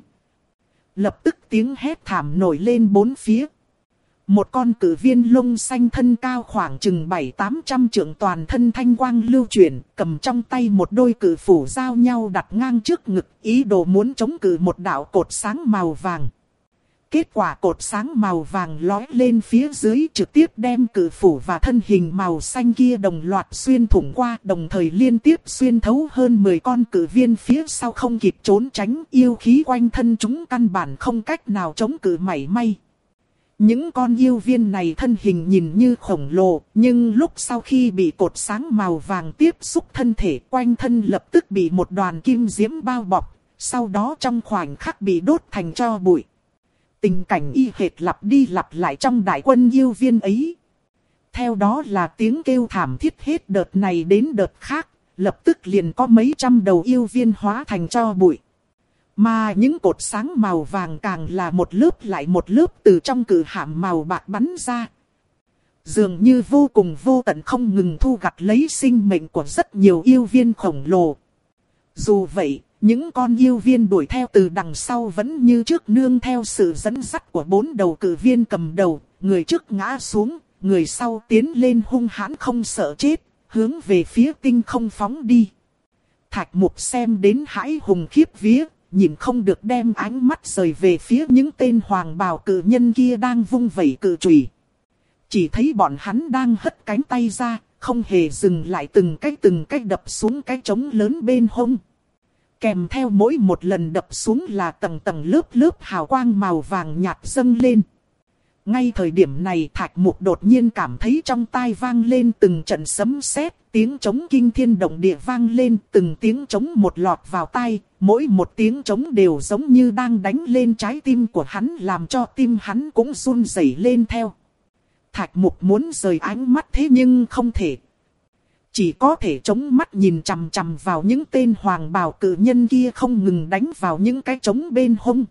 Lập tức tiếng hét thảm nổi lên bốn phía. Một con cử viên lông xanh thân cao khoảng chừng bảy tám trăm trượng, toàn thân thanh quang lưu chuyển, cầm trong tay một đôi cử phủ giao nhau đặt ngang trước ngực, ý đồ muốn chống cự một đạo cột sáng màu vàng. Kết quả cột sáng màu vàng lói lên phía dưới, trực tiếp đem cử phủ và thân hình màu xanh kia đồng loạt xuyên thủng qua, đồng thời liên tiếp xuyên thấu hơn mười con cử viên phía sau không kịp trốn tránh, yêu khí quanh thân chúng căn bản không cách nào chống cự mảy may. Những con yêu viên này thân hình nhìn như khổng lồ, nhưng lúc sau khi bị cột sáng màu vàng tiếp xúc thân thể, quanh thân lập tức bị một đoàn kim diễm bao bọc, sau đó trong khoảnh khắc bị đốt thành tro bụi. Tình cảnh y hệt lặp đi lặp lại trong đại quân yêu viên ấy. Theo đó là tiếng kêu thảm thiết hết đợt này đến đợt khác, lập tức liền có mấy trăm đầu yêu viên hóa thành tro bụi. Mà những cột sáng màu vàng càng là một lớp lại một lớp từ trong cự hạm màu bạc bắn ra. Dường như vô cùng vô tận không ngừng thu gặt lấy sinh mệnh của rất nhiều yêu viên khổng lồ. Dù vậy, những con yêu viên đuổi theo từ đằng sau vẫn như trước nương theo sự dẫn dắt của bốn đầu cự viên cầm đầu. Người trước ngã xuống, người sau tiến lên hung hãn không sợ chết, hướng về phía tinh không phóng đi. Thạch Mục xem đến hãi hùng khiếp vía, nhìn không được đem ánh mắt rời về phía những tên hoàng bào cự nhân kia đang vung vẩy cự chùy. Chỉ thấy bọn hắn đang hất cánh tay ra, không hề dừng lại, từng cái từng cái đập xuống cái trống lớn bên hông. Kèm theo mỗi một lần đập xuống là tầng tầng lớp lớp hào quang màu vàng nhạt dâng lên. Ngay thời điểm này Thạch Mục đột nhiên cảm thấy trong tai vang lên từng trận sấm sét, tiếng trống kinh thiên động địa vang lên, từng tiếng trống một lọt vào tai, mỗi một tiếng trống đều giống như đang đánh lên trái tim của hắn, làm cho tim hắn cũng run rẩy lên theo. Thạch Mục muốn rời ánh mắt thế nhưng không thể. Chỉ có thể chống mắt nhìn chằm chằm vào những tên hoàng bào cự nhân kia không ngừng đánh vào những cái trống bên hông.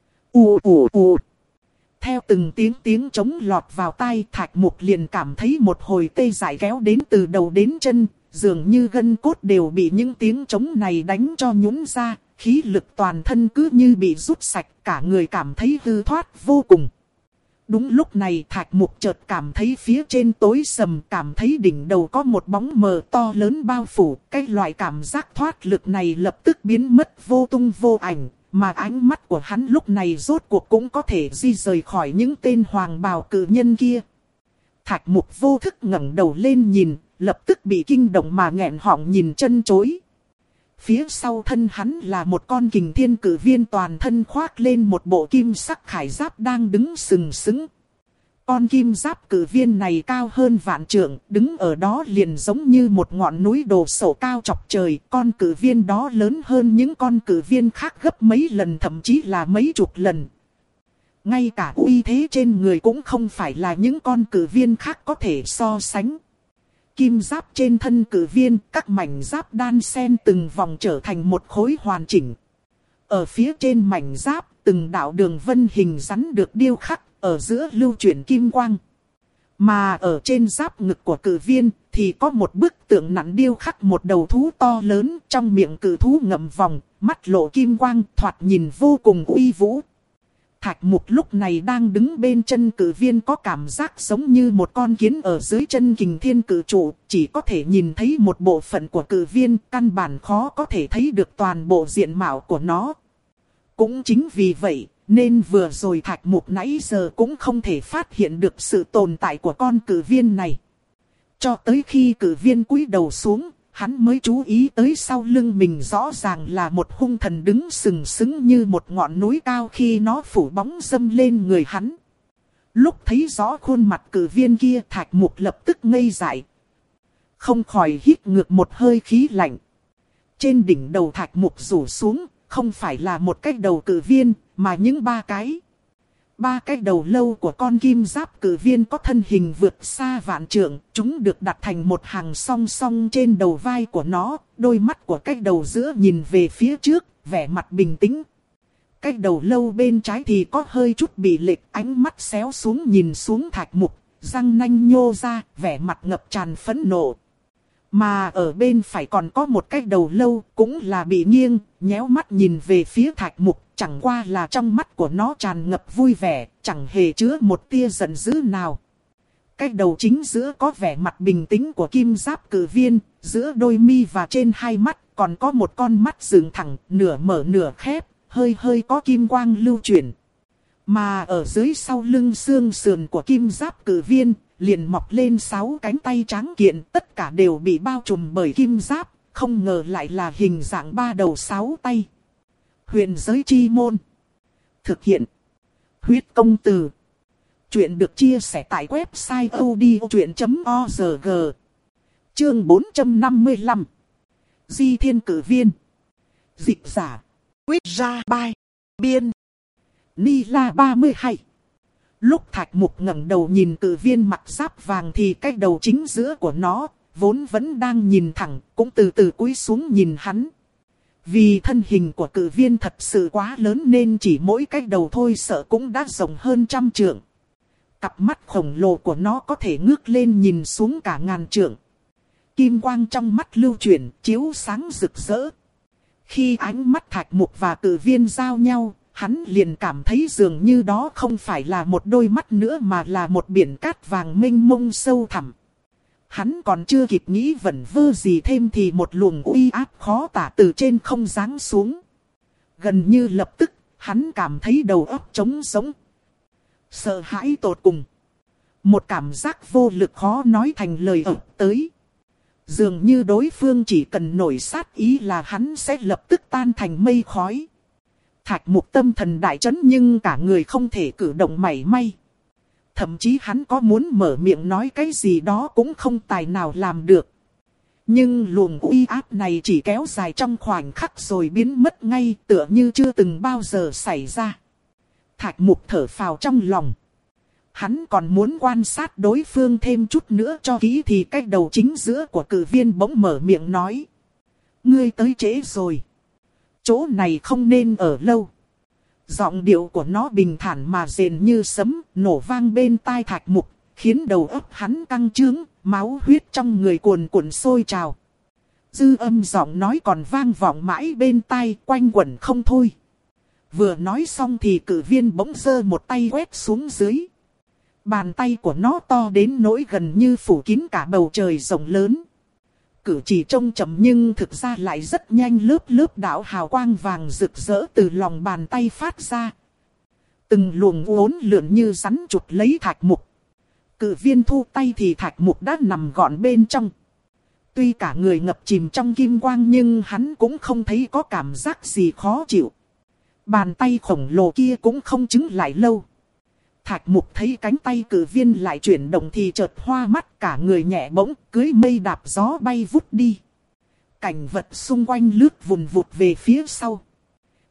ù ù ù. Theo từng tiếng tiếng trống lọt vào tai, Thạch Mục liền cảm thấy một hồi tê dại kéo đến từ đầu đến chân, dường như gân cốt đều bị những tiếng trống này đánh cho nhũn ra, khí lực toàn thân cứ như bị rút sạch, cả người cảm thấy hư thoát vô cùng. Đúng lúc này Thạch Mục chợt cảm thấy phía trên tối sầm, cảm thấy đỉnh đầu có một bóng mờ to lớn bao phủ, cái loại cảm giác thoát lực này lập tức biến mất vô tung vô ảnh. Mà ánh mắt của hắn lúc này rốt cuộc cũng có thể di rời khỏi những tên hoàng bào cự nhân kia. Thạch Mục vô thức ngẩng đầu lên nhìn, lập tức bị kinh động mà nghẹn họng nhìn chân chối. Phía sau thân hắn là một con kình thiên cử viên toàn thân khoác lên một bộ kim sắc khải giáp đang đứng sừng sững. Con kim giáp cử viên này cao hơn vạn trượng, đứng ở đó liền giống như một ngọn núi đổ sổ cao chọc trời. Con cử viên đó lớn hơn những con cử viên khác gấp mấy lần, thậm chí là mấy chục lần. Ngay cả uy thế trên người cũng không phải là những con cử viên khác có thể so sánh. Kim giáp trên thân cử viên, các mảnh giáp đan xen từng vòng trở thành một khối hoàn chỉnh. Ở phía trên mảnh giáp, từng đạo đường vân hình rắn được điêu khắc, ở giữa lưu chuyển kim quang. Mà ở trên giáp ngực của cử viên thì có một bức tượng nặng điêu khắc một đầu thú to lớn, trong miệng cử thú ngậm vòng, mắt lộ kim quang, thoạt nhìn vô cùng uy vũ. Thạch Mục lúc này đang đứng bên chân cử viên, có cảm giác giống như một con kiến ở dưới chân Kình Thiên cử trụ, chỉ có thể nhìn thấy một bộ phận của cử viên, căn bản khó có thể thấy được toàn bộ diện mạo của nó. Cũng chính vì vậy, nên vừa rồi Thạch Mục nãy giờ cũng không thể phát hiện được sự tồn tại của con cử viên này. Cho tới khi cử viên cúi đầu xuống, hắn mới chú ý tới sau lưng mình rõ ràng là một hung thần đứng sừng sững như một ngọn núi cao khi nó phủ bóng dâm lên người hắn. Lúc thấy rõ khuôn mặt cử viên kia, Thạch Mục lập tức ngây dại, không khỏi hít ngược một hơi khí lạnh. Trên đỉnh đầu Thạch Mục rủ xuống, không phải là một cái đầu cử viên, mà những ba cái. Ba cái đầu lâu của con kim giáp cử viên có thân hình vượt xa vạn trượng, chúng được đặt thành một hàng song song trên đầu vai của nó, đôi mắt của cái đầu giữa nhìn về phía trước, vẻ mặt bình tĩnh. Cái đầu lâu bên trái thì có hơi chút bị lệch, ánh mắt xéo xuống nhìn xuống Thạch Mục, răng nanh nhô ra, vẻ mặt ngập tràn phẫn nộ. Mà ở bên phải còn có một cái đầu lâu, cũng là bị nghiêng, nhéo mắt nhìn về phía Thạch Mục, chẳng qua là trong mắt của nó tràn ngập vui vẻ, chẳng hề chứa một tia giận dữ nào. Cái đầu chính giữa có vẻ mặt bình tĩnh của kim giáp cử viên, giữa đôi mi và trên hai mắt còn có một con mắt dựng thẳng, nửa mở nửa khép, hơi hơi có kim quang lưu chuyển. Mà ở dưới sau lưng xương sườn của kim giáp cử viên, liền mọc lên sáu cánh tay trắng kiện, tất cả đều bị bao trùm bởi kim giáp, không ngờ lại là hình dạng ba đầu sáu tay. Huyền giới chi môn. Thực hiện. Huyết công từ. Chuyện được chia sẻ tại website odchuyện chấm org. Chương bốn trăm năm mươi lăm. Di Thiên Cử Viên. Dịch giả. Quyết ra bai. Biên. Ni La ba mươi hai. Lúc Thạch Mục ngẩng đầu nhìn cử viên mặt giáp vàng thì cái đầu chính giữa của nó, vốn vẫn đang nhìn thẳng, cũng từ từ cúi xuống nhìn hắn. Vì thân hình của cử viên thật sự quá lớn nên chỉ mỗi cái đầu thôi sợ cũng đã rộng hơn trăm trượng. Cặp mắt khổng lồ của nó có thể ngước lên nhìn xuống cả ngàn trượng. Kim quang trong mắt lưu chuyển, chiếu sáng rực rỡ. Khi ánh mắt Thạch Mục và cử viên giao nhau, hắn liền cảm thấy dường như đó không phải là một đôi mắt nữa mà là một biển cát vàng mênh mông sâu thẳm. Hắn còn chưa kịp nghĩ vẩn vơ gì thêm thì một luồng uy áp khó tả từ trên không giáng xuống. Gần như lập tức, hắn cảm thấy đầu óc trống rỗng. Sợ hãi tột cùng. Một cảm giác vô lực khó nói thành lời ập tới. Dường như đối phương chỉ cần nổi sát ý là hắn sẽ lập tức tan thành mây khói. Thạch Mục tâm thần đại chấn nhưng cả người không thể cử động mảy may. Thậm chí hắn có muốn mở miệng nói cái gì đó cũng không tài nào làm được. Nhưng luồng uy áp này chỉ kéo dài trong khoảnh khắc rồi biến mất ngay, tựa như chưa từng bao giờ xảy ra. Thạch Mục thở phào trong lòng. Hắn còn muốn quan sát đối phương thêm chút nữa cho kỹ thì cái đầu chính giữa của cử viên bỗng mở miệng nói. Ngươi tới trễ rồi. Chỗ này không nên ở lâu. Giọng điệu của nó bình thản mà rền như sấm, nổ vang bên tai Thạch Mục, khiến đầu óc hắn căng trướng, máu huyết trong người cuồn cuộn sôi trào. Dư âm giọng nói còn vang vọng mãi bên tai, quanh quẩn không thôi. Vừa nói xong thì cử viên bỗng giơ một tay quét xuống dưới. Bàn tay của nó to đến nỗi gần như phủ kín cả bầu trời rộng lớn. Cử chỉ trông chậm nhưng thực ra lại rất nhanh, lớp lớp đạo hào quang vàng rực rỡ từ lòng bàn tay phát ra. Từng luồng uốn lượn như rắn chụp lấy Thạch Mục. Cử viên thu tay thì Thạch Mục đã nằm gọn bên trong. Tuy cả người ngập chìm trong kim quang nhưng hắn cũng không thấy có cảm giác gì khó chịu. Bàn tay khổng lồ kia cũng không chứng lại lâu. Thạch Mục thấy cánh tay cử viên lại chuyển động thì chợt hoa mắt, cả người nhẹ bỗng cưỡi mây đạp gió bay vút đi. Cảnh vật xung quanh lướt vùn vụt về phía sau.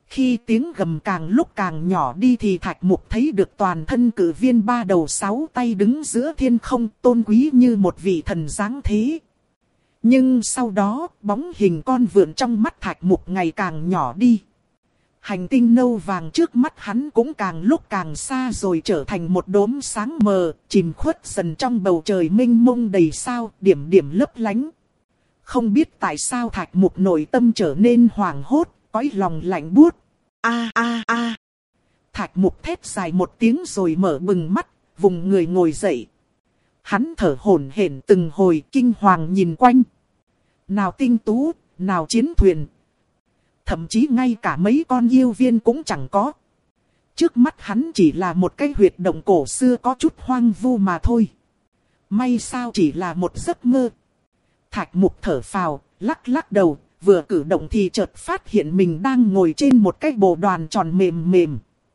Khi tiếng gầm càng lúc càng nhỏ đi thì Thạch Mục thấy được toàn thân cử viên ba đầu sáu tay đứng giữa thiên không, tôn quý như một vị thần giáng thế. Nhưng sau đó, bóng hình con vượn trong mắt Thạch Mục ngày càng nhỏ đi. Hành tinh nâu vàng trước mắt hắn cũng càng lúc càng xa rồi trở thành một đốm sáng mờ, chìm khuất dần trong bầu trời mênh mông đầy sao, điểm điểm lấp lánh. Không biết tại sao Thạch Mục nội tâm trở nên hoảng hốt, cõi lòng lạnh buốt. A a a. Thạch Mục thét dài một tiếng rồi mở bừng mắt, vùng người ngồi dậy. Hắn thở hổn hển từng hồi, kinh hoàng nhìn quanh. Nào tinh tú, nào chiến thuyền. Thậm chí ngay cả mấy con yêu viên cũng chẳng có. Trước mắt hắn chỉ là một cái huyệt động cổ xưa có chút hoang vu mà thôi. May sao chỉ là một giấc mơ. Thạch Mục thở phào, lắc lắc đầu, vừa cử động thì chợt phát hiện mình đang ngồi trên một cái bồ đoàn tròn mềm mềm.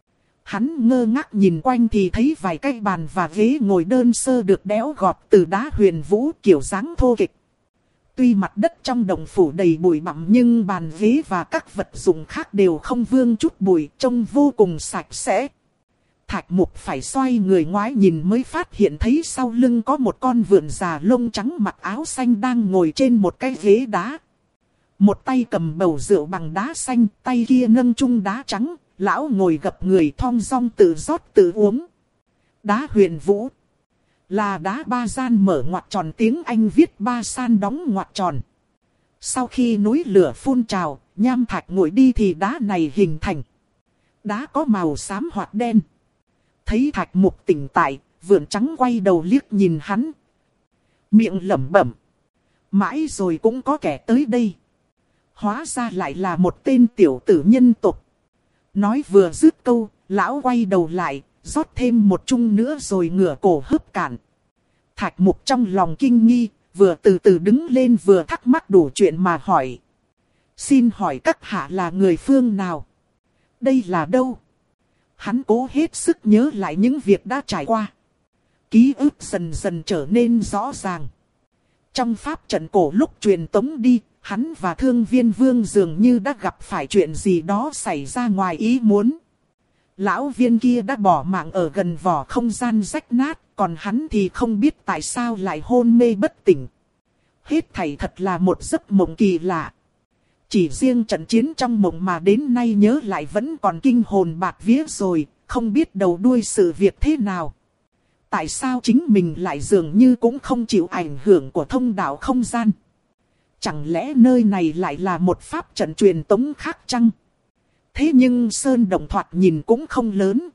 Hắn ngơ ngác nhìn quanh thì thấy vài cái bàn và ghế ngồi đơn sơ được đẽo gọt từ đá huyền vũ kiểu dáng thô kệch. Tuy mặt đất trong đồng phủ đầy bụi bặm nhưng bàn ghế và các vật dụng khác đều không vương chút bụi, trông vô cùng sạch sẽ. Thạch Mục phải xoay người ngoái nhìn mới phát hiện thấy sau lưng có một con vượn già lông trắng mặc áo xanh đang ngồi trên một cái ghế đá. Một tay cầm bầu rượu bằng đá xanh, tay kia nâng chung đá trắng, lão ngồi gập người thong dong tự rót tự uống. Đá huyền vũ là đá ba gian mở ngoặc tròn, tiếng Anh viết ba san đóng ngoặc tròn. Sau khi núi lửa phun trào, nham thạch nguội đi thì đá này hình thành. Đá có màu xám hoặc đen. Thấy Thạch Mục tỉnh tại, vượn trắng quay đầu liếc nhìn hắn. Miệng lẩm bẩm. Mãi rồi cũng có kẻ tới đây. Hóa ra lại là một tên tiểu tử nhân tộc. Nói vừa dứt câu, lão quay đầu lại, rót thêm một chung nữa rồi ngửa cổ hớp cạn. Thạch Mục trong lòng kinh nghi, vừa từ từ đứng lên vừa thắc mắc đủ chuyện mà hỏi. Xin hỏi các hạ là người phương nào? Đây là đâu? Hắn cố hết sức nhớ lại những việc đã trải qua. Ký ức dần dần trở nên rõ ràng. Trong pháp trận cổ lúc truyền tống đi, hắn và Thương Viên Vương dường như đã gặp phải chuyện gì đó xảy ra ngoài ý muốn. Lão viên kia đã bỏ mạng ở gần vỏ không gian rách nát, còn hắn thì không biết tại sao lại hôn mê bất tỉnh. Hết thảy thật là một giấc mộng kỳ lạ. Chỉ riêng trận chiến trong mộng mà đến nay nhớ lại vẫn còn kinh hồn bạt vía rồi, không biết đầu đuôi sự việc thế nào. Tại sao chính mình lại dường như cũng không chịu ảnh hưởng của thông đạo không gian? Chẳng lẽ nơi này lại là một pháp trận truyền tống khác chăng? Thế nhưng sơn động thoạt nhìn cũng không lớn.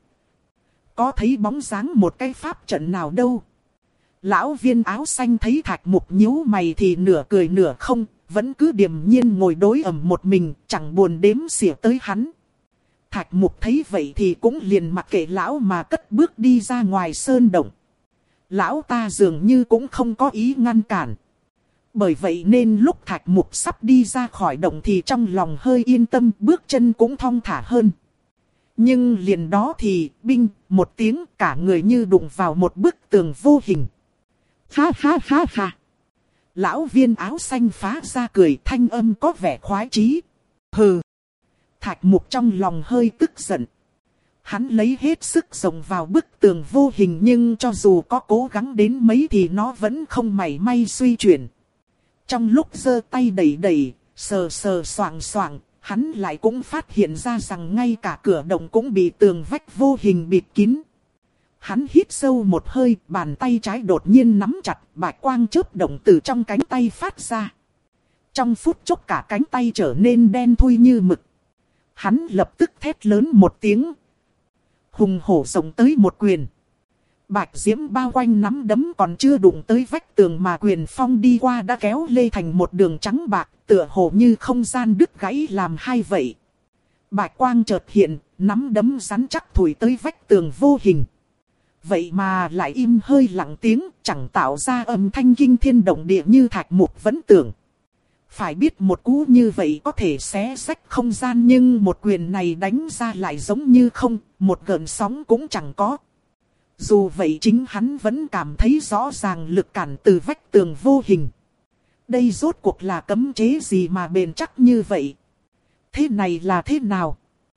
Có thấy bóng dáng một cái pháp trận nào đâu? Lão viên áo xanh thấy Thạch Mục nhíu mày thì nửa cười nửa không, vẫn cứ điềm nhiên ngồi đối ẩm một mình, chẳng buồn đếm xỉa tới hắn. Thạch Mục thấy vậy thì cũng liền mặc kệ lão mà cất bước đi ra ngoài sơn động. Lão ta dường như cũng không có ý ngăn cản. Bởi vậy nên lúc Thạch Mục sắp đi ra khỏi động thì trong lòng hơi yên tâm, bước chân cũng thong thả hơn. Nhưng liền đó thì, binh, một tiếng, cả người như đụng vào một bức tường vô hình. Ha ha ha ha. Lão viên áo xanh phá ra cười, thanh âm có vẻ khoái chí. Hừ. Thạch Mục trong lòng hơi tức giận. Hắn lấy hết sức xông vào bức tường vô hình nhưng cho dù có cố gắng đến mấy thì nó vẫn không mảy may suy chuyển. Trong lúc giơ tay đẩy đẩy, sờ sờ soạng soạng, hắn lại cũng phát hiện ra rằng ngay cả cửa động cũng bị tường vách vô hình bịt kín. Hắn hít sâu một hơi, bàn tay trái đột nhiên nắm chặt, bạch quang chớp động từ trong cánh tay phát ra. Trong phút chốc cả cánh tay trở nên đen thui như mực. Hắn lập tức thét lớn một tiếng. Hùng hổ rộng tới một quyền. Bạch diễm bao quanh nắm đấm còn chưa đụng tới vách tường mà quyền phong đi qua đã kéo lê thành một đường trắng bạc, tựa hồ như không gian đứt gãy làm hai vậy. Bạch quang chợt hiện, nắm đấm rắn chắc thủi tới vách tường vô hình. Vậy mà lại im hơi lặng tiếng, chẳng tạo ra âm thanh kinh thiên động địa như Thạch Mục vẫn tưởng. Phải biết một cú như vậy có thể xé rách không gian nhưng một quyền này đánh ra lại giống như không, một gợn sóng cũng chẳng có. Dù vậy chính hắn vẫn cảm thấy rõ ràng lực cản từ vách tường vô hình. Đây rốt cuộc là cấm chế gì mà bền chắc như vậy? Thế này là thế nào?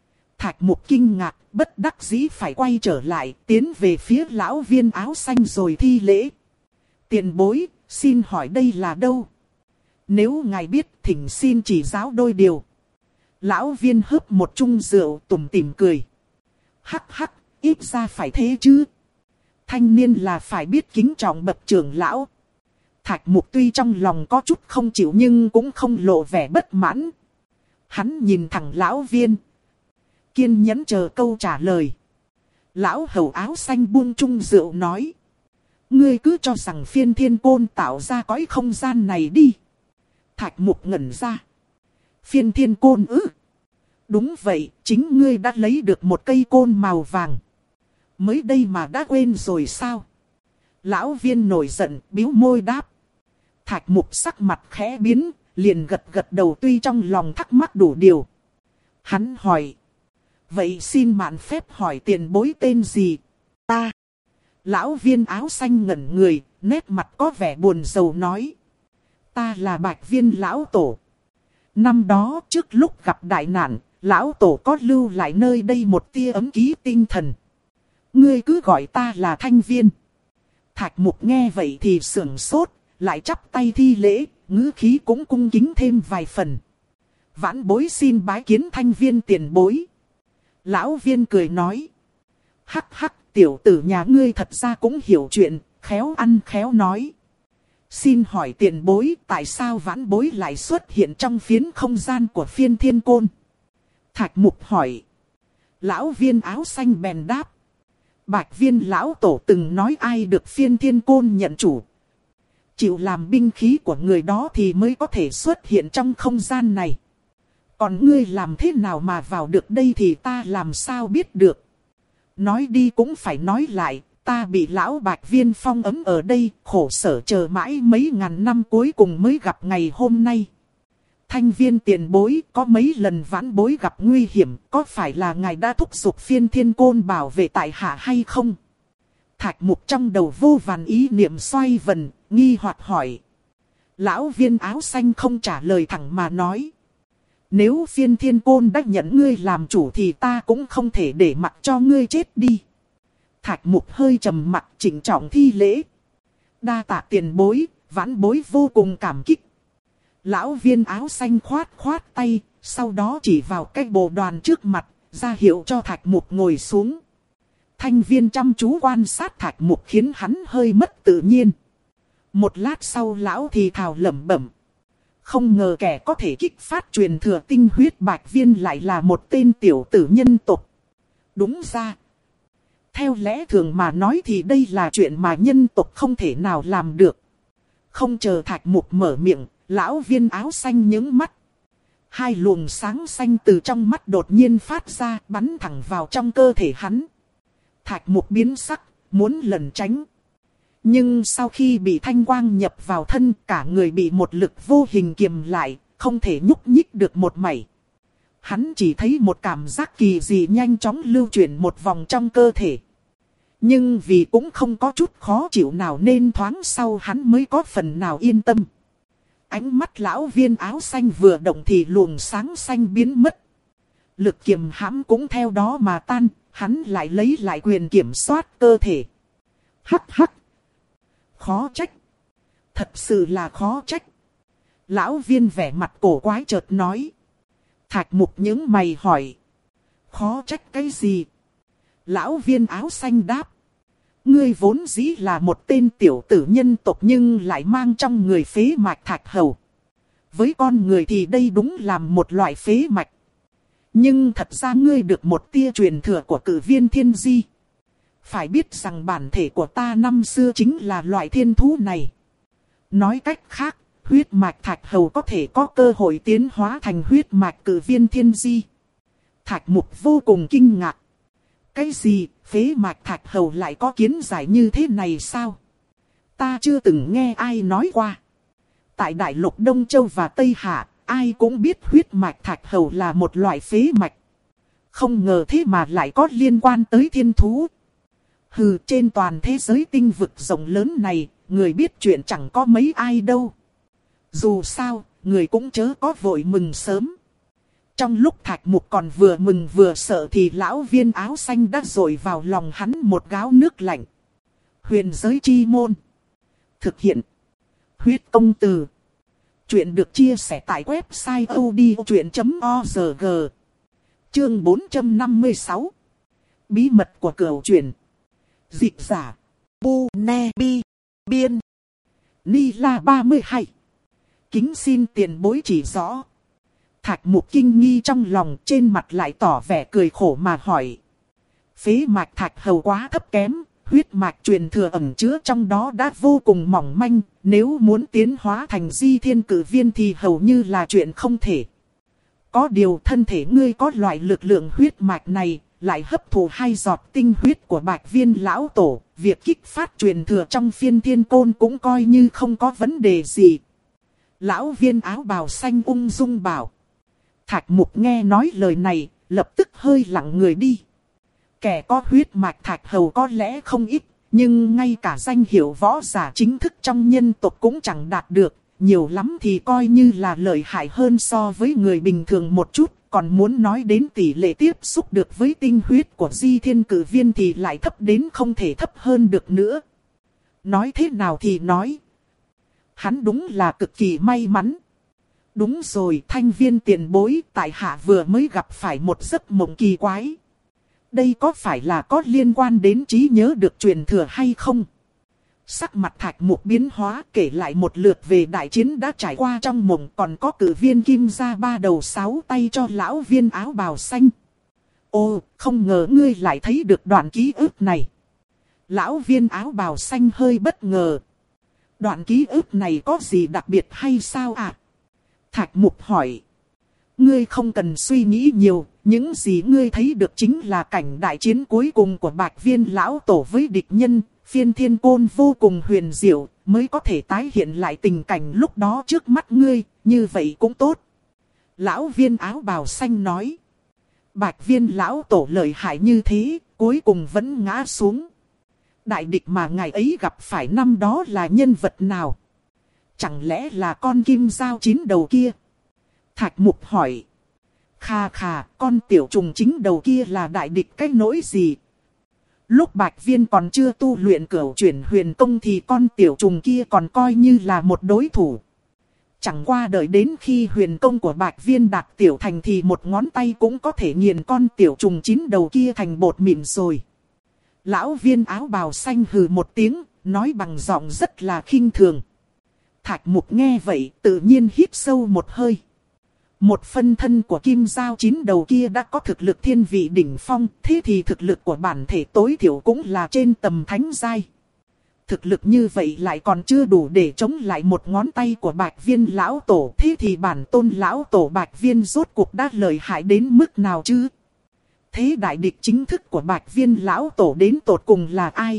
Thạch Mục kinh ngạc, bất đắc dĩ phải quay trở lại, tiến về phía lão viên áo xanh rồi thi lễ. Tiền bối, xin hỏi đây là đâu? Nếu ngài biết, thỉnh xin chỉ giáo đôi điều. Lão viên hớp một chung rượu, tủm tỉm cười. Hắc hắc, ít ra phải thế chứ. Thanh niên là phải biết kính trọng bậc trưởng lão. Thạch Mục tuy trong lòng có chút không chịu nhưng cũng không lộ vẻ bất mãn. Hắn nhìn thẳng lão viên, kiên nhẫn chờ câu trả lời. Lão hầu áo xanh buông chung rượu nói. Ngươi cứ cho rằng Phiên Thiên Côn tạo ra cõi không gian này đi. Thạch Mục ngẩn ra. Phiên Thiên Côn ư? Đúng vậy, chính ngươi đã lấy được một cây côn màu vàng. Mới đây mà đã quên rồi sao? Lão viên nổi giận, bĩu môi đáp. Thạch Mục sắc mặt khẽ biến, liền gật gật đầu tuy trong lòng thắc mắc đủ điều. Hắn hỏi. Vậy xin mạn phép hỏi tiền bối tên gì? Ta. Lão viên áo xanh ngẩn người, nét mặt có vẻ buồn rầu nói. Ta là Bạch Viên lão tổ. Năm đó trước lúc gặp đại nạn, lão tổ có lưu lại nơi đây một tia ấm ký tinh thần. Ngươi cứ gọi ta là Thanh Viên. Thạch Mục nghe vậy thì sưởng sốt, lại chắp tay thi lễ, ngữ khí cũng cung kính thêm vài phần. Vãn bối xin bái kiến Thanh Viên tiền bối. Lão viên cười nói. Hắc hắc, tiểu tử nhà ngươi thật ra cũng hiểu chuyện, khéo ăn khéo nói. Xin hỏi tiền bối, tại sao vãn bối lại xuất hiện trong phiến không gian của Phiên Thiên Côn? Thạch Mục hỏi. Lão viên áo xanh bèn đáp. Bạch Viên lão tổ từng nói ai được Phiên Thiên Côn nhận chủ, chịu làm binh khí của người đó thì mới có thể xuất hiện trong không gian này. Còn ngươi làm thế nào mà vào được đây thì ta làm sao biết được. Nói đi cũng phải nói lại, ta bị lão Bạch Viên phong ấm ở đây, khổ sở chờ mãi mấy ngàn năm cuối cùng mới gặp ngày hôm nay. Thanh Viên tiền bối, có mấy lần vãn bối gặp nguy hiểm, có phải là ngài đã thúc giục Phiên Thiên Côn bảo vệ tại hạ hay không? Thạch Mục trong đầu vô vàn ý niệm xoay vần, nghi hoặc hỏi. Lão viên áo xanh không trả lời thẳng mà nói. Nếu Phiên Thiên Côn đã nhận ngươi làm chủ thì ta cũng không thể để mặc cho ngươi chết đi. Thạch Mục hơi trầm mặt chỉnh trọng thi lễ. Đa tạ tiền bối, vãn bối vô cùng cảm kích. Lão viên áo xanh khoát khoát tay, sau đó chỉ vào cái bộ đoàn trước mặt, ra hiệu cho Thạch Mục ngồi xuống. Thanh Viên chăm chú quan sát Thạch Mục khiến hắn hơi mất tự nhiên. Một lát sau lão thì thào lẩm bẩm. Không ngờ kẻ có thể kích phát truyền thừa tinh huyết Bạch Viên lại là một tên tiểu tử nhân tộc. Đúng ra, theo lẽ thường mà nói thì đây là chuyện mà nhân tộc không thể nào làm được. Không chờ Thạch Mục mở miệng, lão viên áo xanh nhướng mắt. Hai luồng sáng xanh từ trong mắt đột nhiên phát ra, bắn thẳng vào trong cơ thể hắn. Thạch Mục biến sắc, muốn lẩn tránh. Nhưng sau khi bị thanh quang nhập vào thân, cả người bị một lực vô hình kiềm lại, không thể nhúc nhích được một mảy. Hắn chỉ thấy một cảm giác kỳ dị nhanh chóng lưu chuyển một vòng trong cơ thể. Nhưng vì cũng không có chút khó chịu nào nên thoáng sau hắn mới có phần nào yên tâm. Ánh mắt lão viên áo xanh vừa động thì luồng sáng xanh biến mất. Lực kiềm hãm cũng theo đó mà tan, hắn lại lấy lại quyền kiểm soát cơ thể. Hắc hắc. Khó trách. Thật sự là khó trách. Lão viên vẻ mặt cổ quái chợt nói. Thạch Mục những mày hỏi. Khó trách cái gì? Lão viên áo xanh đáp. Ngươi vốn dĩ là một tên tiểu tử nhân tộc nhưng lại mang trong người phế mạch thạch hầu. Với con người thì đây đúng là một loại phế mạch. Nhưng thật ra ngươi được một tia truyền thừa của cử viên thiên di. Phải biết rằng bản thể của ta năm xưa chính là loại thiên thú này. Nói cách khác, huyết mạch thạch hầu có thể có cơ hội tiến hóa thành huyết mạch cử viên thiên di. Thạch Mục vô cùng kinh ngạc. Cái gì, phế mạch thạch hầu lại có kiến giải như thế này sao? Ta chưa từng nghe ai nói qua. Tại đại lục Đông Châu và Tây Hạ, ai cũng biết huyết mạch thạch hầu là một loại phế mạch. Không ngờ thế mà lại có liên quan tới thiên thú. Hừ, trên toàn thế giới tinh vực rộng lớn này, người biết chuyện chẳng có mấy ai đâu. Dù sao, người cũng chớ có vội mừng sớm. trong lúc Thạch Mục còn vừa mừng vừa sợ thì lão viên áo xanh đã dội vào lòng hắn một gáo nước lạnh. Huyền giới chi môn. Thực hiện. Huyết công từ. Chuyện được chia sẻ tại website odchuyện chấm org. Chương bốn trăm năm mươi sáu. Bí mật của cửu truyền. Dịch giả. Bu Ne Bi. Biên. Ni La ba mươi hai. Kính xin tiền bối chỉ rõ. Thạch Mục kinh nghi trong lòng, trên mặt lại tỏ vẻ cười khổ mà hỏi. Phế mạch thạch hầu quá thấp kém, huyết mạch truyền thừa ẩn chứa trong đó đã vô cùng mỏng manh, nếu muốn tiến hóa thành di thiên cử viên thì hầu như là chuyện không thể. Có điều thân thể ngươi có loại lực lượng huyết mạch này, lại hấp thụ hai giọt tinh huyết của Bạch Viên lão tổ, việc kích phát truyền thừa trong phiên thiên côn cũng coi như không có vấn đề gì. Lão viên áo bào xanh ung dung bảo. Thạch Mục nghe nói lời này, lập tức hơi lặng người đi. Kẻ có huyết mạch thạch hầu có lẽ không ít, nhưng ngay cả danh hiệu võ giả chính thức trong nhân tộc cũng chẳng đạt được. Nhiều lắm thì coi như là lợi hại hơn so với người bình thường một chút. Còn muốn nói đến tỷ lệ tiếp xúc được với tinh huyết của di thiên cử viên thì lại thấp đến không thể thấp hơn được nữa. Nói thế nào thì nói. Hắn đúng là cực kỳ may mắn. Đúng rồi, thanh viên tiền bối, tại hạ vừa mới gặp phải một giấc mộng kỳ quái. Đây có phải là có liên quan đến trí nhớ được truyền thừa hay không? Sắc mặt Thạch Mục biến hóa, kể lại một lượt về đại chiến đã trải qua trong mộng, còn có cử viên kim ra ba đầu sáu tay cho lão viên áo bào xanh. Ô, không ngờ ngươi lại thấy được đoạn ký ức này. Lão viên áo bào xanh hơi bất ngờ. Đoạn ký ức này có gì đặc biệt hay sao ạ? À? Thạch Mục hỏi. Ngươi không cần suy nghĩ nhiều, những gì ngươi thấy được chính là cảnh đại chiến cuối cùng của Bạch Viên lão tổ với địch nhân. Phiên thiên côn vô cùng huyền diệu, mới có thể tái hiện lại tình cảnh lúc đó trước mắt ngươi, như vậy cũng tốt. Lão viên áo bào xanh nói. Bạch Viên lão tổ lợi hại như thế, cuối cùng vẫn ngã xuống. Đại địch mà ngài ấy gặp phải năm đó là nhân vật nào? Chẳng lẽ là con kim dao chín đầu kia? Thạch Mục hỏi. Khà khà, con tiểu trùng chín đầu kia là đại địch cái nỗi gì? Lúc Bạch Viên còn chưa tu luyện cửu chuyển huyền công thì con tiểu trùng kia còn coi như là một đối thủ. Chẳng qua đợi đến khi huyền công của Bạch Viên đạt tiểu thành thì một ngón tay cũng có thể nghiền con tiểu trùng chín đầu kia thành bột mịn rồi. Lão viên áo bào xanh hừ một tiếng, nói bằng giọng rất là khinh thường. Thạch Mục nghe vậy tự nhiên hít sâu một hơi. Một phân thân của kim dao chín đầu kia đã có thực lực thiên vị đỉnh phong, thế thì thực lực của bản thể tối thiểu cũng là trên tầm thánh giai. Thực lực như vậy lại còn chưa đủ để chống lại một ngón tay của Bạch Viên lão tổ, thế thì bản tôn lão tổ Bạch Viên rốt cuộc đã lợi hại đến mức nào chứ? Thế đại địch chính thức của Bạch Viên lão tổ đến tột cùng là ai?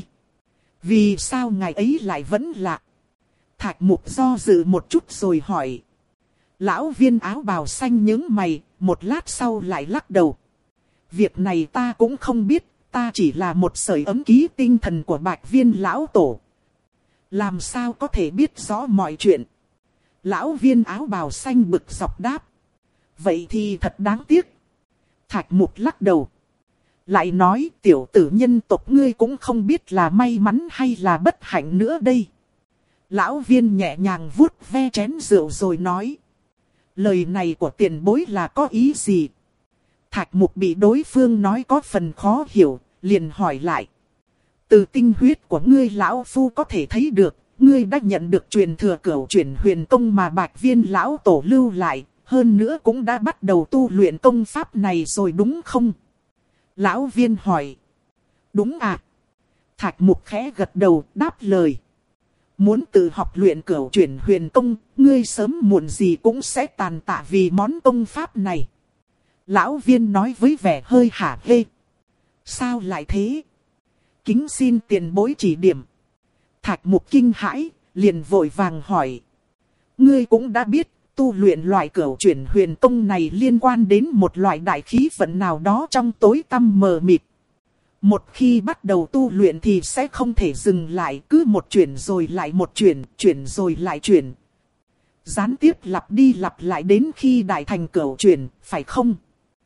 Vì sao ngài ấy lại vẫn lạc? Thạch Mục do dự một chút rồi hỏi. Lão viên áo bào xanh nhướng mày, một lát sau lại lắc đầu. Việc này ta cũng không biết, ta chỉ là một sợi ấm ký tinh thần của Bạch Viên lão tổ. Làm sao có thể biết rõ mọi chuyện? Lão viên áo bào xanh bực dọc đáp. Vậy thì thật đáng tiếc. Thạch Mục lắc đầu. Lại nói tiểu tử nhân tộc ngươi cũng không biết là may mắn hay là bất hạnh nữa đây. Lão viên nhẹ nhàng vuốt ve chén rượu rồi nói. Lời này của tiền bối là có ý gì? Thạch Mục bị đối phương nói có phần khó hiểu, liền hỏi lại. Từ tinh huyết của ngươi lão phu có thể thấy được, ngươi đã nhận được truyền thừa cửu chuyển huyền công mà Bạch Viên lão tổ lưu lại, hơn nữa cũng đã bắt đầu tu luyện công pháp này rồi đúng không? Lão viên hỏi. Đúng à? Thạch Mục khẽ gật đầu đáp lời. Muốn tự học luyện cửu chuyển huyền công, ngươi sớm muộn gì cũng sẽ tàn tạ vì món công pháp này. Lão viên nói với vẻ hơi hả hê. Sao lại thế? Kính xin tiền bối chỉ điểm. Thạch Mục kinh hãi, liền vội vàng hỏi. Ngươi cũng đã biết, tu luyện loại cửu chuyển huyền công này liên quan đến một loại đại khí vận nào đó trong tối tăm mờ mịt. Một khi bắt đầu tu luyện thì sẽ không thể dừng lại, cứ một chuyển rồi lại một chuyển, chuyển rồi lại chuyển. Gián tiếp lặp đi lặp lại đến khi đại thành cửu chuyển, phải không?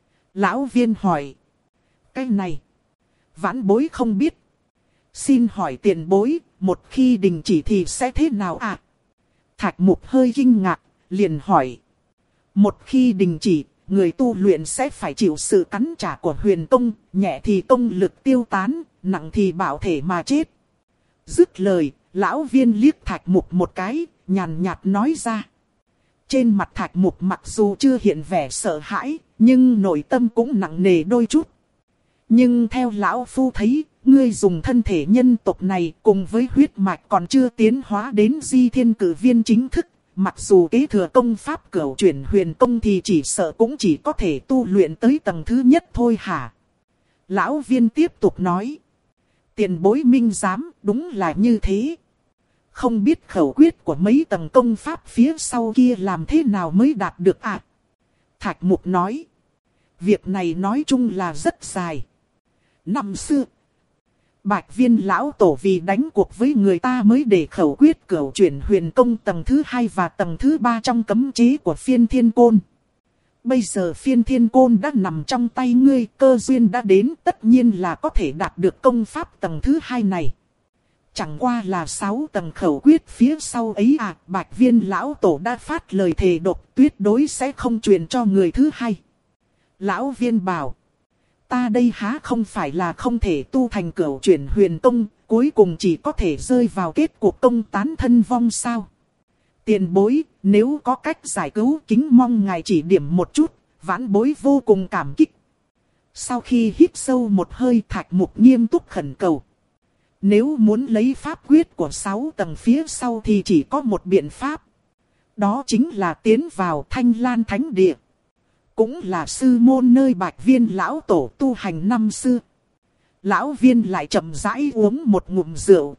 Lão viên hỏi. Cái này, vãn bối không biết. Xin hỏi tiền bối, một khi đình chỉ thì sẽ thế nào ạ? À? Thạch Mục hơi kinh ngạc, liền hỏi. Một khi đình chỉ, người tu luyện sẽ phải chịu sự cắn trả của huyền công, nhẹ thì công lực tiêu tán, nặng thì bạo thể mà chết. Dứt lời, lão viên liếc Thạch Mục một cái, nhàn nhạt nói ra. Trên mặt Thạch Mục mặc dù chưa hiện vẻ sợ hãi, nhưng nội tâm cũng nặng nề đôi chút. Nhưng theo lão phu thấy, ngươi dùng thân thể nhân tộc này cùng với huyết mạch còn chưa tiến hóa đến di thiên cử viên chính thức. Mặc dù kế thừa công pháp cửu chuyển huyền công thì chỉ sợ cũng chỉ có thể tu luyện tới tầng thứ nhất thôi hả? Lão viên tiếp tục nói. Tiền bối minh giám, đúng là như thế. Không biết khẩu quyết của mấy tầng công pháp phía sau kia làm thế nào mới đạt được ạ? À? Thạch Mục nói. Việc này nói chung là rất dài. Năm xưa, Bạch Viên lão tổ vì đánh cuộc với người ta mới để khẩu quyết cửu chuyển huyền công tầng thứ hai và tầng thứ ba trong cấm chế của Phiên Thiên Côn. Bây giờ Phiên Thiên Côn đã nằm trong tay ngươi, cơ duyên đã đến, tất nhiên là có thể đạt được công pháp tầng thứ hai này. Chẳng qua là sáu tầng khẩu quyết phía sau ấy à, Bạch Viên lão tổ đã phát lời thề độc tuyệt đối sẽ không truyền cho người thứ hai. Lão Viên bảo. Ta đây há không phải là không thể tu thành cửu chuyển huyền công, cuối cùng chỉ có thể rơi vào kết cuộc công tán thân vong sao? Tiền bối, nếu có cách giải cứu kính mong ngài chỉ điểm một chút, vãn bối vô cùng cảm kích. Sau khi hít sâu một hơi, Thạch Mục nghiêm túc khẩn cầu. Nếu muốn lấy pháp quyết của sáu tầng phía sau thì chỉ có một biện pháp. Đó chính là tiến vào Thanh Lan Thánh Địa. Cũng là sư môn nơi Bạch Viên lão tổ tu hành năm xưa. Lão Viên lại chậm rãi uống một ngụm rượu.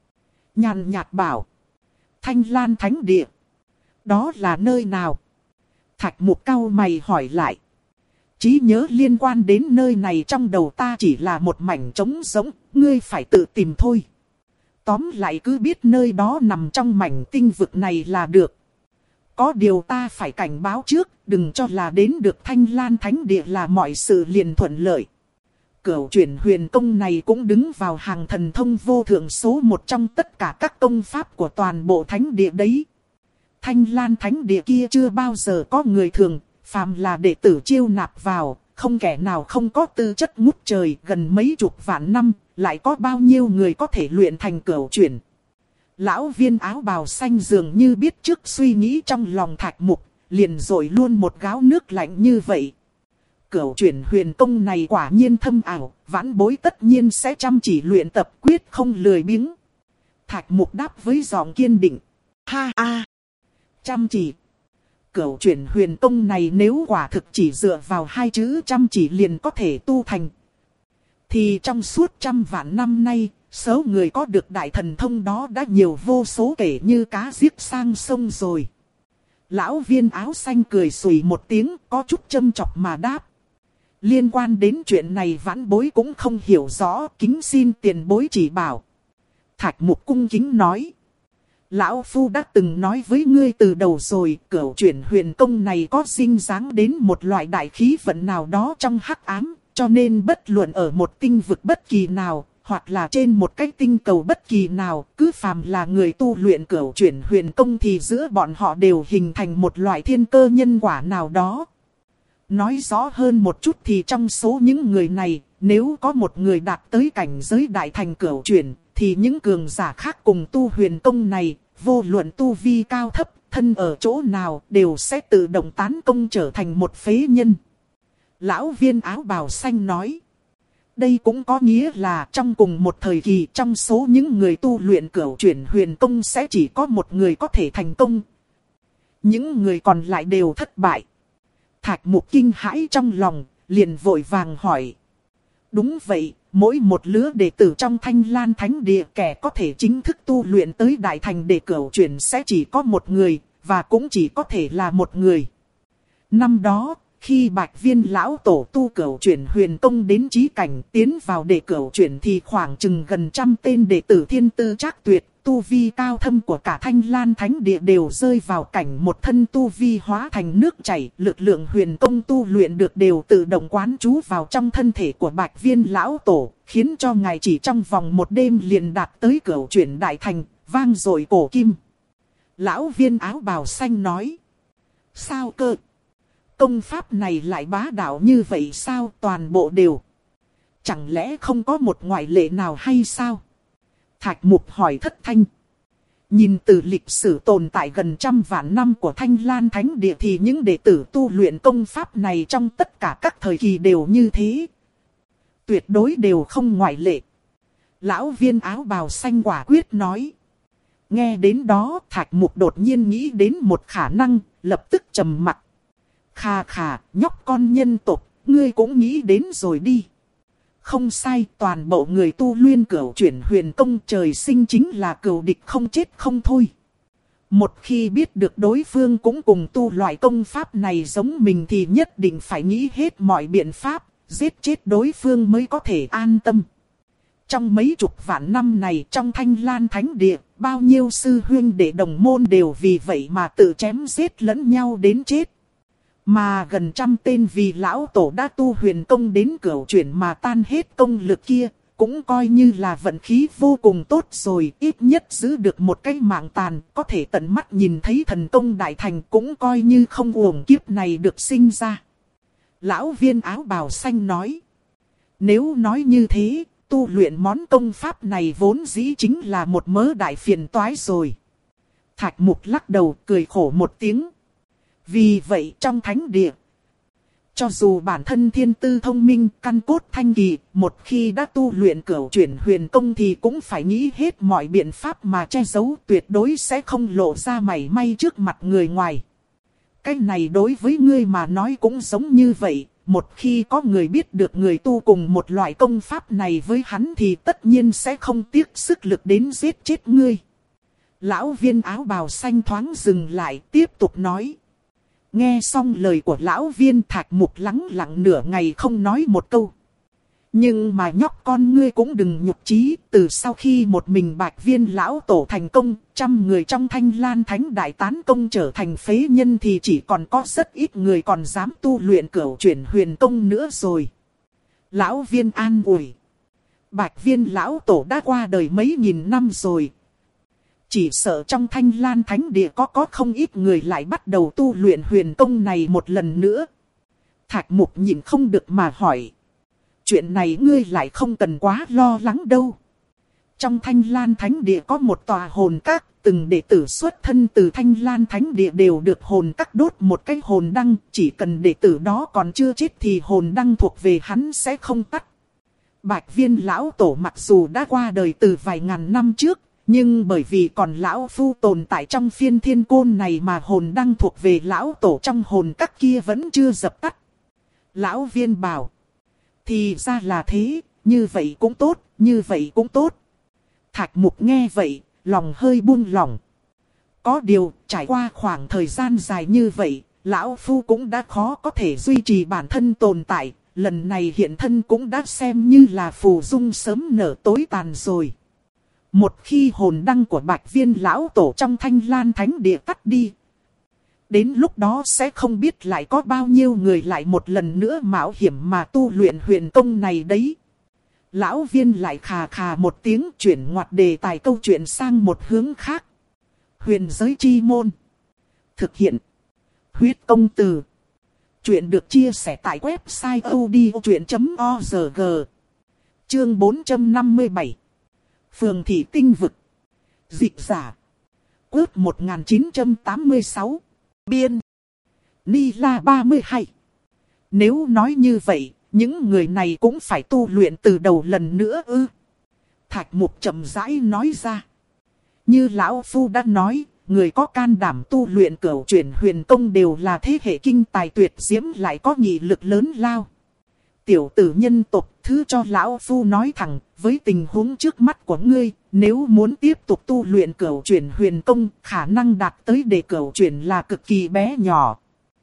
Nhàn nhạt bảo. Thanh Lan Thánh Địa. Đó là nơi nào? Thạch Mục cau mày hỏi lại. Trí nhớ liên quan đến nơi này trong đầu ta chỉ là một mảnh trống rỗng. Ngươi phải tự tìm thôi. Tóm lại cứ biết nơi đó nằm trong mảnh tinh vực này là được. Có điều ta phải cảnh báo trước, đừng cho là đến được Thanh Lan Thánh Địa là mọi sự liền thuận lợi. Cửu chuyển huyền công này cũng đứng vào hàng thần thông vô thượng số một trong tất cả các công pháp của toàn bộ Thánh Địa đấy. Thanh Lan Thánh Địa kia chưa bao giờ có người thường, phàm là đệ tử chiêu nạp vào, không kẻ nào không có tư chất ngút trời. Gần mấy chục vạn năm, lại có bao nhiêu người có thể luyện thành cửu chuyển. Lão Viên áo bào xanh dường như biết trước suy nghĩ trong lòng Thạch Mục, liền dội luôn một gáo nước lạnh như vậy. Cửu chuyển huyền công này quả nhiên thâm ảo, vãn bối tất nhiên sẽ chăm chỉ luyện tập, quyết không lười biếng. Thạch Mục đáp với giọng kiên định. Ha ha! Chăm chỉ! Cửu chuyển huyền công này nếu quả thực chỉ dựa vào hai chữ chăm chỉ liền có thể tu thành. Thì trong suốt trăm vạn năm nay, số người có được đại thần thông đó đã nhiều vô số kể như cá giết sang sông rồi. Lão Viên áo xanh cười xùy một tiếng, có chút châm chọc mà đáp. Liên quan đến chuyện này vãn bối cũng không hiểu rõ, kính xin tiền bối chỉ bảo. Thạch Mục cung kính nói. Lão Phu đã từng nói với ngươi từ đầu rồi, cửu chuyển huyền công này có dinh dáng đến một loại đại khí vận nào đó trong hắc ám, cho nên bất luận ở một tinh vực bất kỳ nào, hoặc là trên một cái tinh cầu bất kỳ nào, cứ phàm là người tu luyện cửu chuyển huyền công thì giữa bọn họ đều hình thành một loại thiên cơ nhân quả nào đó. Nói rõ hơn một chút thì trong số những người này, nếu có một người đạt tới cảnh giới đại thành cửu chuyển, thì những cường giả khác cùng tu huyền công này, vô luận tu vi cao thấp, thân ở chỗ nào, đều sẽ tự động tán công trở thành một phế nhân. Lão Viên áo bào xanh nói. Đây cũng có nghĩa là trong cùng một thời kỳ, trong số những người tu luyện cửu chuyển huyền công sẽ chỉ có một người có thể thành công. Những người còn lại đều thất bại. Thạch Mục kinh hãi trong lòng, liền vội vàng hỏi. Đúng vậy, mỗi một lứa đệ tử trong Thanh Lan Thánh Địa kẻ có thể chính thức tu luyện tới đại thành để cửu chuyển sẽ chỉ có một người, và cũng chỉ có thể là một người. Năm đó, khi Bạch Viên lão tổ tu cửu chuyển huyền công đến chí cảnh tiến vào đệ cửu chuyển thì khoảng chừng gần trăm tên đệ tử thiên tư trác tuyệt, tu vi cao thâm của cả Thanh Lan Thánh Địa đều rơi vào cảnh một thân tu vi hóa thành nước chảy, lực lượng huyền công tu luyện được đều tự động quán trú vào trong thân thể của Bạch Viên lão tổ, khiến cho ngài chỉ trong vòng một đêm liền đạt tới cửu chuyển đại thành, vang dội cổ kim. Lão Viên áo bào xanh nói: sao cơ? Công pháp này lại bá đạo như vậy sao? Toàn bộ đều. Chẳng lẽ không có một ngoại lệ nào hay sao? Thạch Mục hỏi thất thanh. Nhìn từ lịch sử tồn tại gần trăm vạn năm của Thanh Lan Thánh Địa thì những đệ tử tu luyện công pháp này trong tất cả các thời kỳ đều như thế. Tuyệt đối đều không ngoại lệ. Lão Viên áo bào xanh quả quyết nói. Nghe đến đó Thạch Mục đột nhiên nghĩ đến một khả năng, lập tức trầm mặc. Khà khà, nhóc con nhân tộc, ngươi cũng nghĩ đến rồi đi. Không sai, toàn bộ người tu luyện cửu chuyển huyền công trời sinh chính là cửu địch không chết không thôi. Một khi biết được đối phương cũng cùng tu loại công pháp này giống mình thì nhất định phải nghĩ hết mọi biện pháp, giết chết đối phương mới có thể an tâm. Trong mấy chục vạn năm này trong Thanh Lan Thánh Địa, bao nhiêu sư huynh đệ đồng môn đều vì vậy mà tự chém giết lẫn nhau đến chết. Mà gần trăm tên vì lão tổ đã tu huyền công đến cửu chuyển mà tan hết công lực kia, cũng coi như là vận khí vô cùng tốt rồi, ít nhất giữ được một cái mạng tàn, có thể tận mắt nhìn thấy thần công đại thành cũng coi như không uổng kiếp này được sinh ra. Lão Viên áo bào xanh nói, nếu nói như thế, tu luyện món công pháp này vốn dĩ chính là một mớ đại phiền toái rồi. Thạch Mục lắc đầu cười khổ một tiếng. Vì vậy trong thánh địa, cho dù bản thân thiên tư thông minh, căn cốt thanh kỳ, một khi đã tu luyện cửu chuyển huyền công thì cũng phải nghĩ hết mọi biện pháp mà che giấu, tuyệt đối sẽ không lộ ra mảy may trước mặt người ngoài. Cái này đối với ngươi mà nói cũng giống như vậy, một khi có người biết được người tu cùng một loại công pháp này với hắn thì tất nhiên sẽ không tiếc sức lực đến giết chết ngươi. Lão Viên áo bào xanh thoáng dừng lại, tiếp tục nói. Nghe xong lời của lão Viên, Thạch Mục lắng lặng nửa ngày không nói một câu. Nhưng mà nhóc con ngươi cũng đừng nhục chí, từ sau khi một mình Bạch Viên lão tổ thành công, trăm người trong Thanh Lan Thánh Đại tán công trở thành phế nhân thì chỉ còn có rất ít người còn dám tu luyện cửu chuyển huyền công nữa rồi. Lão Viên an ủi. Bạch Viên lão tổ đã qua đời mấy nghìn năm rồi. Chỉ sợ trong Thanh Lan Thánh Địa có có không ít người lại bắt đầu tu luyện huyền công này một lần nữa. Thạch Mục nhìn không được mà hỏi. Chuyện này ngươi lại không cần quá lo lắng đâu. Trong Thanh Lan Thánh Địa có một tòa hồn các, từng đệ tử xuất thân từ Thanh Lan Thánh Địa đều được hồn các đốt một cái hồn đăng. Chỉ cần đệ tử đó còn chưa chết thì hồn đăng thuộc về hắn sẽ không tắt. Bạch Viên lão tổ mặc dù đã qua đời từ vài ngàn năm trước, nhưng bởi vì còn lão phu tồn tại trong phiên thiên côn này mà hồn đăng thuộc về lão tổ trong hồn các kia vẫn chưa dập tắt. Lão Viên bảo. Thì ra là thế, như vậy cũng tốt, như vậy cũng tốt. Thạch Mục nghe vậy, lòng hơi buông lỏng. Có điều, trải qua khoảng thời gian dài như vậy, lão phu cũng đã khó có thể duy trì bản thân tồn tại. Lần này hiện thân cũng đã xem như là phù dung sớm nở tối tàn rồi. Một khi hồn đăng của Bạch Viên lão tổ trong Thanh Lan Thánh Địa tắt đi, đến lúc đó sẽ không biết lại có bao nhiêu người lại một lần nữa mạo hiểm mà tu luyện huyền công này đấy. Lão Viên lại khà khà một tiếng, chuyển ngoặt đề tài câu chuyện sang một hướng khác. Huyền giới chi môn. Thực hiện. Huyết công từ. Chuyện được chia sẻ tại website odchuyện chấm org. Chương bốn trăm năm mươi bảy. Phường thị tinh vực. Dịch giả. Quốc một nghìn chín trăm tám mươi sáu. Biên. Ni La ba mươi hai. Nếu nói như vậy, những người này cũng phải tu luyện từ đầu lần nữa ư? Thạch Mục chậm rãi nói ra. Như lão phu đã nói, người có can đảm tu luyện cửu chuyển huyền công đều là thế hệ kinh tài tuyệt diễm lại có nghị lực lớn lao. Tiểu tử nhân tộc, thứ cho lão phu nói thẳng, với tình huống trước mắt của ngươi, nếu muốn tiếp tục tu luyện cửu chuyển huyền công, khả năng đạt tới để cửu chuyển là cực kỳ bé nhỏ.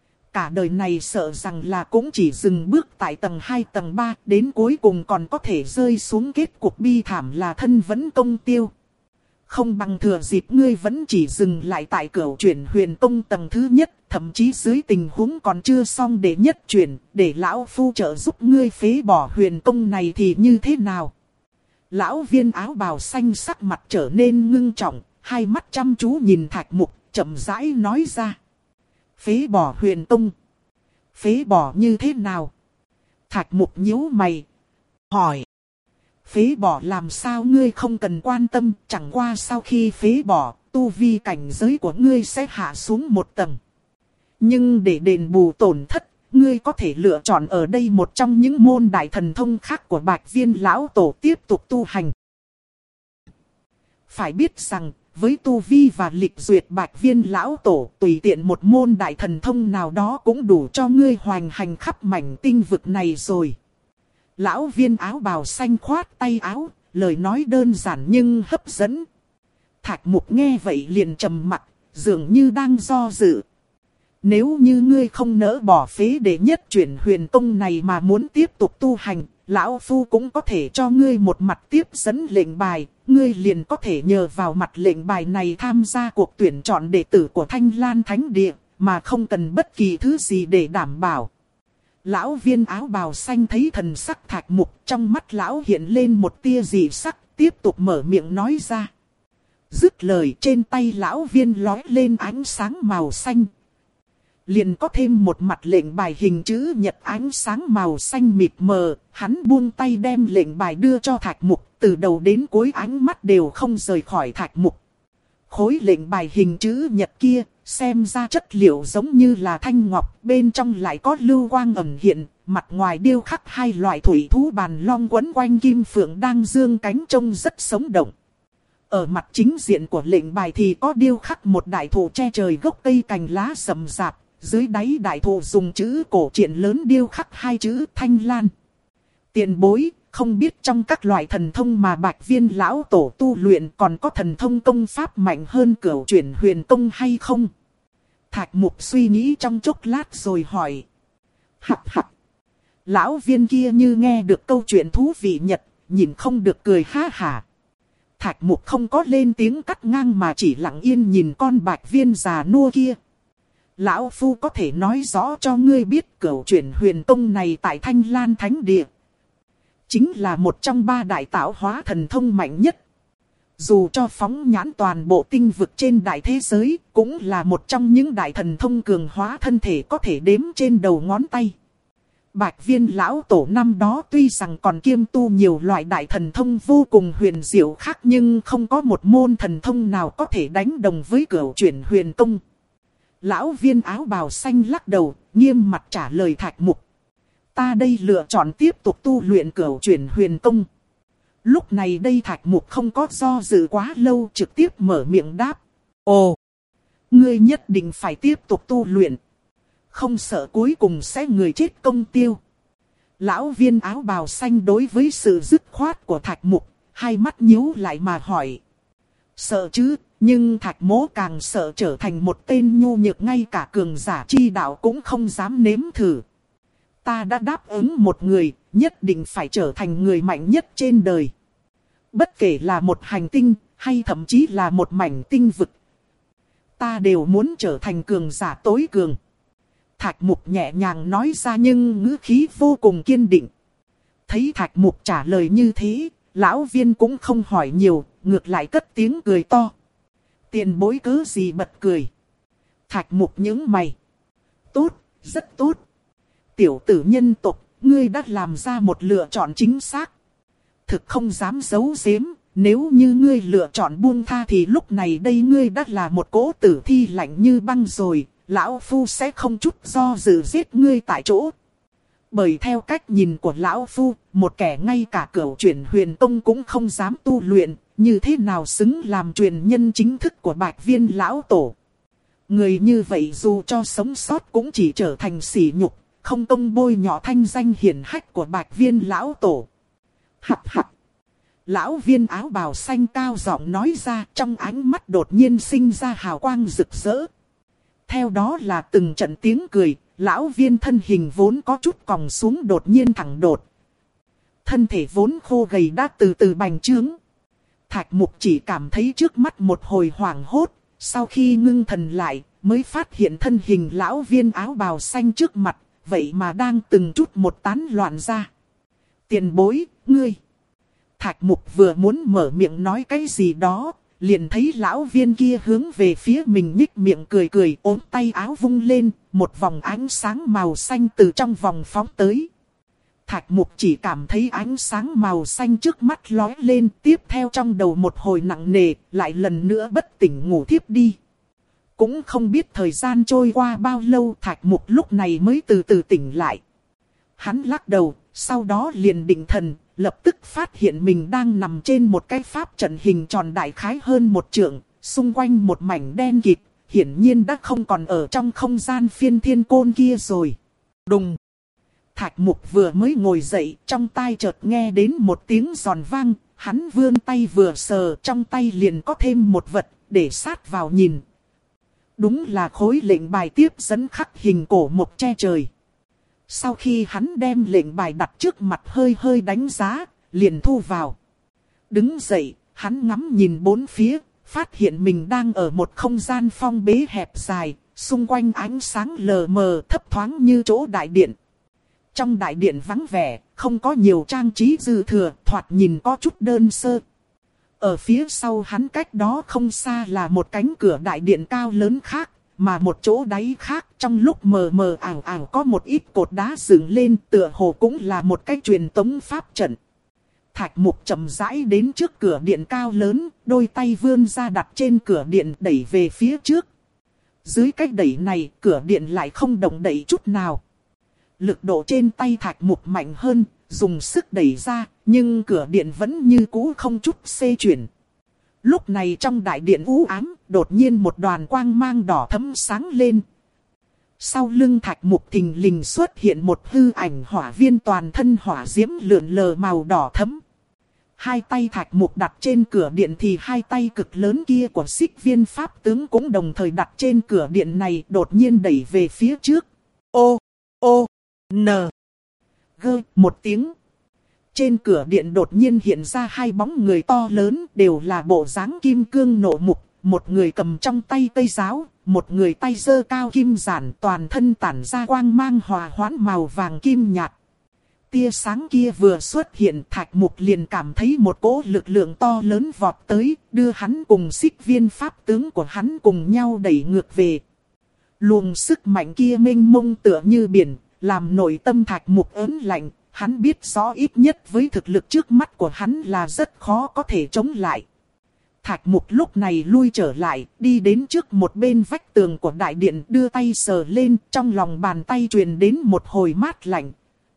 Cả đời này sợ rằng là cũng chỉ dừng bước tại tầng hai tầng ba, đến cuối cùng còn có thể rơi xuống kết cục bi thảm là thân vẫn công tiêu. Không bằng thừa dịp ngươi vẫn chỉ dừng lại tại Cửu Chuyển Huyền Tông tầng thứ nhất, thậm chí dưới tình huống còn chưa xong để nhất chuyển, để lão phu trợ giúp ngươi phế bỏ huyền tông này thì như thế nào? Lão viên áo bào xanh sắc mặt trở nên ngưng trọng, hai mắt chăm chú nhìn Thạch Mục, chậm rãi nói ra. Phế bỏ huyền tông? Phế bỏ như thế nào? Thạch Mục nhíu mày, hỏi. Phế bỏ làm sao ngươi không cần quan tâm, chẳng qua sau khi phế bỏ, tu vi cảnh giới của ngươi sẽ hạ xuống một tầng. Nhưng để đền bù tổn thất, ngươi có thể lựa chọn ở đây một trong những môn đại thần thông khác của Bạch Viên lão tổ tiếp tục tu hành. Phải biết rằng, với tu vi và lịch duyệt Bạch Viên lão tổ, tùy tiện một môn đại thần thông nào đó cũng đủ cho ngươi hoành hành khắp mảnh tinh vực này rồi. Lão viên áo bào xanh khoát tay áo, lời nói đơn giản nhưng hấp dẫn. Thạch Mục nghe vậy liền trầm mặt, dường như đang do dự. Nếu như ngươi không nỡ bỏ phế để nhất chuyển huyền tông này mà muốn tiếp tục tu hành, lão phu cũng có thể cho ngươi một mặt tiếp dẫn lệnh bài, ngươi liền có thể nhờ vào mặt lệnh bài này tham gia cuộc tuyển chọn đệ tử của Thanh Lan Thánh Địa, mà không cần bất kỳ thứ gì để đảm bảo. Lão viên áo bào xanh thấy thần sắc Thạch Mục, trong mắt lão hiện lên một tia dị sắc, tiếp tục mở miệng nói ra. Dứt lời, trên tay lão viên lói lên ánh sáng màu xanh. Liền có thêm một mặt lệnh bài hình chữ nhật ánh sáng màu xanh mịt mờ, hắn buông tay đem lệnh bài đưa cho Thạch Mục, từ đầu đến cuối ánh mắt đều không rời khỏi Thạch Mục. Khối lệnh bài hình chữ nhật kia, xem ra chất liệu giống như là thanh ngọc, bên trong lại có lưu quang ẩn hiện, mặt ngoài điêu khắc hai loại thủy thú bàn long quấn quanh kim phượng đang dương cánh trông rất sống động. Ở mặt chính diện của lệnh bài thì có điêu khắc một đại thụ che trời gốc cây cành lá rậm rạp, dưới đáy đại thụ dùng chữ cổ truyện lớn điêu khắc hai chữ Thanh Lan. Tiền bối, không biết trong các loại thần thông mà Bạch Viên lão tổ tu luyện còn có thần thông công pháp mạnh hơn Cửu Chuyển Huyền Tông hay không? Thạch Mục suy nghĩ trong chốc lát rồi hỏi. Hắc hắc. Lão viên kia như nghe được câu chuyện thú vị nhật, nhìn không được cười ha hả. Thạch Mục không có lên tiếng cắt ngang mà chỉ lặng yên nhìn con Bạch Viên già nua kia. Lão phu có thể nói rõ cho ngươi biết Cửu Chuyển Huyền Tông này tại Thanh Lan Thánh Địa chính là một trong ba đại tạo hóa thần thông mạnh nhất. Dù cho phóng nhãn toàn bộ tinh vực trên đại thế giới, cũng là một trong những đại thần thông cường hóa thân thể có thể đếm trên đầu ngón tay. Bạch Viên lão tổ năm đó tuy rằng còn kiêm tu nhiều loại đại thần thông vô cùng huyền diệu khác, nhưng không có một môn thần thông nào có thể đánh đồng với Cửu Chuyển Huyền Tông. Lão viên áo bào xanh lắc đầu, nghiêm mặt trả lời Thạch Mục. Ta đây lựa chọn tiếp tục tu luyện Cửu Chuyển Huyền Tông. Lúc này đây Thạch Mục không có do dự quá lâu, trực tiếp mở miệng đáp. Ồ, ngươi nhất định phải tiếp tục tu luyện. Không sợ cuối cùng sẽ người chết công tiêu. Lão viên áo bào xanh đối với sự dứt khoát của Thạch Mục, hai mắt nhíu lại mà hỏi. Sợ chứ, nhưng Thạch Mỗ càng sợ trở thành một tên nhu nhược, ngay cả cường giả chi đạo cũng không dám nếm thử. Ta đã đáp ứng một người, nhất định phải trở thành người mạnh nhất trên đời. Bất kể là một hành tinh, hay thậm chí là một mảnh tinh vực, ta đều muốn trở thành cường giả tối cường. Thạch Mục nhẹ nhàng nói ra nhưng ngữ khí vô cùng kiên định. Thấy Thạch Mục trả lời như thế, lão viên cũng không hỏi nhiều, ngược lại cất tiếng cười to. Tiền bối cớ gì bật cười? Thạch Mục nhướng mày. Tốt, rất tốt. Tiểu tử nhân tộc, ngươi đã làm ra một lựa chọn chính xác. Thực không dám giấu giếm, nếu như ngươi lựa chọn buông tha thì lúc này đây ngươi đã là một cỗ tử thi lạnh như băng rồi. Lão Phu sẽ không chút do dự giết ngươi tại chỗ. Bởi theo cách nhìn của Lão Phu, một kẻ ngay cả Cửu Chuyển Huyền Tông cũng không dám tu luyện, như thế nào xứng làm truyền nhân chính thức của Bạch Viên Lão Tổ. Người như vậy dù cho sống sót cũng chỉ trở thành sỉ nhục, không công bôi nhọ thanh danh hiển hách của Bạch Viên Lão Tổ. Hắc hắc. Lão viên áo bào xanh cao giọng nói ra, trong ánh mắt đột nhiên sinh ra hào quang rực rỡ. Theo đó là từng trận tiếng cười, lão viên thân hình vốn có chút còng xuống đột nhiên thẳng đột. Thân thể vốn khô gầy đã từ từ bành trướng. Thạch Mục chỉ cảm thấy trước mắt một hồi hoảng hốt, sau khi ngưng thần lại, mới phát hiện thân hình lão viên áo bào xanh trước mặt, vậy mà đang từng chút một tán loạn ra. Tiền bối, ngươi. Thạch Mục vừa muốn mở miệng nói cái gì đó, liền thấy lão viên kia hướng về phía mình nhích miệng cười cười, ốm tay áo vung lên, một vòng ánh sáng màu xanh từ trong vòng phóng tới. Thạch Mục chỉ cảm thấy ánh sáng màu xanh trước mắt lóe lên, tiếp theo trong đầu một hồi nặng nề, lại lần nữa bất tỉnh ngủ thiếp đi. Cũng không biết thời gian trôi qua bao lâu, Thạch Mục lúc này mới từ từ tỉnh lại. Hắn lắc đầu, sau đó liền định thần, lập tức phát hiện mình đang nằm trên một cái pháp trận hình tròn đại khái hơn một trượng, xung quanh một mảnh đen kịt, hiển nhiên đã không còn ở trong không gian phiên thiên côn kia rồi. Đùng! Thạch Mục vừa mới ngồi dậy, trong tai chợt nghe đến một tiếng giòn vang, hắn vươn tay vừa sờ, trong tay liền có thêm một vật, để sát vào nhìn. Đúng là khối lệnh bài tiếp dẫn khắc hình cổ mộc che trời. Sau khi hắn đem lệnh bài đặt trước mặt hơi hơi đánh giá, liền thu vào. Đứng dậy, hắn ngắm nhìn bốn phía, phát hiện mình đang ở một không gian phong bế hẹp dài, xung quanh ánh sáng lờ mờ thấp thoáng như chỗ đại điện. Trong đại điện vắng vẻ, không có nhiều trang trí dư thừa, thoạt nhìn có chút đơn sơ. Ở phía sau hắn cách đó không xa là một cánh cửa đại điện cao lớn khác, mà một chỗ đáy khác trong lúc mờ mờ ảo ảo có một ít cột đá dựng lên, tựa hồ cũng là một cái truyền tống pháp trận. Thạch Mục chậm rãi đến trước cửa điện cao lớn, đôi tay vươn ra đặt trên cửa điện đẩy về phía trước. Dưới cách đẩy này, cửa điện lại không động đậy chút nào. Lực độ trên tay Thạch Mục mạnh hơn, dùng sức đẩy ra, nhưng cửa điện vẫn như cũ không chút xê chuyển. Lúc này trong đại điện u ám, đột nhiên một đoàn quang mang đỏ thẫm sáng lên. Sau lưng Thạch Mục thình lình xuất hiện một hư ảnh hỏa viên toàn thân hỏa diễm lượn lờ màu đỏ thẫm. Hai tay Thạch Mục đặt trên cửa điện thì hai tay cực lớn kia của Xích Viên Pháp tướng cũng đồng thời đặt trên cửa điện này, đột nhiên đẩy về phía trước. Ô, ô, n, gơ, một tiếng. Trên cửa điện đột nhiên hiện ra hai bóng người to lớn, đều là bộ dáng kim cương nộ mục, một người cầm trong tay cây giáo, một người tay giơ cao kim giản, toàn thân tản ra quang mang hòa hoãn màu vàng kim nhạt. Tia sáng kia vừa xuất hiện, Thạch Mục liền cảm thấy một cỗ lực lượng to lớn vọt tới, đưa hắn cùng Xích Viên Pháp tướng của hắn cùng nhau đẩy ngược về. Luồng sức mạnh kia mênh mông tựa như biển, làm nội tâm Thạch Mục ớn lạnh. Hắn biết rõ ít nhất với thực lực trước mắt của hắn là rất khó có thể chống lại. Thạch Mục lúc này lui trở lại, đi đến trước một bên vách tường của đại điện, đưa tay sờ lên, trong lòng bàn tay truyền đến một hồi mát lạnh.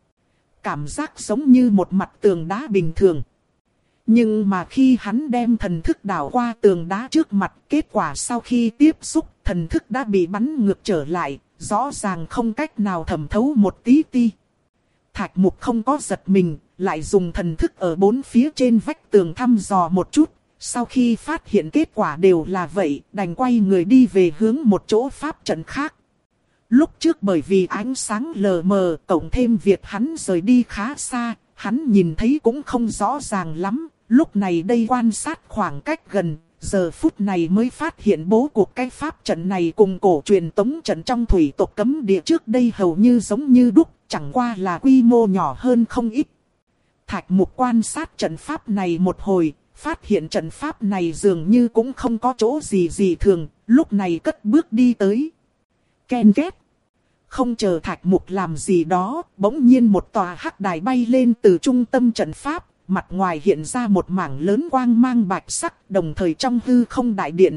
Cảm giác giống như một mặt tường đá bình thường. Nhưng mà khi hắn đem thần thức đảo qua tường đá trước mặt, kết quả sau khi tiếp xúc, thần thức đã bị bắn ngược trở lại, rõ ràng không cách nào thẩm thấu một tí ti. Thạch Mục không có giật mình, lại dùng thần thức ở bốn phía trên vách tường thăm dò một chút. Sau khi phát hiện kết quả đều là vậy, đành quay người đi về hướng một chỗ pháp trận khác. Lúc trước bởi vì ánh sáng lờ mờ, cộng thêm việc hắn rời đi khá xa, hắn nhìn thấy cũng không rõ ràng lắm. Lúc này đây quan sát khoảng cách gần, giờ phút này mới phát hiện bố cục cái pháp trận này cùng cổ truyền tống trận trong thủy tộc cấm địa trước đây hầu như giống như đúc. Chẳng qua là quy mô nhỏ hơn không ít. Thạch Mục quan sát trận pháp này một hồi, phát hiện trận pháp này dường như cũng không có chỗ gì gì thường, lúc này cất bước đi tới. Ken két. Không chờ Thạch Mục làm gì đó, bỗng nhiên một tòa hắc đài bay lên từ trung tâm trận pháp, mặt ngoài hiện ra một mảng lớn quang mang bạch sắc, đồng thời trong hư không đại điện.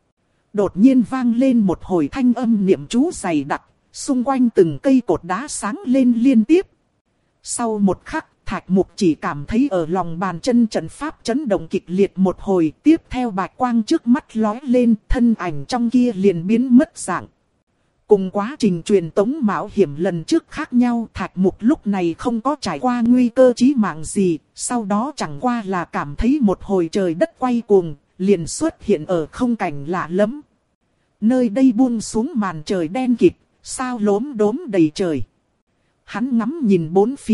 Đột nhiên vang lên một hồi thanh âm niệm chú dày đặc. Xung quanh từng cây cột đá sáng lên liên tiếp. Sau một khắc, Thạch Mục chỉ cảm thấy ở lòng bàn chân trận pháp chấn động kịch liệt một hồi. Tiếp theo bạch quang trước mắt lóe lên, thân ảnh trong kia liền biến mất dạng. Cùng quá trình truyền tống mạo hiểm lần trước khác nhau, Thạch Mục lúc này không có trải qua nguy cơ chí mạng gì. Sau đó chẳng qua là cảm thấy một hồi trời đất quay cuồng, liền xuất hiện ở không cảnh lạ lắm. Nơi đây buông xuống màn trời đen kịt. Sao lốm đốm đầy trời. Hắn ngắm nhìn bốn phía,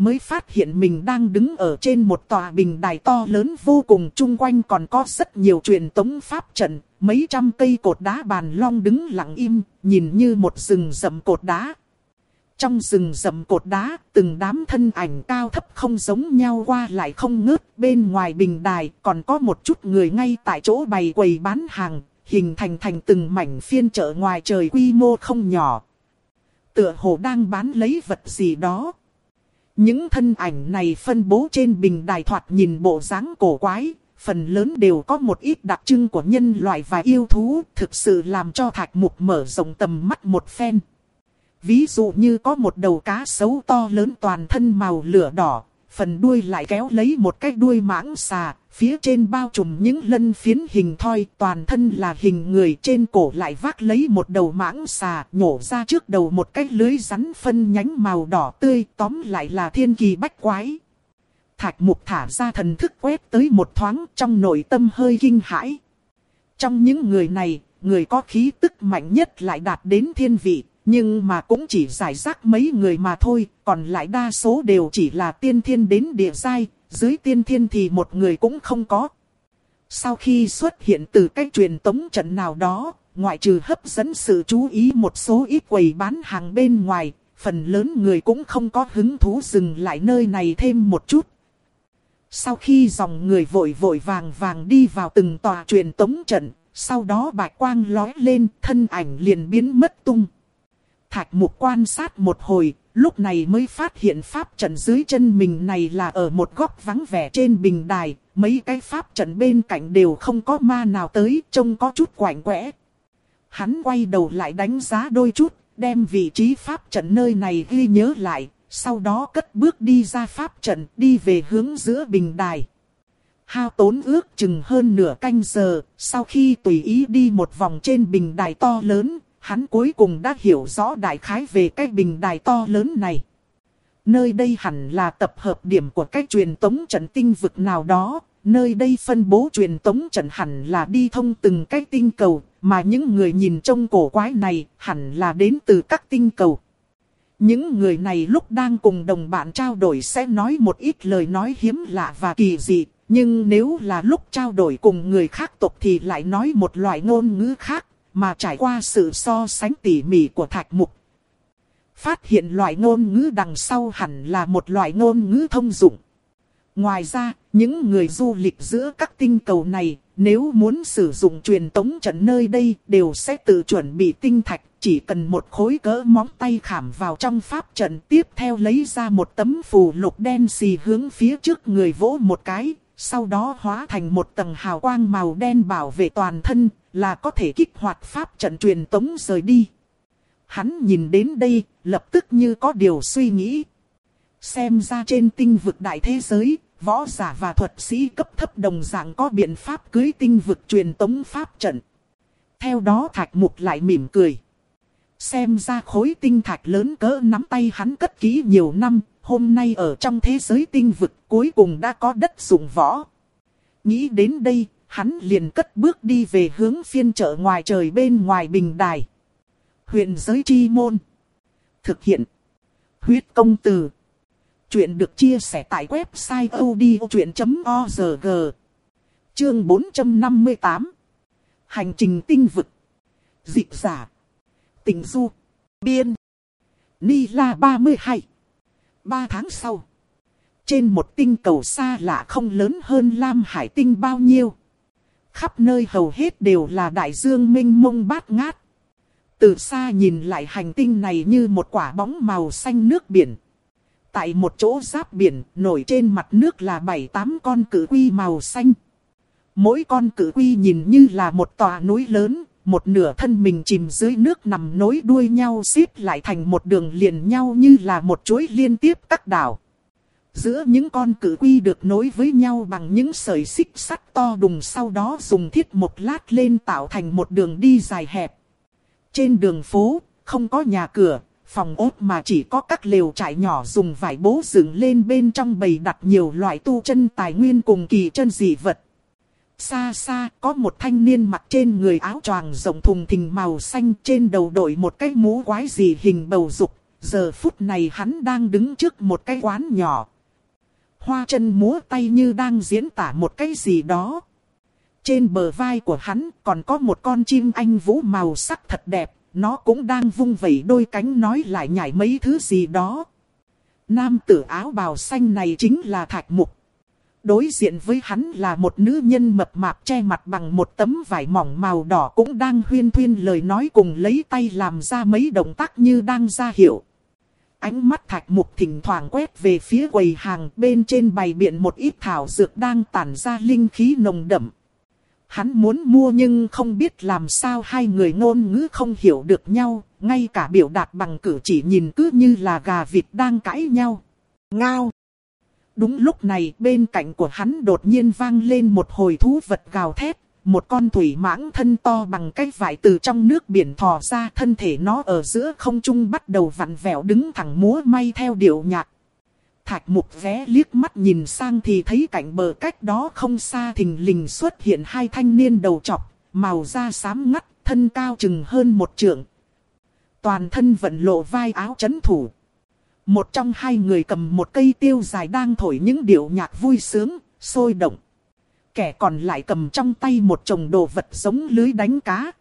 mới phát hiện mình đang đứng ở trên một tòa bình đài to lớn vô cùng, chung quanh còn có rất nhiều truyền tống pháp trận, mấy trăm cây cột đá bàn long đứng lặng im, nhìn như một rừng rậm cột đá. Trong rừng rậm cột đá, từng đám thân ảnh cao thấp không giống nhau qua lại không ngớt, bên ngoài bình đài còn có một chút người ngay tại chỗ bày quầy bán hàng, hình thành thành từng mảnh phiên chợ ngoài trời quy mô không nhỏ. Tựa hồ đang bán lấy vật gì đó. Những thân ảnh này phân bố trên bình đài thoạt nhìn bộ dáng cổ quái, phần lớn đều có một ít đặc trưng của nhân loại và yêu thú, thực sự làm cho Thạch Mục mở rộng tầm mắt một phen. Ví dụ như có một đầu cá sấu to lớn toàn thân màu lửa đỏ, phần đuôi lại kéo lấy một cái đuôi mãng xà, phía trên bao trùm những lân phiến hình thoi, toàn thân là hình người, trên cổ lại vác lấy một đầu mãng xà, nhổ ra trước đầu một cái lưới rắn phân nhánh màu đỏ tươi, tóm lại là thiên kỳ bách quái. Thạch Mục thả ra thần thức quét tới một thoáng, trong nội tâm hơi kinh hãi. Trong những người này, người có khí tức mạnh nhất lại đạt đến thiên vị. Nhưng mà cũng chỉ giải rác mấy người mà thôi, còn lại đa số đều chỉ là tiên thiên đến địa giai, dưới tiên thiên thì một người cũng không có. Sau khi xuất hiện từ cái truyền tống trận nào đó, ngoại trừ hấp dẫn sự chú ý một số ít quầy bán hàng bên ngoài, phần lớn người cũng không có hứng thú dừng lại nơi này thêm một chút. Sau khi dòng người vội vội vàng vàng đi vào từng tòa truyền tống trận, sau đó bạch quang lóe lên, thân ảnh liền biến mất tung. Thạch Mục quan sát một hồi, lúc này mới phát hiện pháp trận dưới chân mình này là ở một góc vắng vẻ trên bình đài. Mấy cái pháp trận bên cạnh đều không có ma nào tới, trông có chút quạnh quẽ. Hắn quay đầu lại đánh giá đôi chút, đem vị trí pháp trận nơi này ghi nhớ lại, sau đó cất bước đi ra pháp trận, đi về hướng giữa bình đài. Hao tốn ước chừng hơn nửa canh giờ, sau khi tùy ý đi một vòng trên bình đài to lớn, hắn cuối cùng đã hiểu rõ đại khái về cái bình đài to lớn này. Nơi đây hẳn là tập hợp điểm của cái truyền tống trận tinh vực nào đó. Nơi đây phân bố truyền tống trận hẳn là đi thông từng cái tinh cầu, mà những người nhìn trông cổ quái này hẳn là đến từ các tinh cầu. Những người này lúc đang cùng đồng bạn trao đổi sẽ nói một ít lời nói hiếm lạ và kỳ dị, nhưng nếu là lúc trao đổi cùng người khác tộc thì lại nói một loại ngôn ngữ khác. Mà trải qua sự so sánh tỉ mỉ của Thạch Mục, phát hiện loại ngôn ngữ đằng sau hẳn là một loại ngôn ngữ thông dụng. Ngoài ra, những người du lịch giữa các tinh cầu này, nếu muốn sử dụng truyền tống trận nơi đây, đều sẽ tự chuẩn bị tinh thạch, chỉ cần một khối cỡ móng tay khảm vào trong pháp trận, tiếp theo lấy ra một tấm phù lục đen xì hướng phía trước người vỗ một cái, sau đó hóa thành một tầng hào quang màu đen bảo vệ toàn thân, là có thể kích hoạt pháp trận truyền tống rời đi. Hắn nhìn đến đây, lập tức như có điều suy nghĩ. Xem ra trên tinh vực đại thế giới, võ giả và thuật sĩ cấp thấp đồng dạng có biện pháp cưới tinh vực truyền tống pháp trận. Theo đó Thạch Mục lại mỉm cười. Xem ra khối tinh thạch lớn cỡ nắm tay hắn cất kỹ nhiều năm, hôm nay ở trong thế giới tinh vực cuối cùng đã có đất dụng võ. Nghĩ đến đây, hắn liền cất bước đi về hướng phiên chợ ngoài trời bên ngoài bình đài. Huyền giới chi môn. Thực hiện. Huyết công từ. Chuyện được chia sẻ tại website odchuyện chấm org. Chương bốn trăm năm mươi tám. Hành trình tinh vực. Dịch giả. Tình du. Biên. Ni La ba mươi hai. Ba tháng sau. Trên một tinh cầu xa lạ không lớn hơn Lam Hải tinh bao nhiêu. Khắp nơi hầu hết đều là đại dương mênh mông bát ngát. Từ xa nhìn lại hành tinh này như một quả bóng màu xanh nước biển. Tại một chỗ giáp biển, nổi trên mặt nước là bảy tám con cự quy màu xanh. Mỗi con cự quy nhìn như là một tòa núi lớn, một nửa thân mình chìm dưới nước nằm nối đuôi nhau xếp lại thành một đường liền nhau như là một chuỗi liên tiếp các đảo. Giữa những con cự quy được nối với nhau bằng những sợi xích sắt to đùng, sau đó dùng thiết một lát lên tạo thành một đường đi dài hẹp. Trên đường phố, không có nhà cửa, phòng ốt mà chỉ có các lều trại nhỏ dùng vải bố dựng lên, bên trong bày đặt nhiều loại tu chân tài nguyên cùng kỳ chân dị vật. Xa xa có một thanh niên mặc trên người áo choàng rộng thùng thình màu xanh, trên đầu đội một cái mũ quái dị hình bầu dục, Giờ phút này hắn đang đứng trước một cái quán nhỏ. Hoa chân múa tay như đang diễn tả một cái gì đó. Trên bờ vai của hắn còn có một con chim anh vũ màu sắc thật đẹp. Nó cũng đang vung vẩy đôi cánh nói lại nhảy mấy thứ gì đó. Nam tử áo bào xanh này chính là Thạch Mục. Đối diện với hắn là một nữ nhân mập mạp che mặt bằng một tấm vải mỏng màu đỏ cũng đang huyên thuyên lời nói cùng lấy tay làm ra mấy động tác như đang ra hiệu. Ánh mắt Thạch Mục thỉnh thoảng quét về phía quầy hàng bên trên bày biện một ít thảo dược đang tản ra linh khí nồng đậm. Hắn muốn mua nhưng không biết làm sao hai người ngôn ngữ không hiểu được nhau, ngay cả biểu đạt bằng cử chỉ nhìn cứ như là gà vịt đang cãi nhau. Ngao! Đúng lúc này bên cạnh của hắn đột nhiên vang lên một hồi thú vật gào thét, một con thủy mãng thân to bằng cái vải từ trong nước biển thò ra, thân thể nó ở giữa không trung bắt đầu vặn vẹo đứng thẳng múa may theo điệu nhạc. Thạch Mục vé liếc mắt nhìn sang thì thấy cạnh bờ cách đó không xa thình lình xuất hiện hai thanh niên đầu trọc, màu da xám ngắt, thân cao chừng hơn một trượng. Toàn thân vận lộ vai áo trấn thủ. Một trong hai người cầm một cây tiêu dài đang thổi những điệu nhạc vui sướng, sôi động. Kẻ còn lại cầm trong tay một chồng đồ vật giống lưới đánh cá.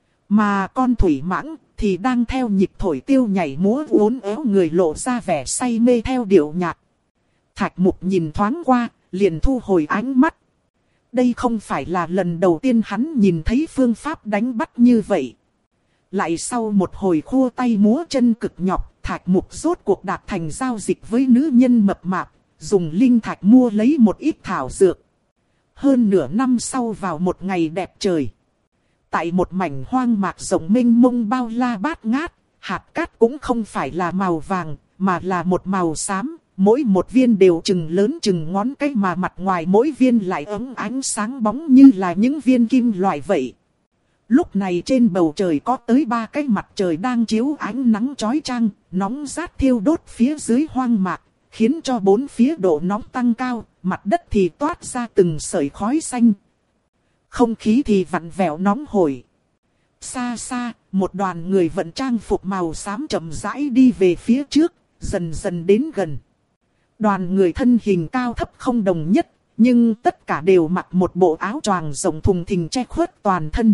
Mà con thủy mãng thì đang theo nhịp thổi tiêu nhảy múa uốn éo người lộ ra vẻ say mê theo điệu nhạc. Thạch Mục nhìn thoáng qua, liền thu hồi ánh mắt. Đây không phải là lần đầu tiên hắn nhìn thấy phương pháp đánh bắt như vậy. Lại sau một hồi khua tay múa chân cực nhọc, Thạch Mục rốt cuộc đạt thành giao dịch với nữ nhân mập mạp, dùng linh thạch mua lấy một ít thảo dược. Hơn nửa năm sau vào một ngày đẹp trời. Tại một mảnh hoang mạc rộng mênh mông bao la bát ngát, hạt cát cũng không phải là màu vàng, mà là một màu xám. Mỗi một viên đều chừng lớn chừng ngón cái mà mặt ngoài mỗi viên lại ấm ánh sáng bóng như là những viên kim loại vậy. Lúc này trên bầu trời có tới ba cái mặt trời đang chiếu ánh nắng chói chang, nóng rát thiêu đốt phía dưới hoang mạc, khiến cho bốn phía độ nóng tăng cao, mặt đất thì toát ra từng sợi khói xanh. Không khí thì vặn vẹo nóng hổi. Xa xa, một đoàn người vận trang phục màu xám chậm rãi đi về phía trước, dần dần đến gần. Đoàn người thân hình cao thấp không đồng nhất, nhưng tất cả đều mặc một bộ áo choàng rộng thùng thình che khuất toàn thân.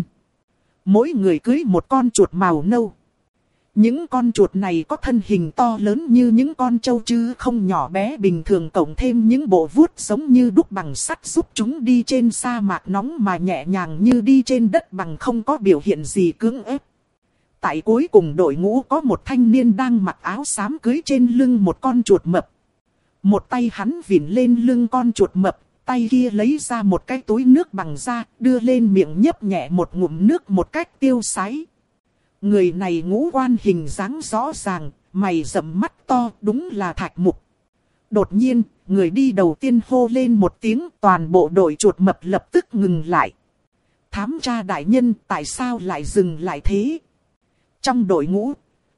Mỗi người cưỡi một con chuột màu nâu. Những con chuột này có thân hình to lớn như những con trâu chứ không nhỏ bé bình thường, cộng thêm những bộ vuốt giống như đúc bằng sắt giúp chúng đi trên sa mạc nóng mà nhẹ nhàng như đi trên đất bằng, không có biểu hiện gì cưỡng ép. Tại cuối cùng đội ngũ có một thanh niên đang mặc áo xám cưỡi trên lưng một con chuột mập. Một tay hắn vịn lên lưng con chuột mập, tay kia lấy ra một cái túi nước bằng da, đưa lên miệng nhấp nhẹ một ngụm nước một cách tiêu sái. Người này ngũ quan hình dáng rõ ràng, mày rậm mắt to, đúng là Thạch Mục. Đột nhiên, người đi đầu tiên hô lên một tiếng, toàn bộ đội chuột mập lập tức ngừng lại. Thám tra đại nhân, tại sao lại dừng lại thế? Trong đội ngũ,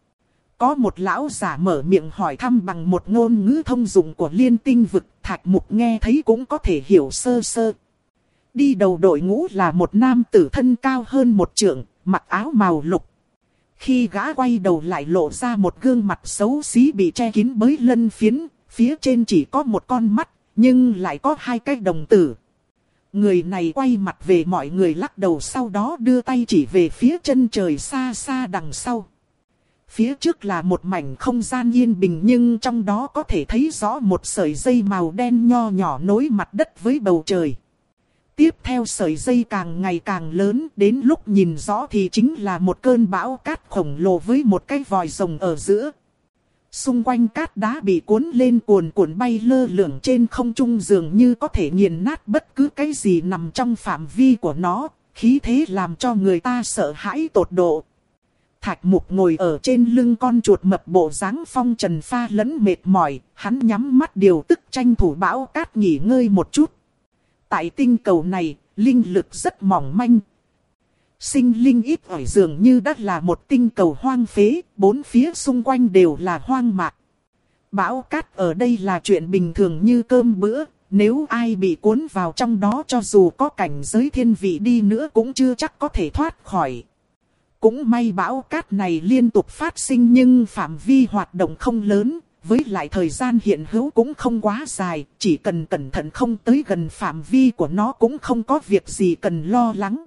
có một lão giả mở miệng hỏi thăm bằng một ngôn ngữ thông dụng của Liên Tinh vực, Thạch Mục nghe thấy cũng có thể hiểu sơ sơ. Đi đầu đội ngũ là một nam tử thân cao hơn một trượng, mặc áo màu lục. Khi gã quay đầu lại lộ ra một gương mặt xấu xí bị che kín bởi lân phiến, phía trên chỉ có một con mắt, nhưng lại có hai cái đồng tử. Người này quay mặt về mọi người lắc đầu, sau đó đưa tay chỉ về phía chân trời xa xa đằng sau. Phía trước là một mảnh không gian yên bình, nhưng trong đó có thể thấy rõ một sợi dây màu đen nho nhỏ nối mặt đất với bầu trời. Tiếp theo sợi dây càng ngày càng lớn, đến lúc nhìn rõ thì chính là một cơn bão cát khổng lồ với một cái vòi rồng ở giữa. Xung quanh cát đá bị cuốn lên cuồn cuộn bay lơ lửng trên không trung, dường như có thể nghiền nát bất cứ cái gì nằm trong phạm vi của nó, khí thế làm cho người ta sợ hãi tột độ. Thạch Mục ngồi ở trên lưng con chuột mập, bộ dáng phong trần pha lẫn mệt mỏi, hắn nhắm mắt điều tức tranh thủ bão cát nghỉ ngơi một chút. Tại tinh cầu này, linh lực rất mỏng manh. Sinh linh ít ỏi, dường như đã là một tinh cầu hoang phế, bốn phía xung quanh đều là hoang mạc. Bão cát ở đây là chuyện bình thường như cơm bữa, nếu ai bị cuốn vào trong đó cho dù có cảnh giới thiên vị đi nữa cũng chưa chắc có thể thoát khỏi. Cũng may bão cát này liên tục phát sinh nhưng phạm vi hoạt động không lớn, với lại thời gian hiện hữu cũng không quá dài, chỉ cần cẩn thận không tới gần phạm vi của nó cũng không có việc gì cần lo lắng.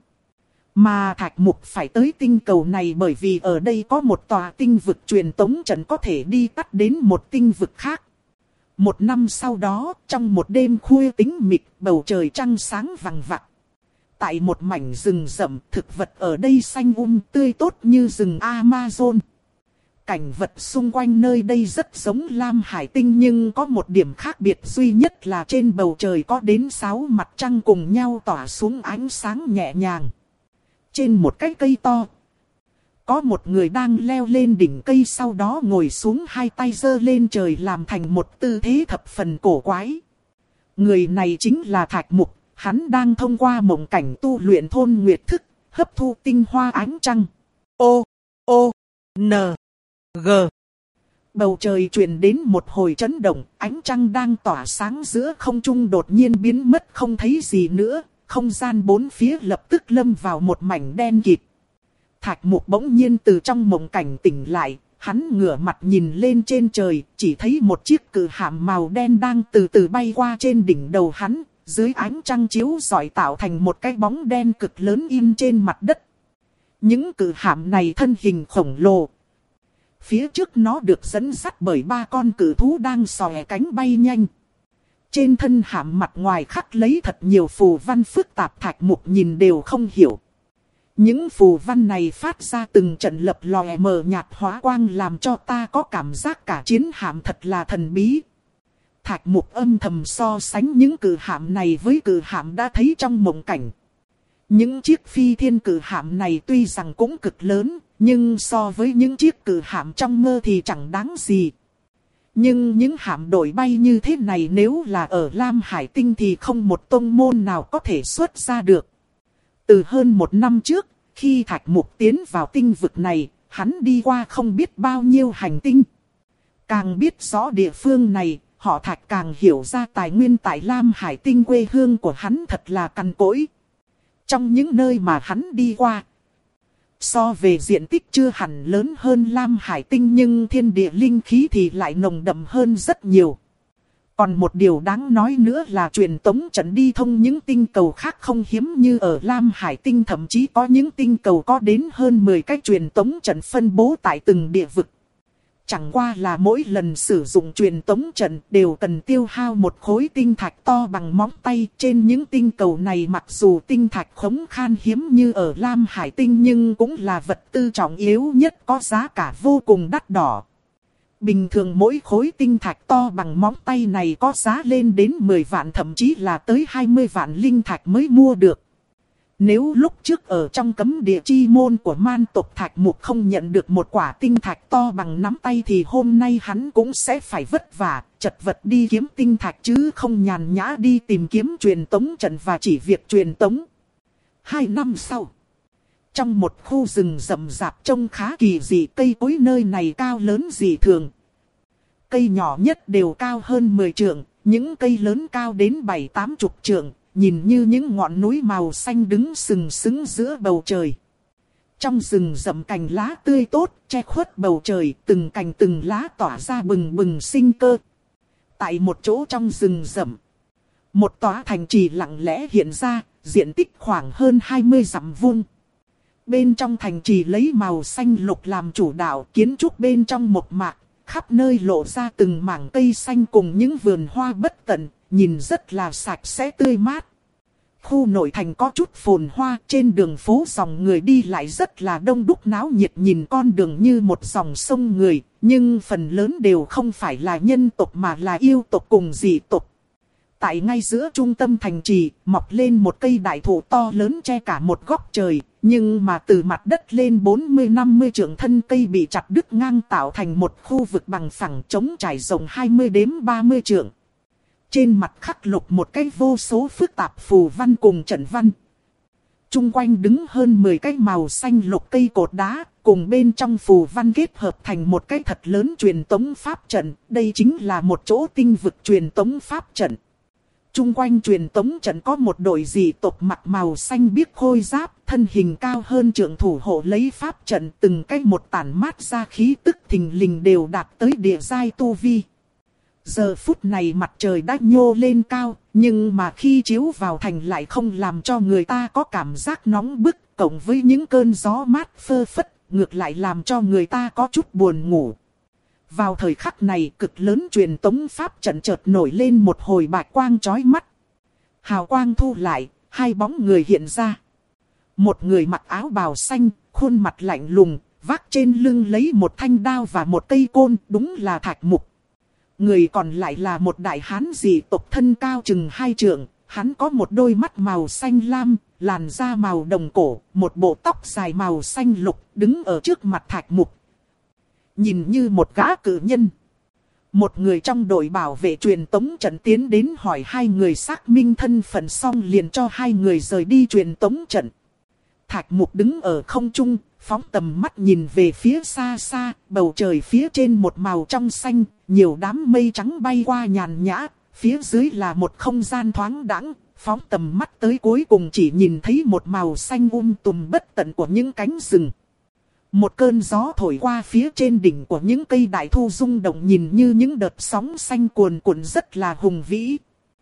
Mà Thạch Mục phải tới tinh cầu này bởi vì ở đây có một tòa tinh vực truyền tống trận có thể đi tắt đến một tinh vực khác. Một năm sau đó, trong một đêm khuya tĩnh mịch, bầu trời trăng sáng vằng vặc. Tại một mảnh rừng rậm, thực vật ở đây xanh um tươi tốt như rừng Amazon. Cảnh vật xung quanh nơi đây rất giống Lam Hải Tinh nhưng có một điểm khác biệt duy nhất là trên bầu trời có đến sáu mặt trăng cùng nhau tỏa xuống ánh sáng nhẹ nhàng. Trên một cái cây to, có một người đang leo lên đỉnh cây, sau đó ngồi xuống, hai tay giơ lên trời làm thành một tư thế thập phần cổ quái. Người này chính là Thạch Mục, hắn đang thông qua mộng cảnh tu luyện thôn nguyệt thức, hấp thu tinh hoa ánh trăng. O, O, N, G. Bầu trời truyền đến một hồi chấn động, ánh trăng đang tỏa sáng giữa không trung đột nhiên biến mất không thấy gì nữa, không gian bốn phía lập tức lâm vào một mảnh đen kịt. Thạch Mục bỗng nhiên từ trong mộng cảnh tỉnh lại, hắn ngửa mặt nhìn lên trên trời, chỉ thấy một chiếc cự hạm màu đen đang từ từ bay qua trên đỉnh đầu hắn, dưới ánh trăng chiếu rọi tạo thành một cái bóng đen cực lớn in trên mặt đất. Những cự hạm này thân hình khổng lồ. Phía trước nó được dẫn dắt bởi ba con cự thú đang xòe cánh bay nhanh. Trên thân hạm mặt ngoài khắc lấy thật nhiều phù văn phức tạp, Thạch Mục nhìn đều không hiểu. Những phù văn này phát ra từng trận lập lòe mờ nhạt hóa quang làm cho ta có cảm giác cả chiến hạm thật là thần bí. Thạch Mục âm thầm so sánh những cự hạm này với cự hạm đã thấy trong mộng cảnh. Những chiếc phi thiên cự hạm này tuy rằng cũng cực lớn, nhưng so với những chiếc cự hạm trong mơ thì chẳng đáng gì. Nhưng những hạm đội bay như thế này nếu là ở Lam Hải Tinh thì không một tông môn nào có thể xuất ra được. Từ hơn một năm trước, khi Thạch Mục tiến vào tinh vực này, hắn đi qua không biết bao nhiêu hành tinh. Càng biết rõ địa phương này, họ Thạch càng hiểu ra tài nguyên tại Lam Hải Tinh quê hương của hắn thật là cằn cỗi. Trong những nơi mà hắn đi qua, so về diện tích chưa hẳn lớn hơn Lam Hải Tinh nhưng thiên địa linh khí thì lại nồng đậm hơn rất nhiều. Còn một điều đáng nói nữa là truyền tống trận đi thông những tinh cầu khác không hiếm như ở Lam Hải Tinh, thậm chí có những tinh cầu có đến hơn mười cái truyền tống trận phân bố tại từng địa vực. Chẳng qua là mỗi lần sử dụng truyền tống trận đều cần tiêu hao một khối tinh thạch to bằng móng tay. Trên những tinh cầu này mặc dù tinh thạch khống khan hiếm như ở Lam Hải Tinh nhưng cũng là vật tư trọng yếu nhất, có giá cả vô cùng đắt đỏ. Bình thường mỗi khối tinh thạch to bằng móng tay này có giá lên đến mười vạn, thậm chí là tới hai mươi vạn linh thạch mới mua được. Nếu lúc trước ở trong cấm địa chi môn của man tộc Thạch Mục không nhận được một quả tinh thạch to bằng nắm tay thì hôm nay hắn cũng sẽ phải vất vả, chật vật đi kiếm tinh thạch chứ không nhàn nhã đi tìm kiếm truyền tống trận và chỉ việc truyền tống. Hai năm sau, trong một khu rừng rậm rạp trông khá kỳ dị, cây cối nơi này cao lớn dị thường. Cây nhỏ nhất đều cao hơn mười trượng, những cây lớn cao đến bảy tám chục trượng. Nhìn như những ngọn núi màu xanh đứng sừng sững giữa bầu trời. Trong rừng rậm cành lá tươi tốt, che khuất bầu trời, từng cành từng lá tỏa ra bừng bừng sinh cơ. Tại một chỗ trong rừng rậm, một tòa thành trì lặng lẽ hiện ra, diện tích khoảng hơn hai mươi dặm vuông. Bên trong thành trì lấy màu xanh lục làm chủ đạo, kiến trúc bên trong mộc mạc, khắp nơi lộ ra từng mảng cây xanh cùng những vườn hoa bất tận. Nhìn rất là sạch sẽ tươi mát. Khu nội thành có chút phồn hoa, trên đường phố dòng người đi lại rất là đông đúc náo nhiệt, nhìn con đường như một dòng sông người, nhưng phần lớn đều không phải là nhân tộc mà là yêu tộc cùng dị tộc. Tại ngay giữa trung tâm thành trì, mọc lên một cây đại thụ to lớn che cả một góc trời, nhưng mà từ mặt đất lên bốn mươi năm mươi trượng, thân cây bị chặt đứt ngang tạo thành một khu vực bằng phẳng trống trải rộng hai mươi đến ba mươi trượng. Trên mặt khắc lục một cái vô số phức tạp phù văn cùng trận văn. Trung quanh đứng hơn mười cái màu xanh lục cây cột đá, cùng bên trong phù văn kết hợp thành một cái thật lớn truyền tống pháp trận. Đây chính là một chỗ tinh vực truyền tống pháp trận. Trung quanh truyền tống trận có một đội dị tộc mặc màu xanh biếc khôi giáp, thân hình cao hơn trượng thủ hộ lấy pháp trận, từng cái một tản mát ra khí tức thình lình đều đạt tới địa giai tu vi. Giờ phút này mặt trời đã nhô lên cao, nhưng mà khi chiếu vào thành lại không làm cho người ta có cảm giác nóng bức, cộng với những cơn gió mát phơ phất, ngược lại làm cho người ta có chút buồn ngủ. Vào thời khắc này, cực lớn truyền tống pháp trận chợt nổi lên một hồi bạch quang chói mắt. Hào quang thu lại, hai bóng người hiện ra. Một người mặc áo bào xanh, khuôn mặt lạnh lùng, vác trên lưng lấy một thanh đao và một cây côn, đúng là Thạch Mục. Người còn lại là một đại hán dị tộc thân cao chừng hai trượng, hắn có một đôi mắt màu xanh lam, làn da màu đồng cổ, một bộ tóc dài màu xanh lục, đứng ở trước mặt Thạch Mục. Nhìn như một gã cử nhân. Một người trong đội bảo vệ truyền tống trận tiến đến hỏi hai người xác minh thân phận xong liền cho hai người rời đi truyền tống trận. Thạch Mục đứng ở không trung, phóng tầm mắt nhìn về phía xa xa, bầu trời phía trên một màu trong xanh, nhiều đám mây trắng bay qua nhàn nhã, phía dưới là một không gian thoáng đãng, phóng tầm mắt tới cuối cùng chỉ nhìn thấy một màu xanh um tùm bất tận của những cánh rừng. Một cơn gió thổi qua phía trên đỉnh của những cây đại thụ rung động nhìn như những đợt sóng xanh cuồn cuộn rất là hùng vĩ.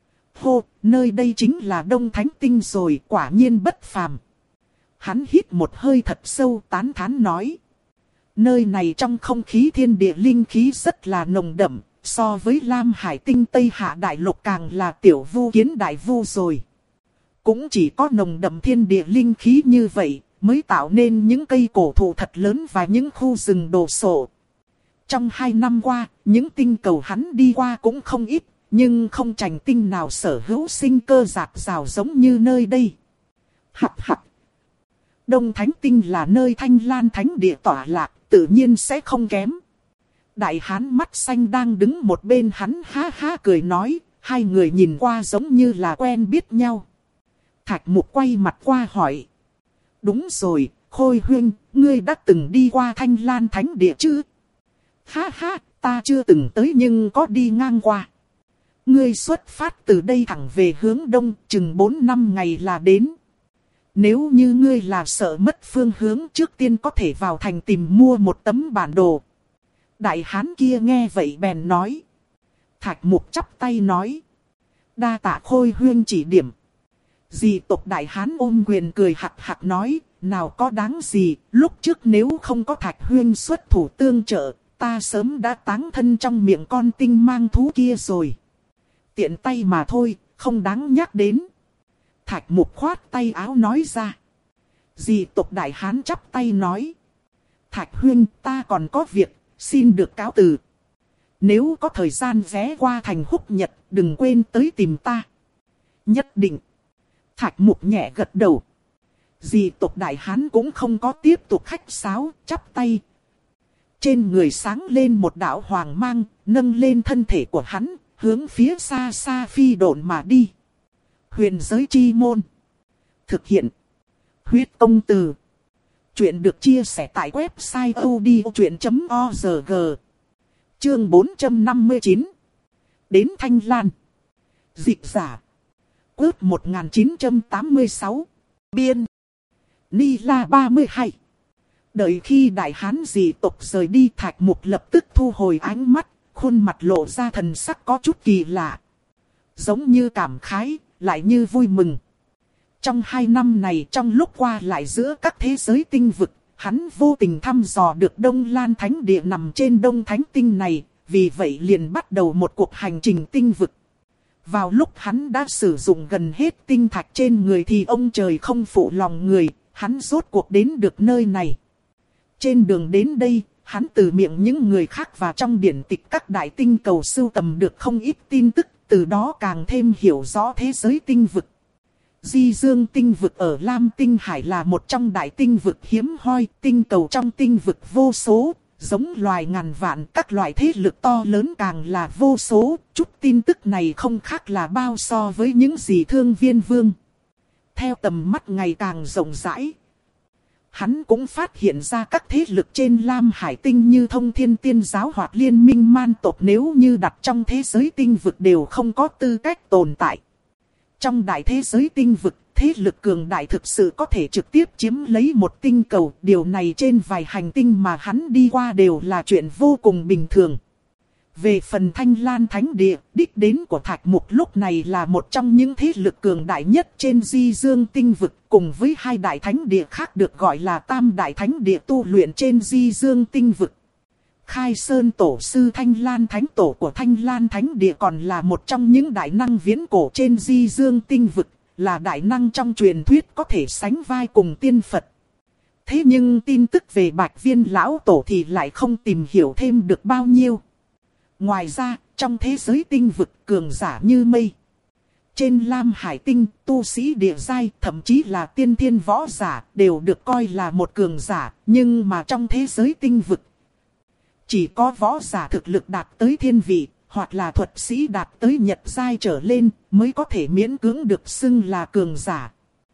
Hô, nơi đây chính là Đông Thánh Tinh rồi, quả nhiên bất phàm. Hắn hít một hơi thật sâu tán thán nói. Nơi này trong không khí thiên địa linh khí rất là nồng đậm, so với Lam Hải Tinh Tây Hạ Đại Lục càng là tiểu vu kiến đại vu rồi. Cũng chỉ có nồng đậm thiên địa linh khí như vậy, mới tạo nên những cây cổ thụ thật lớn và những khu rừng đồ sộ. Trong hai năm qua, những tinh cầu hắn đi qua cũng không ít, nhưng không chành tinh nào sở hữu sinh cơ rạc rào giống như nơi đây. Hắc hắc. Đông Thánh Tinh là nơi Thanh Lan Thánh Địa tỏa lạc, tự nhiên sẽ không kém. Đại hán mắt xanh đang đứng một bên hắn ha ha cười nói, hai người nhìn qua giống như là quen biết nhau. Thạch Mục quay mặt qua hỏi. Đúng rồi, Khôi huynh, ngươi đã từng đi qua Thanh Lan Thánh Địa chứ? Ha ha, ta chưa từng tới nhưng có đi ngang qua. Ngươi xuất phát từ đây thẳng về hướng đông, chừng bốn năm ngày là đến. Nếu như ngươi là sợ mất phương hướng, trước tiên có thể vào thành tìm mua một tấm bản đồ. Đại hán kia nghe vậy bèn nói. Thạch Mục chắp tay nói. Đa tạ Khôi huynh chỉ điểm. Dị tộc đại hán ôm quyền cười hạc hạc nói. Nào có đáng gì, lúc trước nếu không có Thạch huynh xuất thủ tương trợ, ta sớm đã táng thân trong miệng con tinh mang thú kia rồi. Tiện tay mà thôi, không đáng nhắc đến. Thạch Mục khoát tay áo nói ra. Dị tộc đại hán chắp tay nói. Thạch huynh, ta còn có việc, xin được cáo từ. Nếu có thời gian ghé qua thành Húc Nhật, đừng quên tới tìm ta. Nhất định. Thạch Mục nhẹ gật đầu. Dị tộc đại hán cũng không có tiếp tục khách sáo, chắp tay. Trên người sáng lên một đạo hoàng mang, nâng lên thân thể của hắn, hướng phía xa xa phi độn mà đi. Huyền giới chi môn. Thực hiện. Huyết công từ. Chuyện được chia sẻ tại website odchuyện chấm org. Chương bốn trăm năm mươi chín. Đến Thanh Lan. Dịch giả. Quất một nghìn chín trăm tám mươi sáu. Biên. Ni La ba mươi hai. Đợi khi đại hán dị tộc rời đi, Thạch Mục lập tức thu hồi ánh mắt, khuôn mặt lộ ra thần sắc có chút kỳ lạ. Giống như cảm khái, lại như vui mừng. Trong hai năm này, trong lúc qua lại giữa các thế giới tinh vực, hắn vô tình thăm dò được Đông Lan Thánh Địa nằm trên Đông Thánh Tinh này, vì vậy liền bắt đầu một cuộc hành trình tinh vực. Vào lúc hắn đã sử dụng gần hết tinh thạch trên người thì ông trời không phụ lòng người, hắn rốt cuộc đến được nơi này. Trên đường đến đây, hắn từ miệng những người khác và trong điển tịch các đại tinh cầu sưu tầm được không ít tin tức, từ đó càng thêm hiểu rõ thế giới tinh vực. Di Dương tinh vực ở Lam Tinh Hải là một trong đại tinh vực hiếm hoi, tinh cầu trong tinh vực vô số, giống loài ngàn vạn, các loại thế lực to lớn càng là vô số, chút tin tức này không khác là bao so với những gì Thương Viên Vương. Theo tầm mắt ngày càng rộng rãi, hắn cũng phát hiện ra các thế lực trên Lam Hải Tinh như Thông Thiên Tiên Giáo hoặc Liên Minh Man tộc nếu như đặt trong thế giới tinh vực đều không có tư cách tồn tại. Trong đại thế giới tinh vực, thế lực cường đại thực sự có thể trực tiếp chiếm lấy một tinh cầu. Điều này trên vài hành tinh mà hắn đi qua đều là chuyện vô cùng bình thường. Về phần Thanh Lan Thánh Địa, đích đến của Thạch Mục lúc này là một trong những thế lực cường đại nhất trên Di Dương tinh vực, cùng với hai đại thánh địa khác được gọi là Tam Đại Thánh Địa tu luyện trên Di Dương tinh vực. Khai Sơn Tổ sư Thanh Lan Thánh Tổ của Thanh Lan Thánh Địa còn là một trong những đại năng viễn cổ trên Di Dương tinh vực, là đại năng trong truyền thuyết có thể sánh vai cùng tiên Phật. Thế nhưng tin tức về Bạch Viên Lão Tổ thì lại không tìm hiểu thêm được bao nhiêu. Ngoài ra, trong thế giới tinh vực cường giả như mây. Trên Lam Hải Tinh, tu sĩ địa giai, thậm chí là tiên thiên võ giả, đều được coi là một cường giả. Nhưng mà trong thế giới tinh vực, chỉ có võ giả thực lực đạt tới thiên vị, hoặc là thuật sĩ đạt tới nhật giai trở lên, mới có thể miễn cưỡng được xưng là cường giả.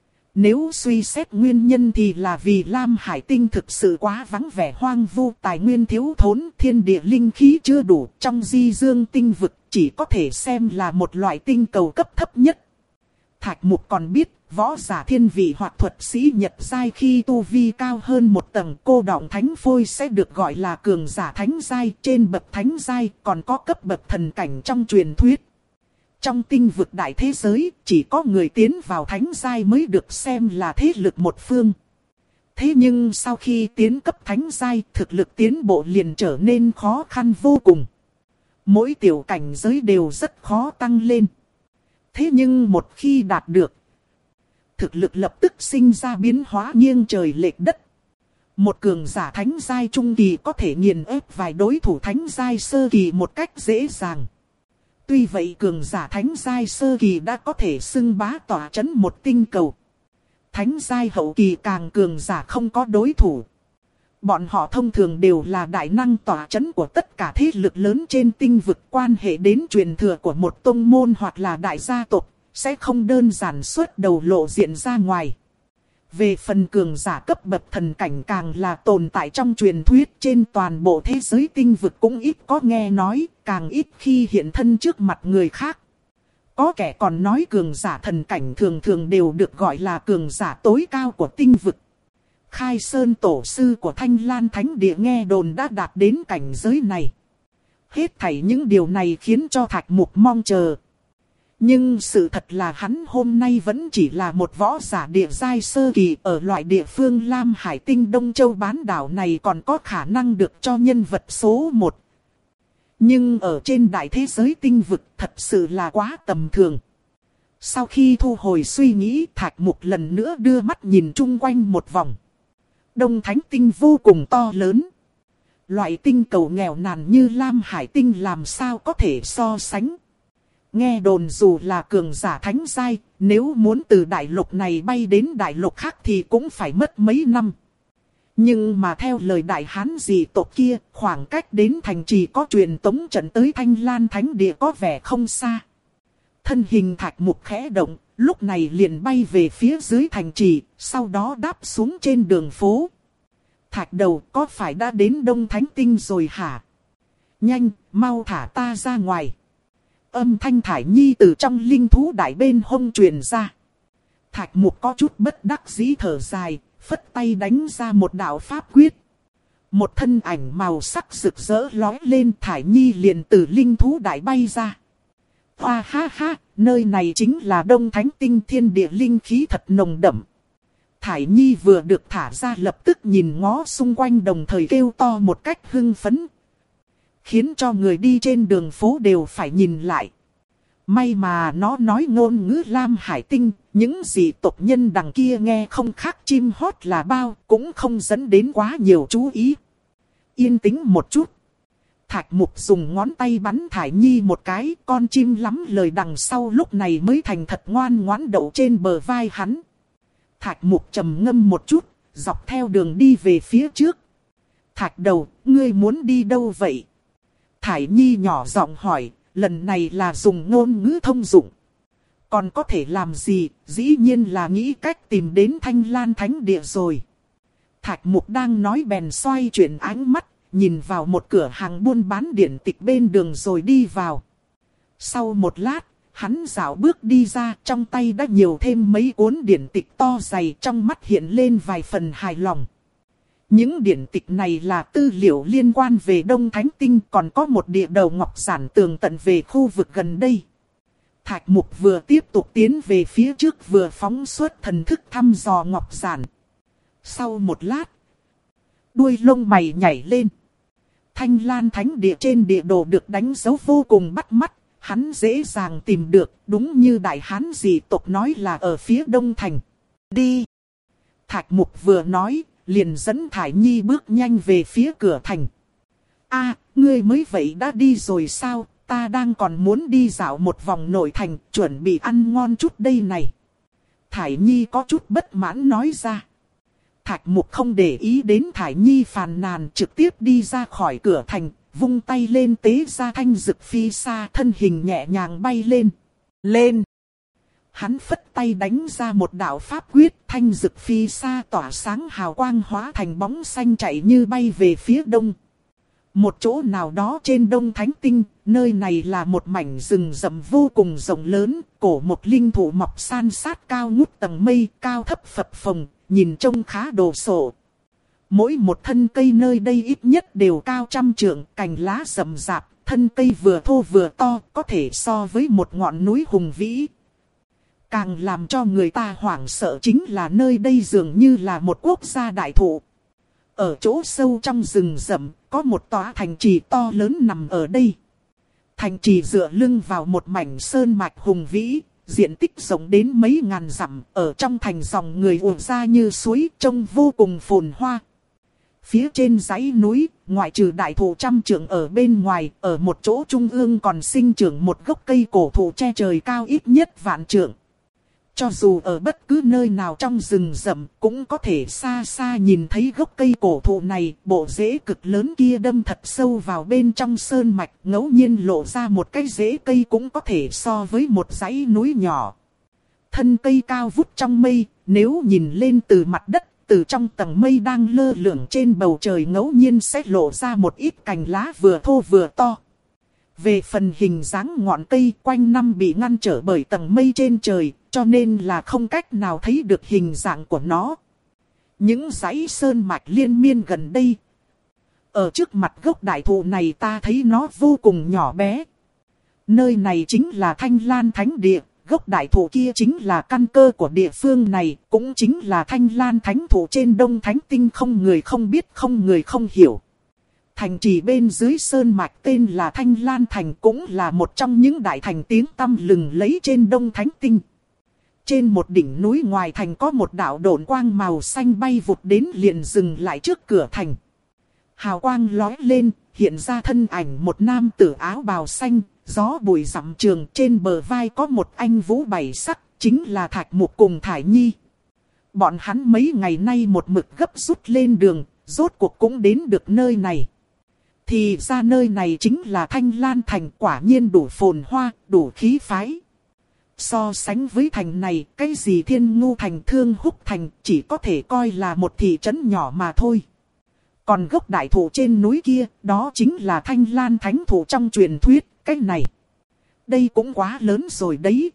Nếu suy xét nguyên nhân thì là vì Lam Hải Tinh thực sự quá vắng vẻ hoang vu, tài nguyên thiếu thốn, thiên địa linh khí chưa đủ, trong Di Dương tinh vực chỉ có thể xem là một loại tinh cầu cấp thấp nhất. Thạch Mục còn biết, võ giả thiên vị hoặc thuật sĩ nhật giai khi tu vi cao hơn một tầng cô đọng thánh phôi sẽ được gọi là cường giả thánh giai, trên bậc thánh giai còn có cấp bậc thần cảnh trong truyền thuyết. Trong tinh vực đại thế giới, chỉ có người tiến vào thánh giai mới được xem là thế lực một phương. Thế nhưng sau khi tiến cấp thánh giai, thực lực tiến bộ liền trở nên khó khăn vô cùng. Mỗi tiểu cảnh giới đều rất khó tăng lên. Thế nhưng một khi đạt được, thực lực lập tức sinh ra biến hóa nghiêng trời lệch đất. Một cường giả thánh giai trung kỳ có thể nghiền ép vài đối thủ thánh giai sơ kỳ một cách dễ dàng. Tuy vậy cường giả thánh giai sơ kỳ đã có thể xưng bá tỏa chấn một tinh cầu. Thánh giai hậu kỳ càng cường giả không có đối thủ. Bọn họ thông thường đều là đại năng tỏa chấn của tất cả thế lực lớn trên tinh vực, quan hệ đến truyền thừa của một tông môn hoặc là đại gia tộc, sẽ không đơn giản xuất đầu lộ diện ra ngoài. Về phần cường giả cấp bậc thần cảnh càng là tồn tại trong truyền thuyết, trên toàn bộ thế giới tinh vực cũng ít có nghe nói, càng ít khi hiện thân trước mặt người khác. Có kẻ còn nói cường giả thần cảnh thường thường đều được gọi là cường giả tối cao của tinh vực. Khai Sơn Tổ sư của Thanh Lan Thánh Địa nghe đồn đã đạt đến cảnh giới này. Hết thảy những điều này khiến cho Thạch Mục mong chờ. Nhưng sự thật là hắn hôm nay vẫn chỉ là một võ giả địa giai sơ kỳ, ở loại địa phương Lam Hải Tinh Đông Châu bán đảo này còn có khả năng được cho nhân vật số một. Nhưng ở trên đại thế giới tinh vực thật sự là quá tầm thường. Sau khi thu hồi suy nghĩ, Thạch Mục lần nữa đưa mắt nhìn chung quanh một vòng. Đông Thánh Tinh vô cùng to lớn. Loại tinh cầu nghèo nàn như Lam Hải Tinh làm sao có thể so sánh. Nghe đồn dù là cường giả thánh giai, nếu muốn từ đại lục này bay đến đại lục khác thì cũng phải mất mấy năm. Nhưng mà theo lời đại hán dị tộc kia, khoảng cách đến thành trì có truyền tống trận tới Thanh Lan Thánh Địa có vẻ không xa. Thân hình Thạch Mục khẽ động, lúc này liền bay về phía dưới thành trì, sau đó đáp xuống trên đường phố. Thạch đầu, có phải đã đến Đông Thánh Tinh rồi hả? Nhanh, mau thả ta ra ngoài. Âm thanh Thải Nhi từ trong linh thú đại bên hông truyền ra. Thạch Mục có chút bất đắc dĩ thở dài, phất tay đánh ra một đạo pháp quyết. Một thân ảnh màu sắc rực rỡ lói lên, Thải Nhi liền từ linh thú đại bay ra. Hoa ha ha, nơi này chính là Đông Thánh Tinh, thiên địa linh khí thật nồng đậm. Thải Nhi vừa được thả ra lập tức nhìn ngó xung quanh đồng thời kêu to một cách hưng phấn. Khiến cho người đi trên đường phố đều phải nhìn lại. May mà nó nói ngôn ngữ Lam Hải Tinh, những gì tộc nhân đằng kia nghe không khác chim hót là bao, cũng không dẫn đến quá nhiều chú ý. Yên tĩnh một chút. Thạch Mục dùng ngón tay bắn Thải Nhi một cái, con chim lắm lời đằng sau lúc này mới thành thật ngoan ngoãn đậu trên bờ vai hắn. Thạch Mục trầm ngâm một chút, dọc theo đường đi về phía trước. Thạch đầu, ngươi muốn đi đâu vậy? Thải Nhi nhỏ giọng hỏi, lần này là dùng ngôn ngữ thông dụng. Còn có thể làm gì, dĩ nhiên là nghĩ cách tìm đến Thanh Lan Thánh Địa rồi. Thạch Mục đang nói bèn xoay chuyển ánh mắt, nhìn vào một cửa hàng buôn bán điển tịch bên đường rồi đi vào. Sau một lát, Hắn dạo bước đi ra, trong tay đã nhiều thêm mấy cuốn điển tịch to dày, trong mắt hiện lên vài phần hài lòng. Những điển tịch này là tư liệu liên quan về Đông Thánh Tinh, còn có một địa đầu ngọc giản tường tận về khu vực gần đây. Thạch Mục vừa tiếp tục tiến về phía trước vừa phóng xuất thần thức thăm dò ngọc giản. Sau một lát, đuôi lông mày nhảy lên. Thanh Lan Thánh Địa trên địa đồ được đánh dấu vô cùng bắt mắt, hắn dễ dàng tìm được, đúng như Đại Hán dị tộc nói là ở phía đông thành. Đi! Thạch Mục vừa nói, liền dẫn Thải Nhi bước nhanh về phía cửa thành. A, ngươi mới vậy đã đi rồi sao? Ta đang còn muốn đi dạo một vòng nội thành, chuẩn bị ăn ngon chút đây này. Thải Nhi có chút bất mãn nói ra. Thạch Mục không để ý đến Thải Nhi phàn nàn, trực tiếp đi ra khỏi cửa thành, vung tay lên tế ra thanh dực phi xa, thân hình nhẹ nhàng bay lên. Lên! Hắn phất tay đánh ra một đạo pháp quyết, thanh dực phi xa tỏa sáng hào quang hóa thành bóng xanh chạy như bay về phía đông. Một chỗ nào đó trên Đông Thánh Tinh, nơi này là một mảnh rừng rậm vô cùng rộng lớn, cổ một linh thụ mọc san sát cao ngút tầng mây, cao thấp phập phồng, nhìn trông khá đồ sộ. Mỗi một thân cây nơi đây ít nhất đều cao trăm trượng, cành lá rậm rạp, thân cây vừa thô vừa to, có thể so với một ngọn núi hùng vĩ. Càng làm cho người ta hoảng sợ chính là nơi đây dường như là một quốc gia đại thụ. Ở chỗ sâu trong rừng rậm, có một tòa thành trì to lớn nằm ở đây. Thành trì dựa lưng vào một mảnh sơn mạch hùng vĩ, diện tích rộng đến mấy ngàn dặm, ở trong thành dòng người ùa ra như suối, trông vô cùng phồn hoa. Phía trên dãy núi, ngoại trừ đại thụ trăm trượng ở bên ngoài, ở một chỗ trung ương còn sinh trưởng một gốc cây cổ thụ che trời cao ít nhất vạn trượng. Cho dù ở bất cứ nơi nào trong rừng rậm, cũng có thể xa xa nhìn thấy gốc cây cổ thụ này, bộ rễ cực lớn kia đâm thật sâu vào bên trong sơn mạch, ngẫu nhiên lộ ra một cái rễ cây cũng có thể so với một dãy núi nhỏ. Thân cây cao vút trong mây, nếu nhìn lên từ mặt đất, từ trong tầng mây đang lơ lửng trên bầu trời ngẫu nhiên sẽ lộ ra một ít cành lá vừa thô vừa to. Về phần hình dáng ngọn cây quanh năm bị ngăn trở bởi tầng mây trên trời, cho nên là không cách nào thấy được hình dạng của nó. Những dãy sơn mạch liên miên gần đây. Ở trước mặt gốc đại thụ này ta thấy nó vô cùng nhỏ bé. Nơi này chính là Thanh Lan Thánh Địa, gốc đại thụ kia chính là căn cơ của địa phương này, cũng chính là Thanh Lan Thánh Thụ trên Đông Thánh Tinh, không người không biết, không người không hiểu. Thành trì bên dưới sơn mạch tên là Thanh Lan Thành, cũng là một trong những đại thành tiếng tăm lừng lẫy trên Đông Thánh Tinh. Trên một đỉnh núi ngoài thành có một đạo độn quang màu xanh bay vụt đến liền dừng lại trước cửa thành. Hào quang lóe lên, hiện ra thân ảnh một nam tử áo bào xanh, gió bụi dặm trường, trên bờ vai có một anh vũ bảy sắc, chính là Thạch Mục cùng Thải Nhi. Bọn hắn mấy ngày nay một mực gấp rút lên đường, rốt cuộc cũng đến được nơi này. Thì ra nơi này chính là Thanh Lan Thành, quả nhiên đủ phồn hoa, đủ khí phái. So sánh với thành này, cái gì Thiên Ngu Thành, Thương Húc Thành chỉ có thể coi là một thị trấn nhỏ mà thôi. Còn gốc đại thụ trên núi kia, đó chính là Thanh Lan Thánh Thụ trong truyền thuyết, cái này. Đây cũng quá lớn rồi đấy.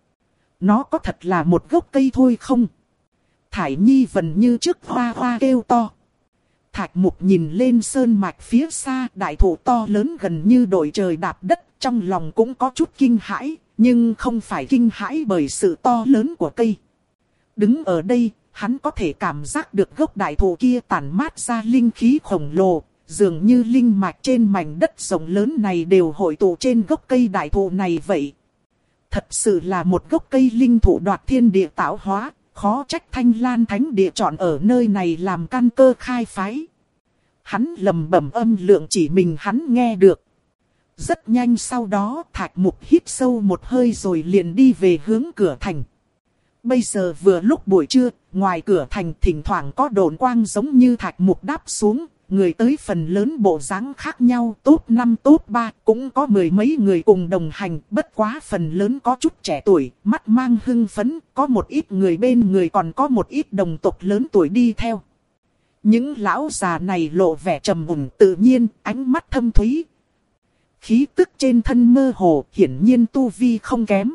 Nó có thật là một gốc cây thôi không? Thải Nhi vần như trước hoa hoa kêu to. Thạch Mục nhìn lên sơn mạch phía xa, đại thụ to lớn gần như đội trời đạp đất, trong lòng cũng có chút kinh hãi, nhưng không phải kinh hãi bởi sự to lớn của cây. Đứng ở đây, hắn có thể cảm giác được gốc đại thụ kia tản mát ra linh khí khổng lồ, dường như linh mạch trên mảnh đất rộng lớn này đều hội tụ trên gốc cây đại thụ này vậy. Thật sự là một gốc cây linh thụ đoạt thiên địa tạo hóa. Khó trách Thanh Lan Thánh Địa chọn ở nơi này làm căn cơ khai phái. Hắn lầm bẩm âm lượng chỉ mình hắn nghe được. Rất nhanh sau đó Thạch Mục hít sâu một hơi rồi liền đi về hướng cửa thành. Bây giờ vừa lúc buổi trưa, ngoài cửa thành thỉnh thoảng có độn quang giống như Thạch Mục đáp xuống. Người tới phần lớn bộ dáng khác nhau, top năm top ba, cũng có mười mấy người cùng đồng hành, bất quá phần lớn có chút trẻ tuổi, mắt mang hưng phấn, có một ít người bên người còn có một ít đồng tộc lớn tuổi đi theo. Những lão già này lộ vẻ trầm mùn tự nhiên, ánh mắt thâm thúy. khí tức trên thân mơ hồ, hiển nhiên tu vi không kém.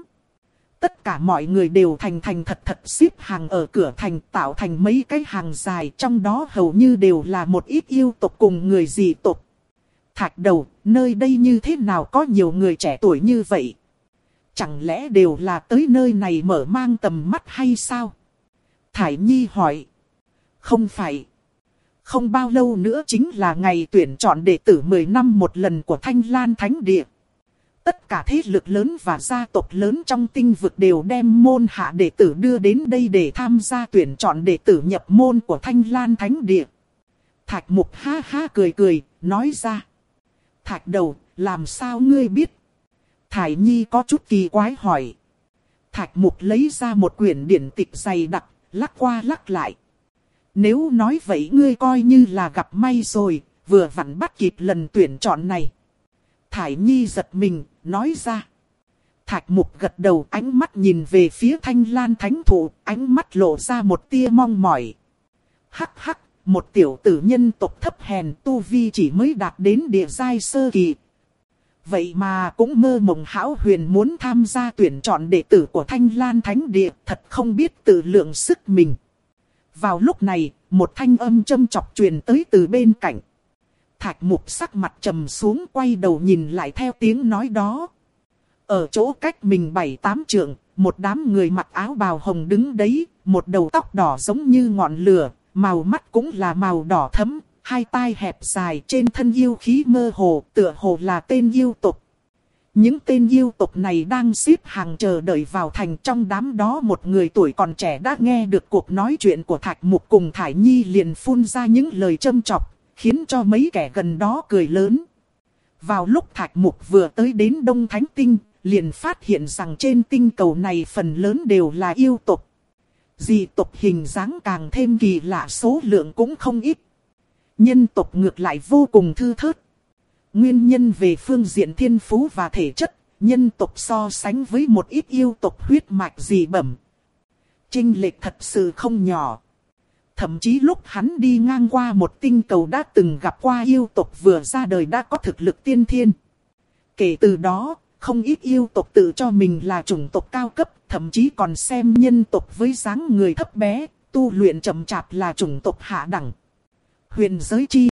Tất cả mọi người đều thành thành thật thật xếp hàng ở cửa thành, tạo thành mấy cái hàng dài, trong đó hầu như đều là một ít yêu tộc cùng người dị tộc. Thạch Đầu, nơi đây như thế nào có nhiều người trẻ tuổi như vậy? Chẳng lẽ đều là tới nơi này mở mang tầm mắt hay sao? Thải Nhi hỏi. Không phải. Không bao lâu nữa chính là ngày tuyển chọn đệ tử mười năm một lần của Thanh Lan Thánh Địa. Tất cả thế lực lớn và gia tộc lớn trong tinh vực đều đem môn hạ đệ tử đưa đến đây để tham gia tuyển chọn đệ tử nhập môn của Thanh Lan Thánh Địa. Thạch Mục ha ha cười cười, nói ra. Thạch Đầu, làm sao ngươi biết? Thải Nhi có chút kỳ quái hỏi. Thạch Mục lấy ra một quyển điển tịch dày đặc, lắc qua lắc lại. Nếu nói vậy ngươi coi như là gặp may rồi, vừa vặn bắt kịp lần tuyển chọn này. Thải Nhi giật mình, nói ra. Thạch Mục gật đầu, ánh mắt nhìn về phía Thanh Lan Thánh Thụ, ánh mắt lộ ra một tia mong mỏi. Hắc hắc, một tiểu tử nhân tộc thấp hèn, tu vi chỉ mới đạt đến địa giai sơ kỳ. Vậy mà cũng mơ mộng hão huyền muốn tham gia tuyển chọn đệ tử của Thanh Lan Thánh Địa, thật không biết tự lượng sức mình. Vào lúc này, một thanh âm châm chọc truyền tới từ bên cạnh. Thạch Mục sắc mặt trầm xuống, quay đầu nhìn lại theo tiếng nói đó. Ở chỗ cách mình bảy tám trượng, một đám người mặc áo bào hồng đứng đấy, một đầu tóc đỏ giống như ngọn lửa, màu mắt cũng là màu đỏ thẫm, hai tai hẹp dài, trên thân yêu khí mơ hồ, tựa hồ là tên yêu tộc. Những tên yêu tộc này đang xếp hàng chờ đợi vào thành, trong đám đó một người tuổi còn trẻ đã nghe được cuộc nói chuyện của Thạch Mục cùng Thải Nhi liền phun ra những lời châm chọc, khiến cho mấy kẻ gần đó cười lớn. Vào lúc Thạch Mục vừa tới đến Đông Thánh Tinh, liền phát hiện rằng trên tinh cầu này phần lớn đều là yêu tộc. Dị tộc hình dáng càng thêm kỳ lạ, số lượng cũng không ít. Nhân tộc ngược lại vô cùng thưa thớt. Nguyên nhân về phương diện thiên phú và thể chất, nhân tộc so sánh với một ít yêu tộc huyết mạch dị bẩm. Chênh lệch thật sự không nhỏ. Thậm chí lúc hắn đi ngang qua một tinh cầu đã từng gặp qua yêu tộc vừa ra đời đã có thực lực tiên thiên. Kể từ đó, không ít yêu tộc tự cho mình là chủng tộc cao cấp, thậm chí còn xem nhân tộc với dáng người thấp bé, tu luyện chậm chạp là chủng tộc hạ đẳng. Huyền giới chi